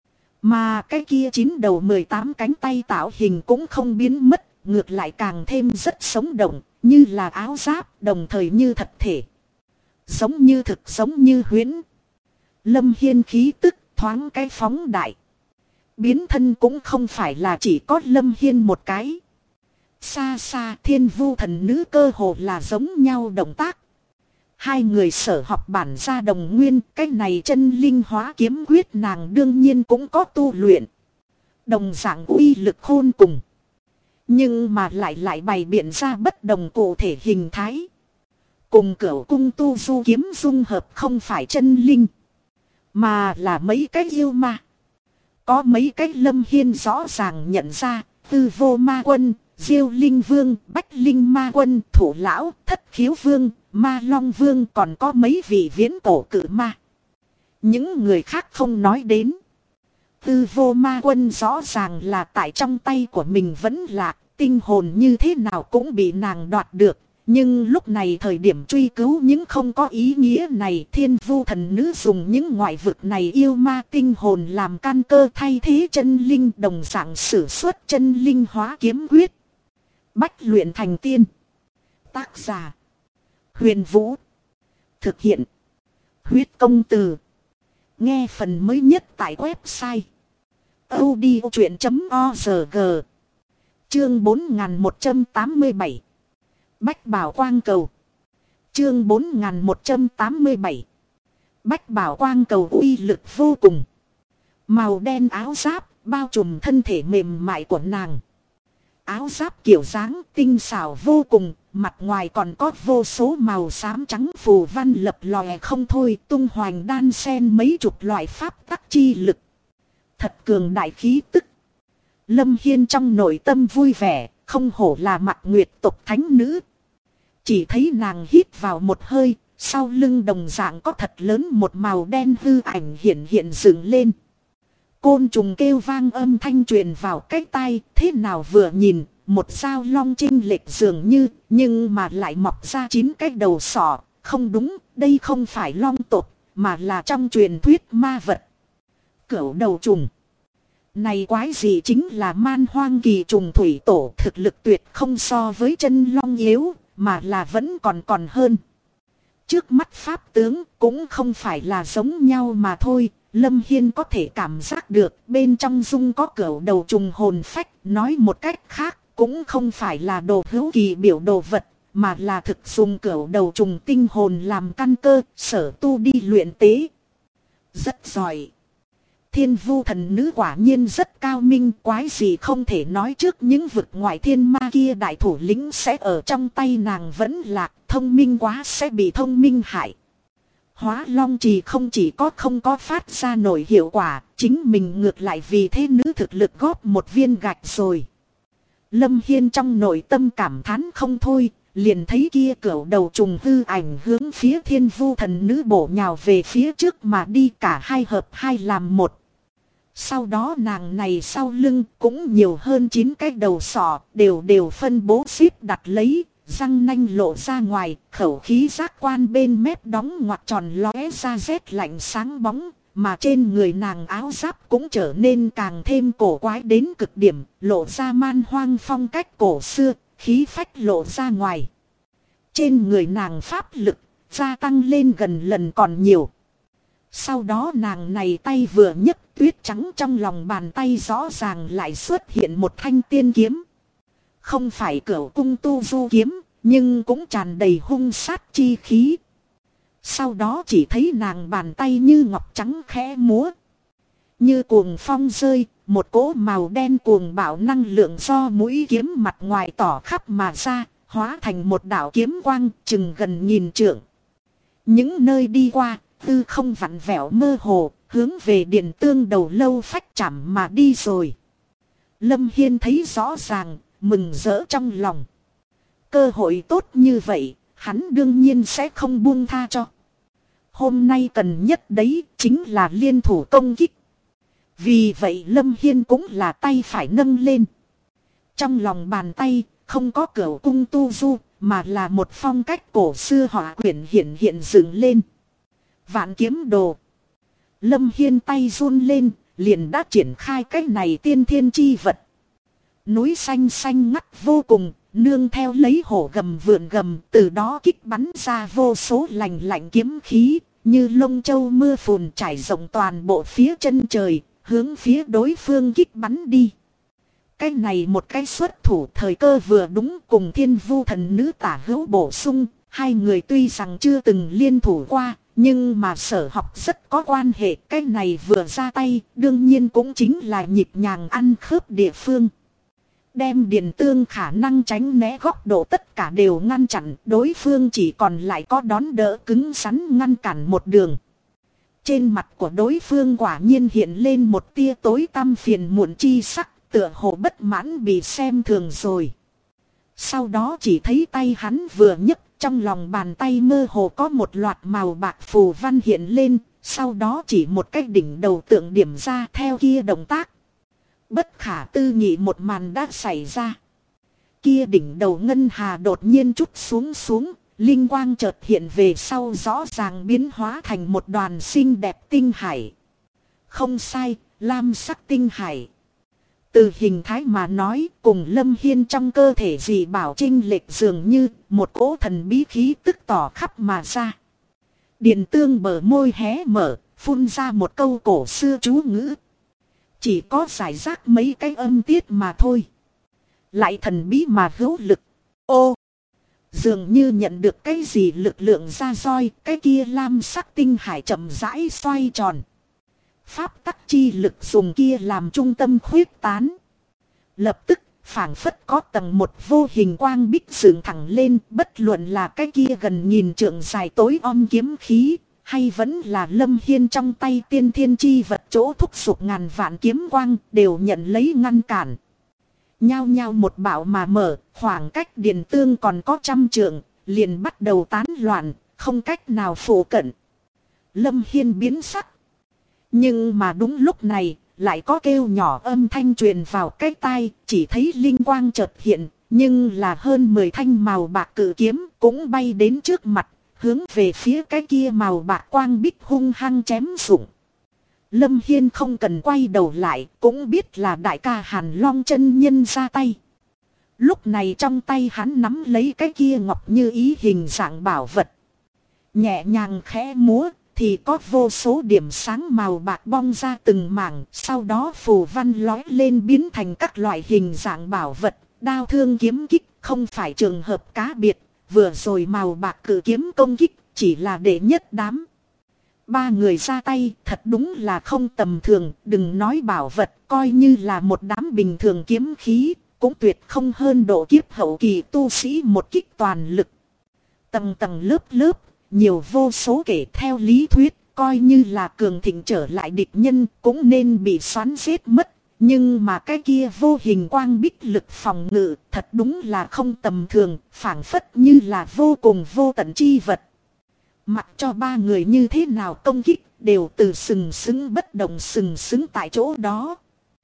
Mà cái kia 9 đầu 18 cánh tay tạo hình cũng không biến mất, ngược lại càng thêm rất sống động, như là áo giáp, đồng thời như thật thể. Giống như thực, giống như huyễn. Lâm Hiên khí tức thoáng cái phóng đại. Biến thân cũng không phải là chỉ có Lâm Hiên một cái. Xa xa Thiên Vu thần nữ cơ hồ là giống nhau động tác. Hai người sở học bản ra đồng nguyên, cái này chân linh hóa kiếm quyết nàng đương nhiên cũng có tu luyện. Đồng dạng uy lực khôn cùng. Nhưng mà lại bày biện ra bất đồng cụ thể hình thái. Cùng Cửu cung tu du kiếm dung hợp không phải chân linh, mà là mấy cái yêu ma. Có mấy cái Lâm Hiên rõ ràng nhận ra, Tư Vô Ma Quân, Diêu Linh Vương, Bách Linh Ma Quân, Thủ Lão, Thất Khiếu Vương, Ma Long Vương, còn có mấy vị viễn cổ cử ma. Những người khác không nói đến. Tư Vô Ma Quân rõ ràng là tại trong tay của mình vẫn lạc, tinh hồn như thế nào cũng bị nàng đoạt được. Nhưng lúc này thời điểm truy cứu những không có ý nghĩa này, Thiên Vu thần nữ dùng những ngoại vực này yêu ma tinh hồn làm căn cơ thay thế chân linh, đồng dạng sử xuất chân linh hóa kiếm quyết. Bách luyện thành tiên. Tác giả: Huyền Vũ. Thực hiện: Huyết Công Từ. Nghe phần mới nhất tại website audiochuyện.org. Chương 4187. Bách Bảo Quang Cầu. Chương 4187. Bách Bảo Quang Cầu uy lực vô cùng. Màu đen áo giáp bao trùm thân thể mềm mại của nàng. Áo giáp kiểu dáng tinh xảo vô cùng, mặt ngoài còn có vô số màu xám trắng phù văn lập lòe không thôi, tung hoành đan xen mấy chục loại pháp tắc chi lực. Thật cường đại khí tức. Lâm Hiên trong nội tâm vui vẻ, không hổ là Mặc Nguyệt tộc thánh nữ. Chỉ thấy nàng hít vào một hơi, sau lưng đồng dạng có thật lớn một màu đen hư ảnh hiện dựng lên. Côn trùng kêu vang âm thanh truyền vào cái tai, thế nào vừa nhìn, một sao long chênh lệch dường như, nhưng mà lại mọc ra 9 cái đầu sọ. Không đúng, đây không phải long tộc, mà là trong truyền thuyết ma vật. Cửu đầu trùng. Này quái gì chính là man hoang kỳ trùng thủy tổ, thực lực tuyệt không so với chân long yếu, mà là vẫn còn hơn. Trước mắt pháp tướng cũng không phải là giống nhau mà thôi. Lâm Hiên có thể cảm giác được bên trong dung có cửu đầu trùng hồn phách. Nói một cách khác cũng không phải là đồ hữu kỳ biểu đồ vật, mà là thực dùng cửu đầu trùng tinh hồn làm căn cơ, sở tu đi luyện tế. Rất giỏi. Thiên Vu thần nữ quả nhiên rất cao minh, quái gì không thể nói trước những vực ngoại thiên ma kia đại thủ lĩnh sẽ ở trong tay nàng vẫn lạc, thông minh quá sẽ bị thông minh hại. Hóa Long Trì không chỉ không có phát ra nổi hiệu quả, chính mình ngược lại vì thế nữ thực lực góp một viên gạch rồi. Lâm Hiên trong nội tâm cảm thán không thôi, liền thấy kia cửu đầu trùng hư ảnh hướng phía Thiên Vu thần nữ bổ nhào về phía trước mà đi, cả hai hợp hai làm một. Sau đó nàng này sau lưng cũng nhiều hơn 9 cái đầu sọ, đều phân bố xếp đặt lấy, răng nanh lộ ra ngoài, khẩu khí giác quan bên mép đóng ngoặt tròn lóe ra rét lạnh sáng bóng, mà trên người nàng áo giáp cũng trở nên càng thêm cổ quái đến cực điểm, lộ ra man hoang phong cách cổ xưa, khí phách lộ ra ngoài. Trên người nàng pháp lực gia tăng lên gần lần còn nhiều. Sau đó nàng này tay vừa nhấc, tuyết trắng trong lòng bàn tay rõ ràng lại xuất hiện một thanh tiên kiếm. Không phải Cửu cung tu du kiếm, nhưng cũng tràn đầy hung sát chi khí. Sau đó chỉ thấy nàng bàn tay như ngọc trắng khẽ múa. Như cuồng phong rơi, một cỗ màu đen cuồng bạo năng lượng do mũi kiếm mặt ngoài tỏ khắp mà ra, hóa thành một đạo kiếm quang chừng gần 1000 trượng. Những nơi đi qua, tư không vặn vẹo mơ hồ, hướng về Điện Tương Đầu Lâu phách chạm mà đi rồi. Lâm Hiên thấy rõ ràng, mừng rỡ trong lòng. Cơ hội tốt như vậy, hắn đương nhiên sẽ không buông tha cho. Hôm nay cần nhất đấy chính là liên thủ công kích. Vì vậy Lâm Hiên cũng là tay phải nâng lên. Trong lòng bàn tay không có Cửu cung tu du, mà là một phong cách cổ xưa họa quyển hiện dựng lên. Vạn kiếm đồ. Lâm Hiên tay run lên, liền đã triển khai cách này tiên thiên chi vật. Núi xanh xanh ngắt vô cùng, nương theo lấy hổ gầm vượn gầm, từ đó kích bắn ra vô số lạnh lạnh kiếm khí, như lông châu mưa phùn trải rộng toàn bộ phía chân trời, hướng phía đối phương kích bắn đi. Cái này một cái xuất thủ thời cơ vừa đúng, cùng Thiên Vu thần nữ tả hữu bổ sung, hai người tuy rằng chưa từng liên thủ qua, nhưng mà sở học rất có quan hệ. Cái này vừa ra tay, đương nhiên cũng chính là nhịp nhàng ăn khớp địa phương. Đem Điền Tương khả năng tránh né góc độ tất cả đều ngăn chặn, đối phương chỉ còn lại có đón đỡ cứng rắn ngăn cản một đường. Trên mặt của đối phương quả nhiên hiện lên một tia tối tăm phiền muộn chi sắc, tựa hồ bất mãn bị xem thường rồi. Sau đó chỉ thấy tay hắn vừa nhấc, trong lòng bàn tay mơ hồ có một loạt màu bạc phù văn hiện lên, sau đó chỉ một cái đỉnh đầu tượng điểm ra theo kia động tác. Bất khả tư nghị một màn đã xảy ra. Kia đỉnh đầu ngân hà đột nhiên trút xuống, linh quang chợt hiện về sau rõ ràng biến hóa thành một đoàn xinh đẹp tinh hải. Không sai, lam sắc tinh hải. Từ hình thái mà nói, cùng Lâm Hiên trong cơ thể dị bảo chênh lệch dường như một cỗ thần bí khí tức tỏ khắp mà ra. Điền Tương bờ môi hé mở, phun ra một câu cổ xưa chú ngữ. Chỉ có giải rác mấy cái âm tiết mà thôi. Lại thần bí mà hữu lực. Ô! Dường như nhận được cái gì lực lượng ra roi, cái kia lam sắc tinh hải chậm rãi xoay tròn. Pháp tắc chi lực dùng kia làm trung tâm khuyết tán. Lập tức, phảng phất có tầng một vô hình quang bích dựng thẳng lên, bất luận là cái kia gần nghìn trượng dài tối om kiếm khí, hay vẫn là Lâm Hiên trong tay tiên thiên chi vật chỗ thúc giục ngàn vạn kiếm quang, đều nhận lấy ngăn cản. Nhao nhao một bạo mà mở, khoảng cách Điền Tương còn có 100 trượng, liền bắt đầu tán loạn, không cách nào phụ cận. Lâm Hiên biến sắc. Nhưng mà đúng lúc này, lại có kêu nhỏ âm thanh truyền vào cái tai, chỉ thấy linh quang chợt hiện, nhưng là hơn 10 thanh màu bạc cự kiếm cũng bay đến trước mặt, hướng về phía cái kia màu bạc quang bích hung hăng chém rụng. Lâm Hiên không cần quay đầu lại, cũng biết là đại ca Hàn Long chân nhân ra tay. Lúc này trong tay hắn nắm lấy cái kia ngọc như ý hình dạng bảo vật. Nhẹ nhàng khẽ múa, thì có vô số điểm sáng màu bạc bong ra từng mảng, sau đó phù văn lói lên biến thành các loại hình dạng bảo vật, đao thương kiếm kích, không phải trường hợp cá biệt, vừa rồi màu bạc cử kiếm công kích, chỉ là đệ nhất đám. Ba người ra tay thật đúng là không tầm thường, đừng nói bảo vật, coi như là một đám bình thường kiếm khí, cũng tuyệt không hơn độ kiếp hậu kỳ tu sĩ một kích toàn lực. Tầng tầng lớp lớp, nhiều vô số kể theo lý thuyết, coi như là cường thịnh trở lại địch nhân cũng nên bị xoắn giết mất. Nhưng mà cái kia vô hình quang bích lực phòng ngự thật đúng là không tầm thường, phảng phất như là vô cùng vô tận chi vật. Mặc cho ba người như thế nào công kích, đều từ sừng sững bất động sừng sững tại chỗ đó.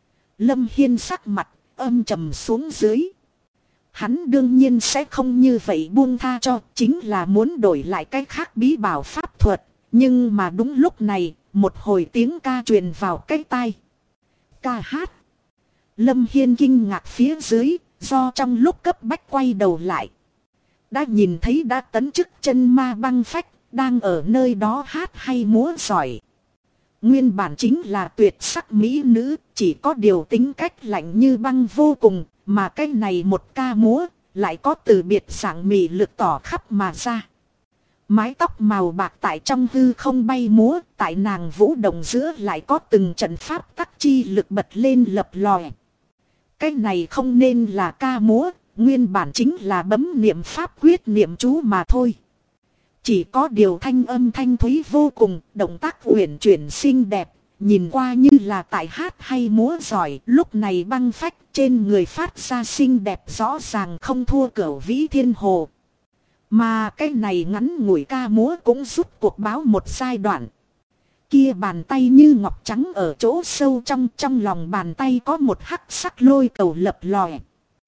Lâm Hiên sắc mặt âm trầm xuống dưới. Hắn đương nhiên sẽ không như vậy buông tha cho, chính là muốn đổi lại cái khác bí bảo pháp thuật. Nhưng mà đúng lúc này, một hồi tiếng ca truyền vào cái tai. Ca hát. Lâm Hiên kinh ngạc phía dưới, do trong lúc cấp bách quay đầu lại. Đã nhìn thấy đã tấn chức chân ma băng phách, đang ở nơi đó hát hay múa giỏi. Nguyên bản chính là tuyệt sắc mỹ nữ, chỉ có điều tính cách lạnh như băng vô cùng, mà cái này một ca múa, lại có từ biệt dạng mị lực tỏ khắp mà ra. Mái tóc màu bạc tại trong hư không bay múa, tại nàng vũ động giữa lại có từng trận pháp tắc chi lực bật lên lập lòe. Cái này không nên là ca múa, nguyên bản chính là bấm niệm pháp quyết niệm chú mà thôi. Chỉ có điều thanh âm thanh thúy vô cùng, động tác uyển chuyển xinh đẹp, nhìn qua như là tại hát hay múa giỏi. Lúc này băng phách trên người phát ra xinh đẹp rõ ràng không thua Cửu Vĩ Thiên Hồ. Mà cái này ngắn ngủi ca múa cũng giúp cuộc báo một giai đoạn. Kia bàn tay như ngọc trắng ở chỗ sâu trong lòng bàn tay có một hắc sắc lôi cầu lập lòe.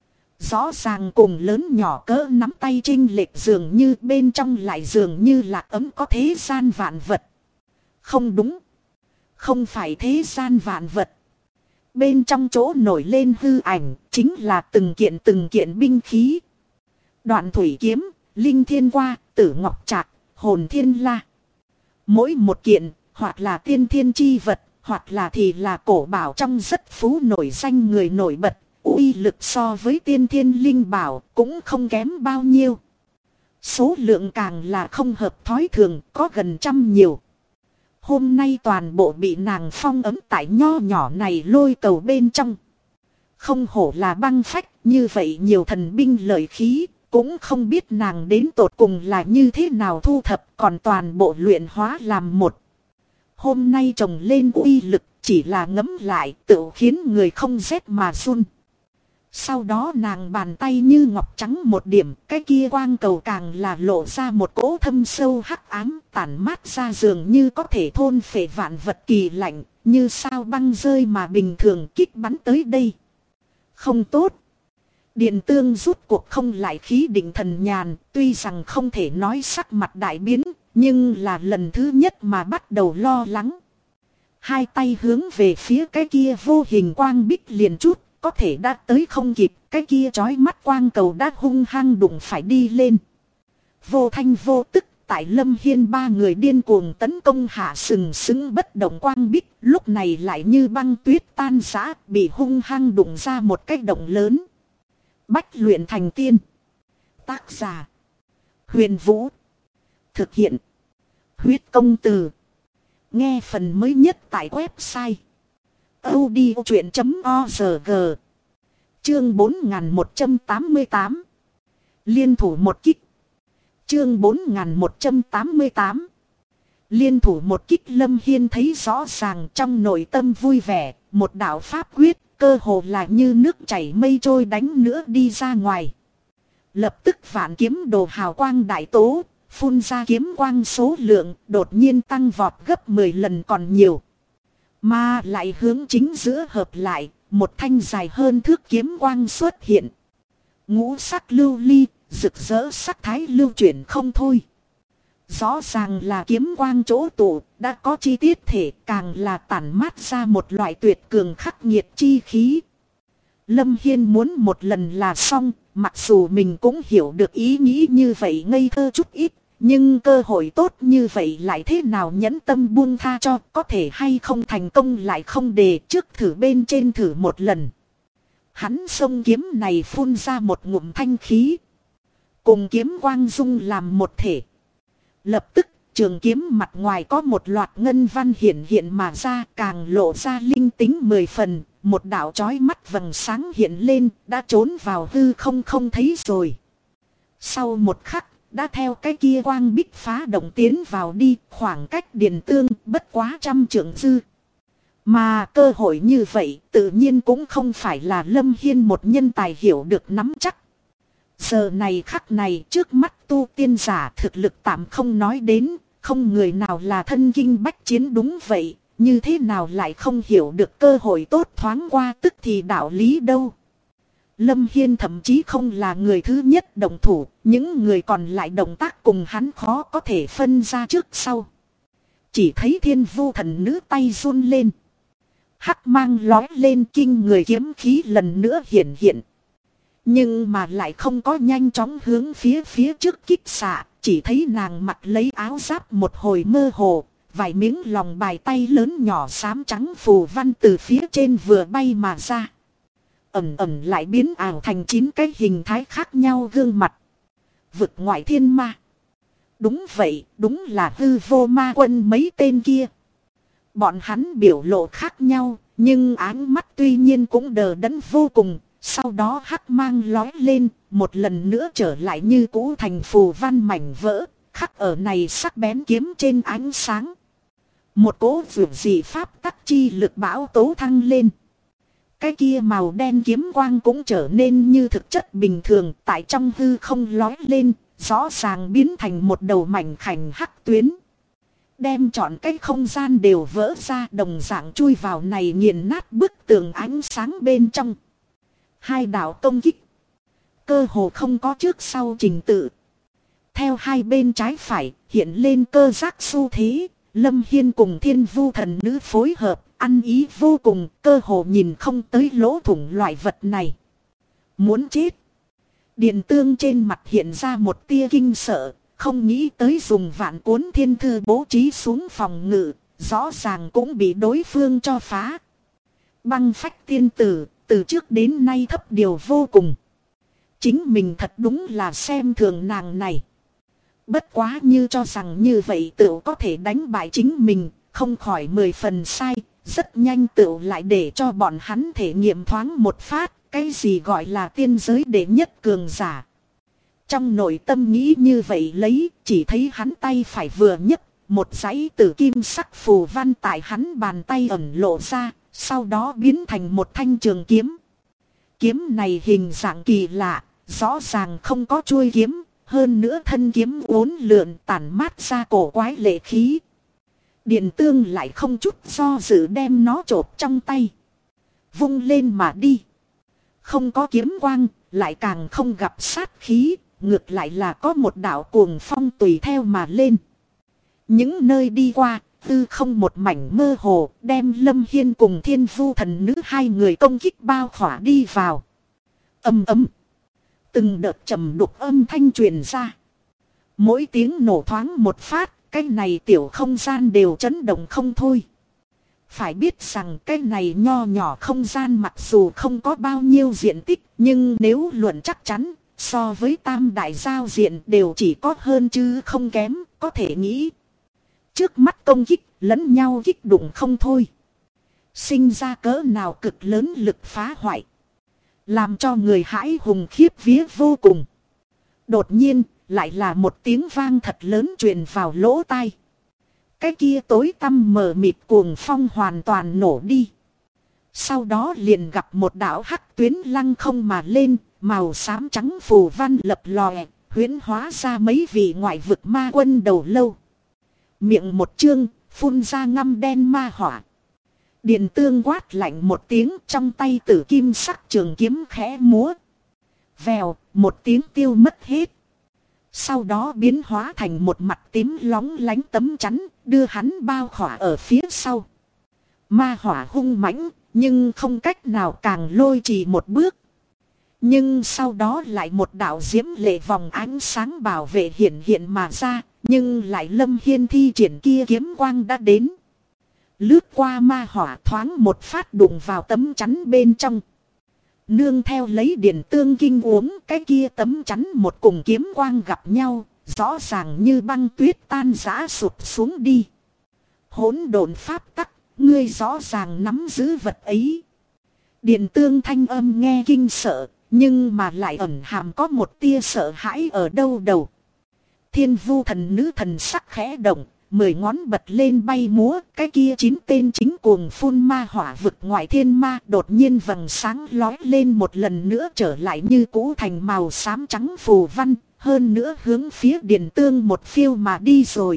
Rõ ràng cùng lớn nhỏ cỡ nắm tay chênh lệch dường như bên trong lại dường như là ấm có thế gian vạn vật. Không đúng. Không phải thế gian vạn vật. Bên trong chỗ nổi lên hư ảnh chính là từng kiện binh khí. Đoạn thủy kiếm, linh thiên qua, tử ngọc trạc, hồn thiên la. Mỗi một kiện, hoặc là tiên thiên chi vật, hoặc là thì là cổ bảo trong rất phú nổi danh người nổi bật. Uy lực so với tiên thiên linh bảo cũng không kém bao nhiêu. Số lượng càng là không hợp thói thường, có gần 100 nhiều. Hôm nay toàn bộ bị nàng phong ấm tại nho nhỏ này lôi cầu bên trong. Không hổ là băng phách, như vậy nhiều thần binh lợi khí, cũng không biết nàng đến tột cùng là như thế nào thu thập, còn toàn bộ luyện hóa làm một. Hôm nay trồng lên uy lực, chỉ là ngấm lại tự khiến người không rét mà run. Sau đó nàng bàn tay như ngọc trắng một điểm, cái kia quang cầu càng là lộ ra một cỗ thâm sâu hắc ám, tản mát ra dường như có thể thôn phệ vạn vật kỳ lạnh, như sao băng rơi mà bình thường kích bắn tới đây. Không tốt. Điện tương rút cuộc không lại khí định thần nhàn, tuy rằng không thể nói sắc mặt đại biến, nhưng là lần thứ nhất mà bắt đầu lo lắng. Hai tay hướng về phía cái kia vô hình quang bích liền chút, có thể đã tới không kịp, cái kia chói mắt quang cầu đã hung hăng đụng phải đi lên. Vô thanh vô tức, tại Lâm Hiên ba người điên cuồng tấn công hạ sừng sững bất động quang bích, lúc này lại như băng tuyết tan rã, bị hung hăng đụng ra một cái động lớn. Bách luyện thành tiên. Tác giả: Huyền Vũ. Thực hiện: Huyết Công Từ. Nghe phần mới nhất tại website audiochuyện.org. Chương 4188. Liên thủ một kích. Chương 4188. Liên thủ một kích. Lâm Hiên thấy rõ ràng trong nội tâm vui vẻ, một đạo pháp quyết, cơ hồ là như nước chảy mây trôi đánh nữa đi ra ngoài. Lập tức vạn kiếm đồ hào quang đại tố, phun ra kiếm quang số lượng đột nhiên tăng vọt gấp 10 lần còn nhiều. Mà lại hướng chính giữa hợp lại, một thanh dài hơn thước kiếm quang xuất hiện. Ngũ sắc lưu ly, rực rỡ sắc thái lưu chuyển không thôi. Rõ ràng là kiếm quang chỗ tụ, đã có chi tiết thể, càng là tản mát ra một loại tuyệt cường khắc nghiệt chi khí. Lâm Hiên muốn một lần là xong, mặc dù mình cũng hiểu được ý nghĩ như vậy ngây thơ chút ít, nhưng cơ hội tốt như vậy lại thế nào nhẫn tâm buông tha cho, có thể hay không thành công lại không đề, trước thử bên trên thử một lần. Hắn xông kiếm này phun ra một ngụm thanh khí, cùng kiếm quang dung làm một thể. Lập tức trường kiếm mặt ngoài có một loạt ngân văn hiện hiện mà ra, càng lộ ra linh tính 10 phần, một đạo chói mắt vầng sáng hiện lên, đã trốn vào hư không không thấy rồi. Sau một khắc, đã theo cái kia quang bích phá động tiến vào đi, khoảng cách Điền Tương bất quá 100 trượng dư. Mà cơ hội như vậy tự nhiên cũng không phải là Lâm Hiên một nhân tài hiểu được nắm chắc. Giờ này khắc này trước mắt tu tiên giả thực lực tạm không nói đến, không người nào là thân kinh bách chiến đúng vậy, như thế nào lại không hiểu được cơ hội tốt thoáng qua tức thì đạo lý đâu. Lâm Hiên thậm chí không là người thứ nhất động thủ, những người còn lại động tác cùng hắn khó có thể phân ra trước sau. Chỉ thấy Thiên Vu thần nữ tay run lên. Hắc mang lói lên, kinh người kiếm khí lần nữa hiện hiện. Nhưng mà lại không có nhanh chóng hướng phía trước kích xạ, chỉ thấy nàng mặc lấy áo giáp một hồi mơ hồ, vài miếng lòng bài tay lớn nhỏ xám trắng phù văn từ phía trên vừa bay mà ra. Ẩm ẩm lại biến ảo thành 9 cái hình thái khác nhau gương mặt. Vực ngoại thiên ma. Đúng vậy, đúng là hư vô ma quân mấy tên kia. Bọn hắn biểu lộ khác nhau, nhưng áng mắt tuy nhiên cũng đờ đẫn vô cùng. Sau đó hắc mang lói lên, một lần nữa trở lại như cũ thành phù văn mảnh vỡ, khắc ở này sắc bén kiếm trên ánh sáng. Một cỗ vượt dị pháp tắc chi lực bão tố thăng lên. Cái kia màu đen kiếm quang cũng trở nên như thực chất bình thường, tại trong hư không lói lên, rõ ràng biến thành một đầu mảnh khảnh hắc tuyến. Đem trọn cái không gian đều vỡ ra, đồng dạng chui vào này nghiền nát bức tường ánh sáng bên trong. Hai đạo công kích, cơ hồ không có trước sau trình tự. Theo hai bên trái phải hiện lên cơ giác xu thế, Lâm Hiên cùng Thiên Vu thần nữ phối hợp, ăn ý vô cùng, cơ hồ nhìn không tới lỗ thủng loại vật này. Muốn chết. Điện Tương trên mặt hiện ra một tia kinh sợ, không nghĩ tới dùng vạn cuốn thiên thư bố trí xuống phòng ngự, rõ ràng cũng bị đối phương cho phá. Băng phách tiên tử, từ trước đến nay thấp điều vô cùng. Chính mình thật đúng là xem thường nàng này. Bất quá như cho rằng như vậy tự có thể đánh bại chính mình, không khỏi 10 phần sai, rất nhanh tựu lại để cho bọn hắn thể nghiệm thoáng một phát, cái gì gọi là tiên giới đệ nhất cường giả. Trong nội tâm nghĩ như vậy lấy, chỉ thấy hắn tay phải vừa nhấc, một dãy tử kim sắc phù văn tại hắn bàn tay ẩn lộ ra, sau đó biến thành một thanh trường kiếm. Kiếm này hình dạng kỳ lạ, rõ ràng không có chuôi kiếm, hơn nữa thân kiếm uốn lượn tản mát ra cổ quái lệ khí. Điện Tương lại không chút do dự đem nó chộp trong tay, vung lên mà đi. Không có kiếm quang, lại càng không gặp sát khí, ngược lại là có một đạo cuồng phong tùy theo mà lên. Những nơi đi qua, tư không một mảnh mơ hồ, đem Lâm Hiên cùng Thiên Vu thần nữ hai người công kích bao khỏa đi vào. Ầm ầm, từng đợt trầm đục âm thanh truyền ra. Mỗi tiếng nổ thoáng một phát, cái này tiểu không gian đều chấn động không thôi. Phải biết rằng cái này nho nhỏ không gian mặc dù không có bao nhiêu diện tích, nhưng nếu luận chắc chắn, so với tam đại giao diện đều chỉ có hơn chứ không kém, có thể nghĩ. Trước mắt công kích, lẫn nhau kích đụng không thôi. Sinh ra cỡ nào cực lớn lực phá hoại. Làm cho người hãi hùng khiếp vía vô cùng. Đột nhiên, lại là một tiếng vang thật lớn truyền vào lỗ tai. Cái kia tối tăm mờ mịt cuồng phong hoàn toàn nổ đi. Sau đó liền gặp một đạo hắc tuyến lăng không mà lên, màu xám trắng phù văn lập lòe, huyễn hóa ra mấy vị ngoại vực ma quân đầu lâu. Miệng một chương, phun ra ngăm đen ma hỏa. Điện Tương quát lạnh một tiếng, trong tay tử kim sắc trường kiếm khẽ múa. Vèo, một tiếng tiêu mất hết. Sau đó biến hóa thành một mặt tím lóng lánh tấm chắn, đưa hắn bao khỏa ở phía sau. Ma hỏa hung mãnh, nhưng không cách nào càng lôi trì một bước. Nhưng sau đó lại một đạo diễm lệ vòng ánh sáng bảo vệ hiện mà ra, nhưng lại Lâm Hiên thi triển kia kiếm quang đã đến. Lướt qua ma hỏa thoáng một phát đụng vào tấm chắn bên trong. Nương theo lấy Điện Tương kinh uống, cái kia tấm chắn một cùng kiếm quang gặp nhau, rõ ràng như băng tuyết tan rã sụp xuống đi. Hỗn độn pháp tắc, ngươi rõ ràng nắm giữ vật ấy. Điện Tương thanh âm nghe kinh sợ, nhưng mà lại ẩn hàm có một tia sợ hãi ở đâu đầu. Thiên Vu thần nữ thần sắc khẽ động, 10 ngón bật lên bay múa, cái kia 9 tên chính cuồng phun ma hỏa vực ngoại thiên ma đột nhiên vầng sáng lói lên một lần nữa trở lại như cũ thành màu xám trắng phù văn, hơn nữa hướng phía Điện Tương một phiêu mà đi rồi.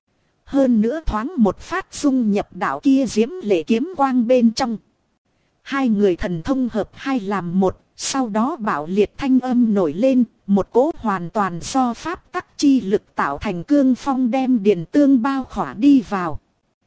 Hơn nữa thoáng một phát dung nhập đạo kia diễm lệ kiếm quang bên trong. Hai người thần thông hợp hai làm một, sau đó bạo liệt thanh âm nổi lên, một cỗ hoàn toàn do pháp tắc chi lực tạo thành cương phong đem Điện Tương bao khỏa đi vào.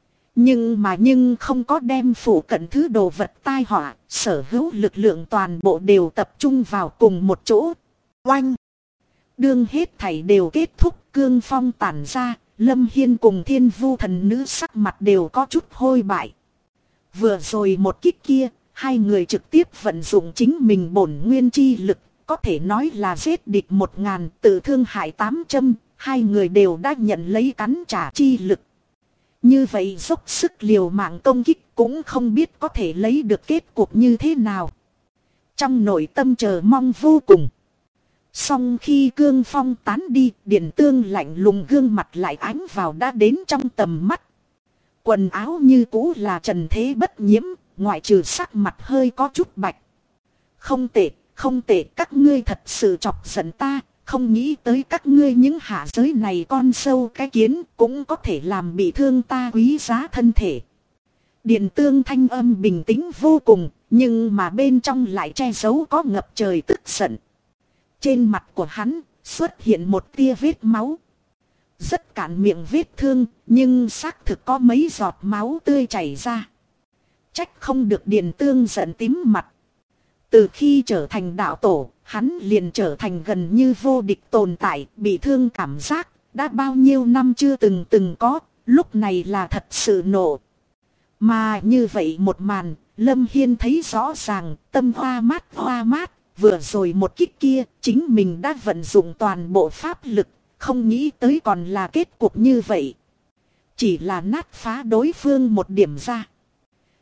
Nhưng không có đem phủ cận thứ đồ vật tai họa, sở hữu lực lượng toàn bộ đều tập trung vào cùng một chỗ. Oanh! Đương hết thảy đều kết thúc, cương phong tản ra, Lâm Hiên cùng Thiên Vu thần nữ sắc mặt đều có chút hôi bại. Vừa rồi một kích kia, hai người trực tiếp vận dụng chính mình bổn nguyên chi lực, có thể nói là giết địch 1000, tự thương hại 800, hai người đều đã nhận lấy cắn trả chi lực. Như vậy dốc sức liều mạng công kích cũng không biết có thể lấy được kết cục như thế nào. Trong nội tâm chờ mong vô cùng. Song khi cương phong tán đi, Điện Tương lạnh lùng gương mặt lại ánh vào đã đến trong tầm mắt. Quần áo như cũ là trần thế bất nhiễm, ngoại trừ sắc mặt hơi có chút bạch. Không tệ, không tệ, các ngươi thật sự chọc giận ta, không nghĩ tới các ngươi những hạ giới này con sâu cái kiến cũng có thể làm bị thương ta quý giá thân thể. Điện Tương thanh âm bình tĩnh vô cùng, nhưng mà bên trong lại che giấu có ngập trời tức giận. Trên mặt của hắn xuất hiện một tia vết máu. Rất cạn miệng vết thương, nhưng xác thực có mấy giọt máu tươi chảy ra. Trách không được Điện Tương giận tím mặt. Từ khi trở thành đạo tổ, hắn liền trở thành gần như vô địch tồn tại, bị thương cảm giác, đã bao nhiêu năm chưa từng có, lúc này là thật sự nổ. Mà như vậy một màn, Lâm Hiên thấy rõ ràng, tâm hoa mát, vừa rồi một kích kia, chính mình đã vận dụng toàn bộ pháp lực, không nghĩ tới còn là kết cục như vậy. Chỉ là nát phá đối phương một điểm ra.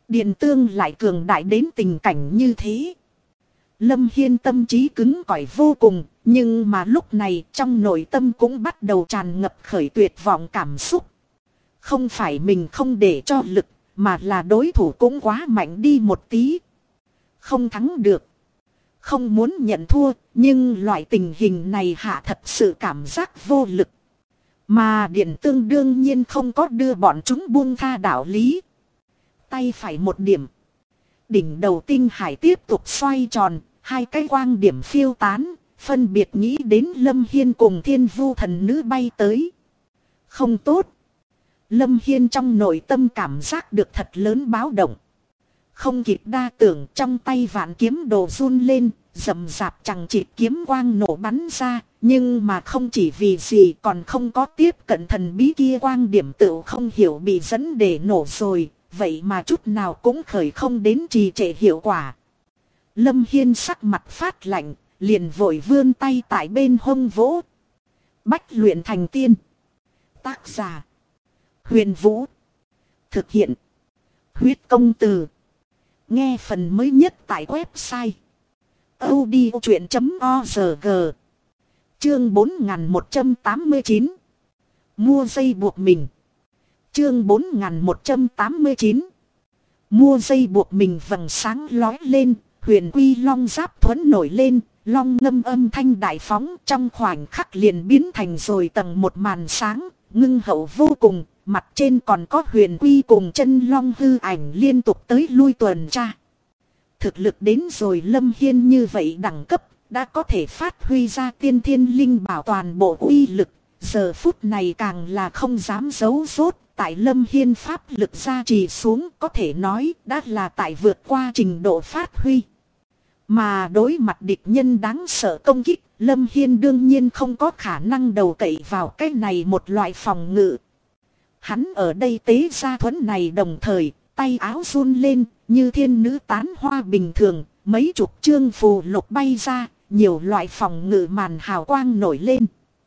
Điện tương lại cường đại đến tình cảnh như thế. Lâm Hiên tâm trí cứng cỏi vô cùng, nhưng mà lúc này trong nội tâm cũng bắt đầu tràn ngập khởi tuyệt vọng cảm xúc. Không phải mình không để cho lực, mà là đối thủ cũng quá mạnh đi một tí. Không thắng được. Không muốn nhận thua, nhưng loại tình hình này hạ thật sự cảm giác vô lực. Mà điện tương đương nhiên không có đưa bọn chúng buông tha đạo lý. Tay phải một điểm. Đỉnh đầu tinh hải tiếp tục xoay tròn, hai cái quang điểm phiêu tán, phân biệt nghĩ đến Lâm Hiên cùng Thiên Vu thần nữ bay tới. Không tốt. Lâm Hiên trong nội tâm cảm giác được thật lớn báo động. Không kịp đa tưởng, trong tay vạn kiếm đồ run lên, rầm rạp chẳng chịt kiếm quang nổ bắn ra. Nhưng mà không chỉ vì gì, còn không có tiếp cận thần bí kia, quang điểm tựu không hiểu bị dẫn để nổ rồi. Vậy mà chút nào cũng khởi không đến trì trệ hiệu quả. Lâm Hiên sắc mặt phát lạnh, liền vội vươn tay tại bên hông vỗ. Bách luyện thành tiên. Tác giả: Huyền Vũ. Thực hiện: Huyết Công Từ. Nghe phần mới nhất tại website audiochuyện.org. Chương 4189. Mua dây buộc mình. Chương 4189. Mua dây buộc mình, vầng sáng lói lên, huyền quy long giáp thuẫn nổi lên, long ngâm âm thanh đại phóng, trong khoảnh khắc liền biến thành rồi tầng một màn sáng, ngưng hậu vô cùng, mặt trên còn có huyền quy cùng chân long hư ảnh liên tục tới lui tuần tra. Thực lực đến rồi Lâm Hiên như vậy đẳng cấp, đã có thể phát huy ra tiên thiên linh bảo toàn bộ uy lực, giờ phút này càng là không dám giấu rốt. Tại Lâm Hiên pháp lực gia trì xuống, có thể nói đã là tại vượt qua trình độ phát huy. Mà đối mặt địch nhân đáng sợ công kích, Lâm Hiên đương nhiên không có khả năng đầu cậy vào cái này một loại phòng ngự. Hắn ở đây tế ra thuẫn này, đồng thời tay áo run lên như thiên nữ tán hoa bình thường, mấy chục chương phù lục bay ra, nhiều loại phòng ngự màn hào quang nổi lên.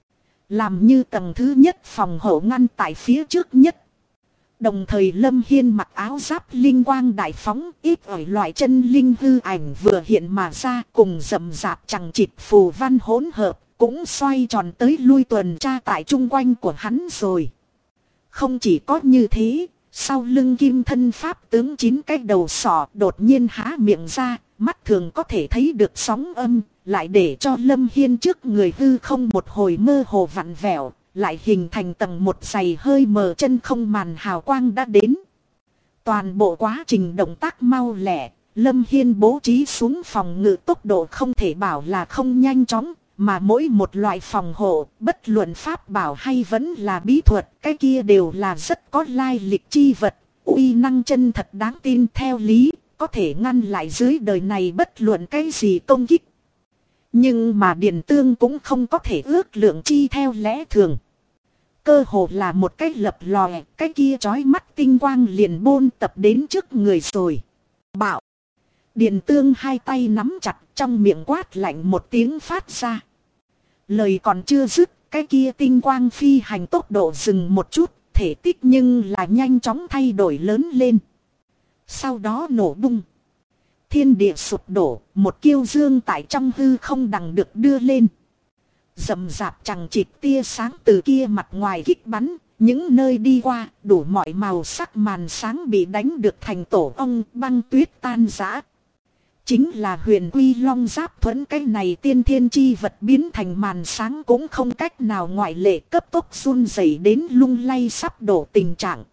Làm như tầng thứ nhất phòng hộ ngăn tại phía trước nhất. Đồng thời Lâm Hiên mặc áo giáp linh quang đại phóng, ít ỏi loại chân linh hư ảnh vừa hiện mà ra, cùng rậm rạp chẳng chịt phù văn hỗn hợp, cũng xoay tròn tới lui tuần tra tại chung quanh của hắn rồi. Không chỉ có như thế, sau lưng kim thân pháp tướng 9 cái đầu sọ đột nhiên há miệng ra, mắt thường có thể thấy được sóng âm, lại để cho Lâm Hiên trước người hư không một hồi mơ hồ vặn vẹo, lại hình thành tầng một dày hơi mờ chân không màn hào quang đã đến. Toàn bộ quá trình động tác mau lẹ, Lâm Hiên bố trí xuống phòng ngự tốc độ không thể bảo là không nhanh chóng, mà mỗi một loại phòng hộ, bất luận pháp bảo hay vẫn là bí thuật, cái kia đều là rất có lai lịch chi vật, uy năng chân thật đáng tin, theo lý, có thể ngăn lại dưới đời này bất luận cái gì công kích. Nhưng mà Điền Tương cũng không có thể ước lượng chi theo lẽ thường. Cơ hồ là một cái lập lòe, cái kia chói mắt tinh quang liền bôn tập đến trước người rồi. Bạo! Điền Tương hai tay nắm chặt, trong miệng quát lạnh một tiếng phát ra. Lời còn chưa dứt, cái kia tinh quang phi hành tốc độ dừng một chút, thể tích nhưng là nhanh chóng thay đổi lớn lên. Sau đó nổ bung. Thiên địa sụp đổ, một kiêu dương tại trong hư không đằng được đưa lên. Rầm rạp chẳng chịt tia sáng từ kia mặt ngoài kích bắn, những nơi đi qua, đủ mọi màu sắc màn sáng bị đánh được thành tổ ong, băng tuyết tan rã. Chính là huyền quy long giáp thuẫn, cái này tiên thiên chi vật biến thành màn sáng cũng không cách nào ngoại lệ, cấp tốc run rẩy đến lung lay sắp đổ tình trạng.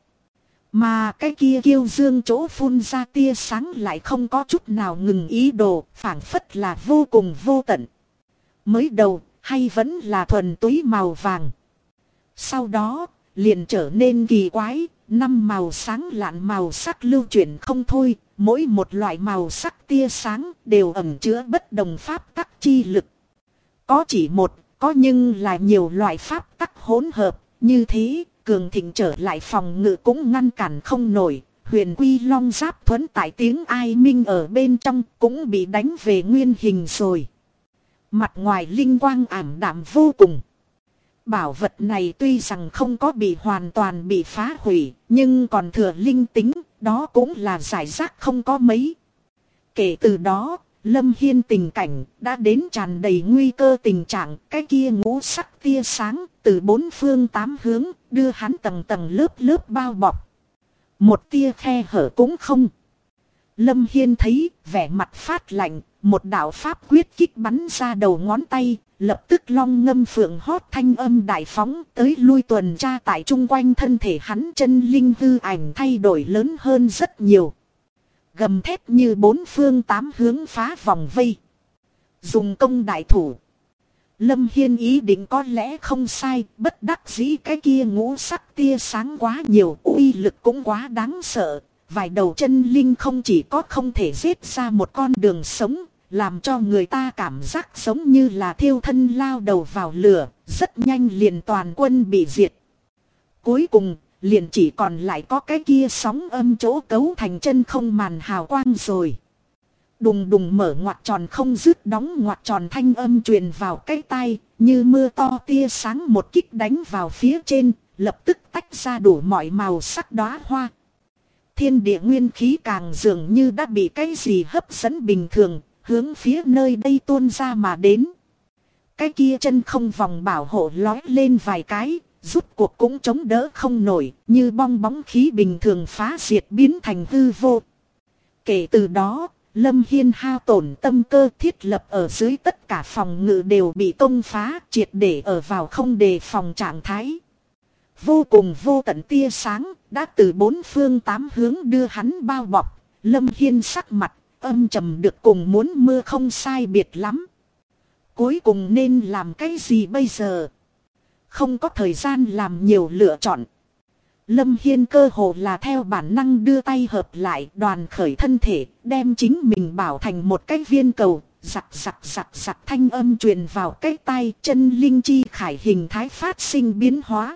Mà cái kia kiêu dương chỗ phun ra tia sáng lại không có chút nào ngừng ý đồ, phảng phất là vô cùng vô tận. Mới đầu, hay vẫn là thuần túy màu vàng. Sau đó, liền trở nên kỳ quái, 5 màu sáng lạn màu sắc lưu chuyển không thôi, mỗi một loại màu sắc tia sáng đều ẩn chứa bất đồng pháp tắc chi lực. Có chỉ một, có nhưng là nhiều loại pháp tắc hỗn hợp, như thế, cường thịnh trở lại phòng ngự cũng ngăn cản không nổi. Huyền quy long giáp thuẫn tại tiếng ai minh ở bên trong cũng bị đánh về nguyên hình rồi. Mặt ngoài linh quang ảm đạm vô cùng. Bảo vật này tuy rằng không có bị hoàn toàn bị phá hủy, nhưng còn thừa linh tính, đó cũng là giải rác không có mấy. Kể từ đó, Lâm Hiên tình cảnh đã đến tràn đầy nguy cơ tình trạng, cái kia ngũ sắc tia sáng từ bốn phương tám hướng đưa hắn tầng tầng lớp lớp bao bọc. Một tia khe hở cũng không. Lâm Hiên thấy vẻ mặt phát lạnh, một đạo pháp quyết kích bắn ra đầu ngón tay, lập tức long ngâm phượng hót thanh âm đại phóng tới lui tuần tra tại chung quanh thân thể hắn, chân linh hư ảnh thay đổi lớn hơn rất nhiều. Gầm thét như bốn phương tám hướng phá vòng vây. Dùng công đại thủ. Lâm Hiên ý định có lẽ không sai, bất đắc dĩ cái kia ngũ sắc tia sáng quá nhiều, uy lực cũng quá đáng sợ. Vài đầu chân linh không chỉ có không thể giết ra một con đường sống, làm cho người ta cảm giác giống như là thiêu thân lao đầu vào lửa, rất nhanh liền toàn quân bị diệt. Cuối cùng, liền chỉ còn lại có cái kia sóng âm chỗ cấu thành chân không màn hào quang rồi. Đùng đùng mở ngoặc tròn không dứt đóng ngoặc tròn thanh âm truyền vào cái tai, như mưa to tia sáng một kích đánh vào phía trên, lập tức tách ra đủ mọi màu sắc đóa hoa. Thiên địa nguyên khí càng dường như đã bị cái gì hấp dẫn bình thường, hướng phía nơi đây tuôn ra mà đến. Cái kia chân không vòng bảo hộ lói lên vài cái, rút cuộc cũng chống đỡ không nổi, như bong bóng khí bình thường phá diệt biến thành hư vô. Kể từ đó, Lâm Hiên hao tổn tâm cơ thiết lập ở dưới tất cả phòng ngự đều bị công phá, triệt để ở vào không đề phòng trạng thái. Vô cùng vô tận tia sáng đã từ bốn phương tám hướng đưa hắn bao bọc. Lâm Hiên sắc mặt âm trầm được cùng muốn mưa không sai biệt lắm. Cuối cùng nên làm cái gì bây giờ? Không có thời gian làm nhiều lựa chọn. Lâm Hiên cơ hồ là theo bản năng đưa tay hợp lại, đoàn khởi thân thể, đem chính mình bảo thành một cái viên cầu. Giặc giặc giặc giặc thanh âm truyền vào cái tai, chân linh chi khải hình thái phát sinh biến hóa.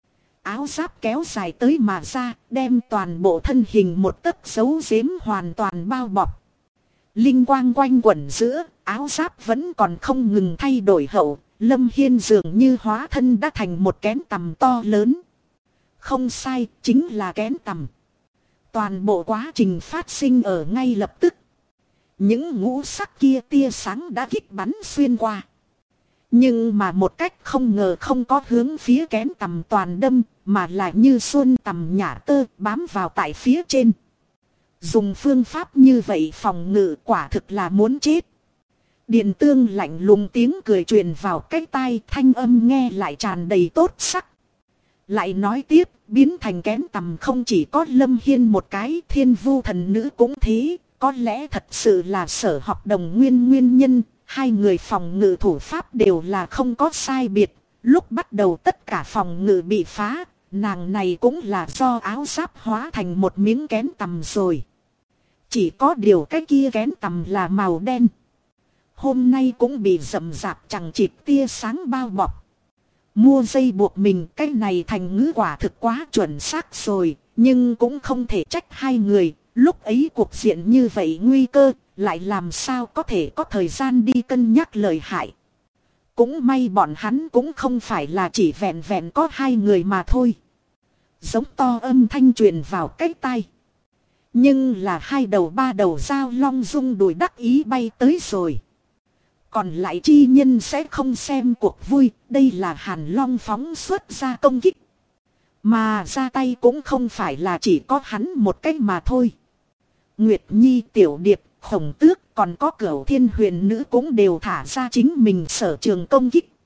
Áo giáp kéo dài tới mà ra, đem toàn bộ thân hình một tấc dấu giếm hoàn toàn bao bọc. Linh quang quanh quẩn giữa, áo giáp vẫn còn không ngừng thay đổi hậu, Lâm Hiên dường như hóa thân đã thành một kén tằm to lớn. Không sai, chính là kén tằm. Toàn bộ quá trình phát sinh ở ngay lập tức. Những ngũ sắc kia tia sáng đã kích bắn xuyên qua. Nhưng mà một cách không ngờ không có hướng phía kén tằm toàn đâm, mà là như xuân tằm nhả tơ bám vào tại phía trên. Dùng phương pháp như vậy phòng ngự quả thực là muốn chết. Điện tương lạnh lùng tiếng cười truyền vào cái tai, thanh âm nghe lại tràn đầy tốt sắc. Lại nói tiếp, biến thành kén tằm không chỉ có Lâm Hiên một cái, Thiên Vu thần nữ cũng thế, có lẽ thật sự là Sở Học Đồng nguyên nhân. Hai người phòng ngự thủ pháp đều là không có sai biệt. Lúc bắt đầu tất cả phòng ngự bị phá, nàng này cũng là do áo giáp hóa thành một miếng kén tằm rồi. Chỉ có điều cái kia kén tằm là màu đen. Hôm nay cũng bị rậm rạp chẳng chịt tia sáng bao bọc. Mua dây buộc mình, cái này thành ngữ quả thực quá chuẩn xác rồi. Nhưng cũng không thể trách hai người. Lúc ấy cuộc diện như vậy nguy cơ, lại làm sao có thể có thời gian đi cân nhắc lợi hại. Cũng may bọn hắn cũng không phải là chỉ vẹn vẹn có hai người mà thôi. Giống to âm thanh truyền vào cái tai. Nhưng là hai đầu ba đầu dao long rung đùi đắc ý bay tới rồi. Còn lại chi nhân sẽ không xem cuộc vui, đây là Hàn Long phóng xuất ra công kích. Mà ra tay cũng không phải là chỉ có hắn một cách mà thôi. Nguyệt Nhi, Tiểu Điệp, Khổng Tước còn có Cửu Thiên Huyền Nữ cũng đều thả ra chính mình sở trường công kích.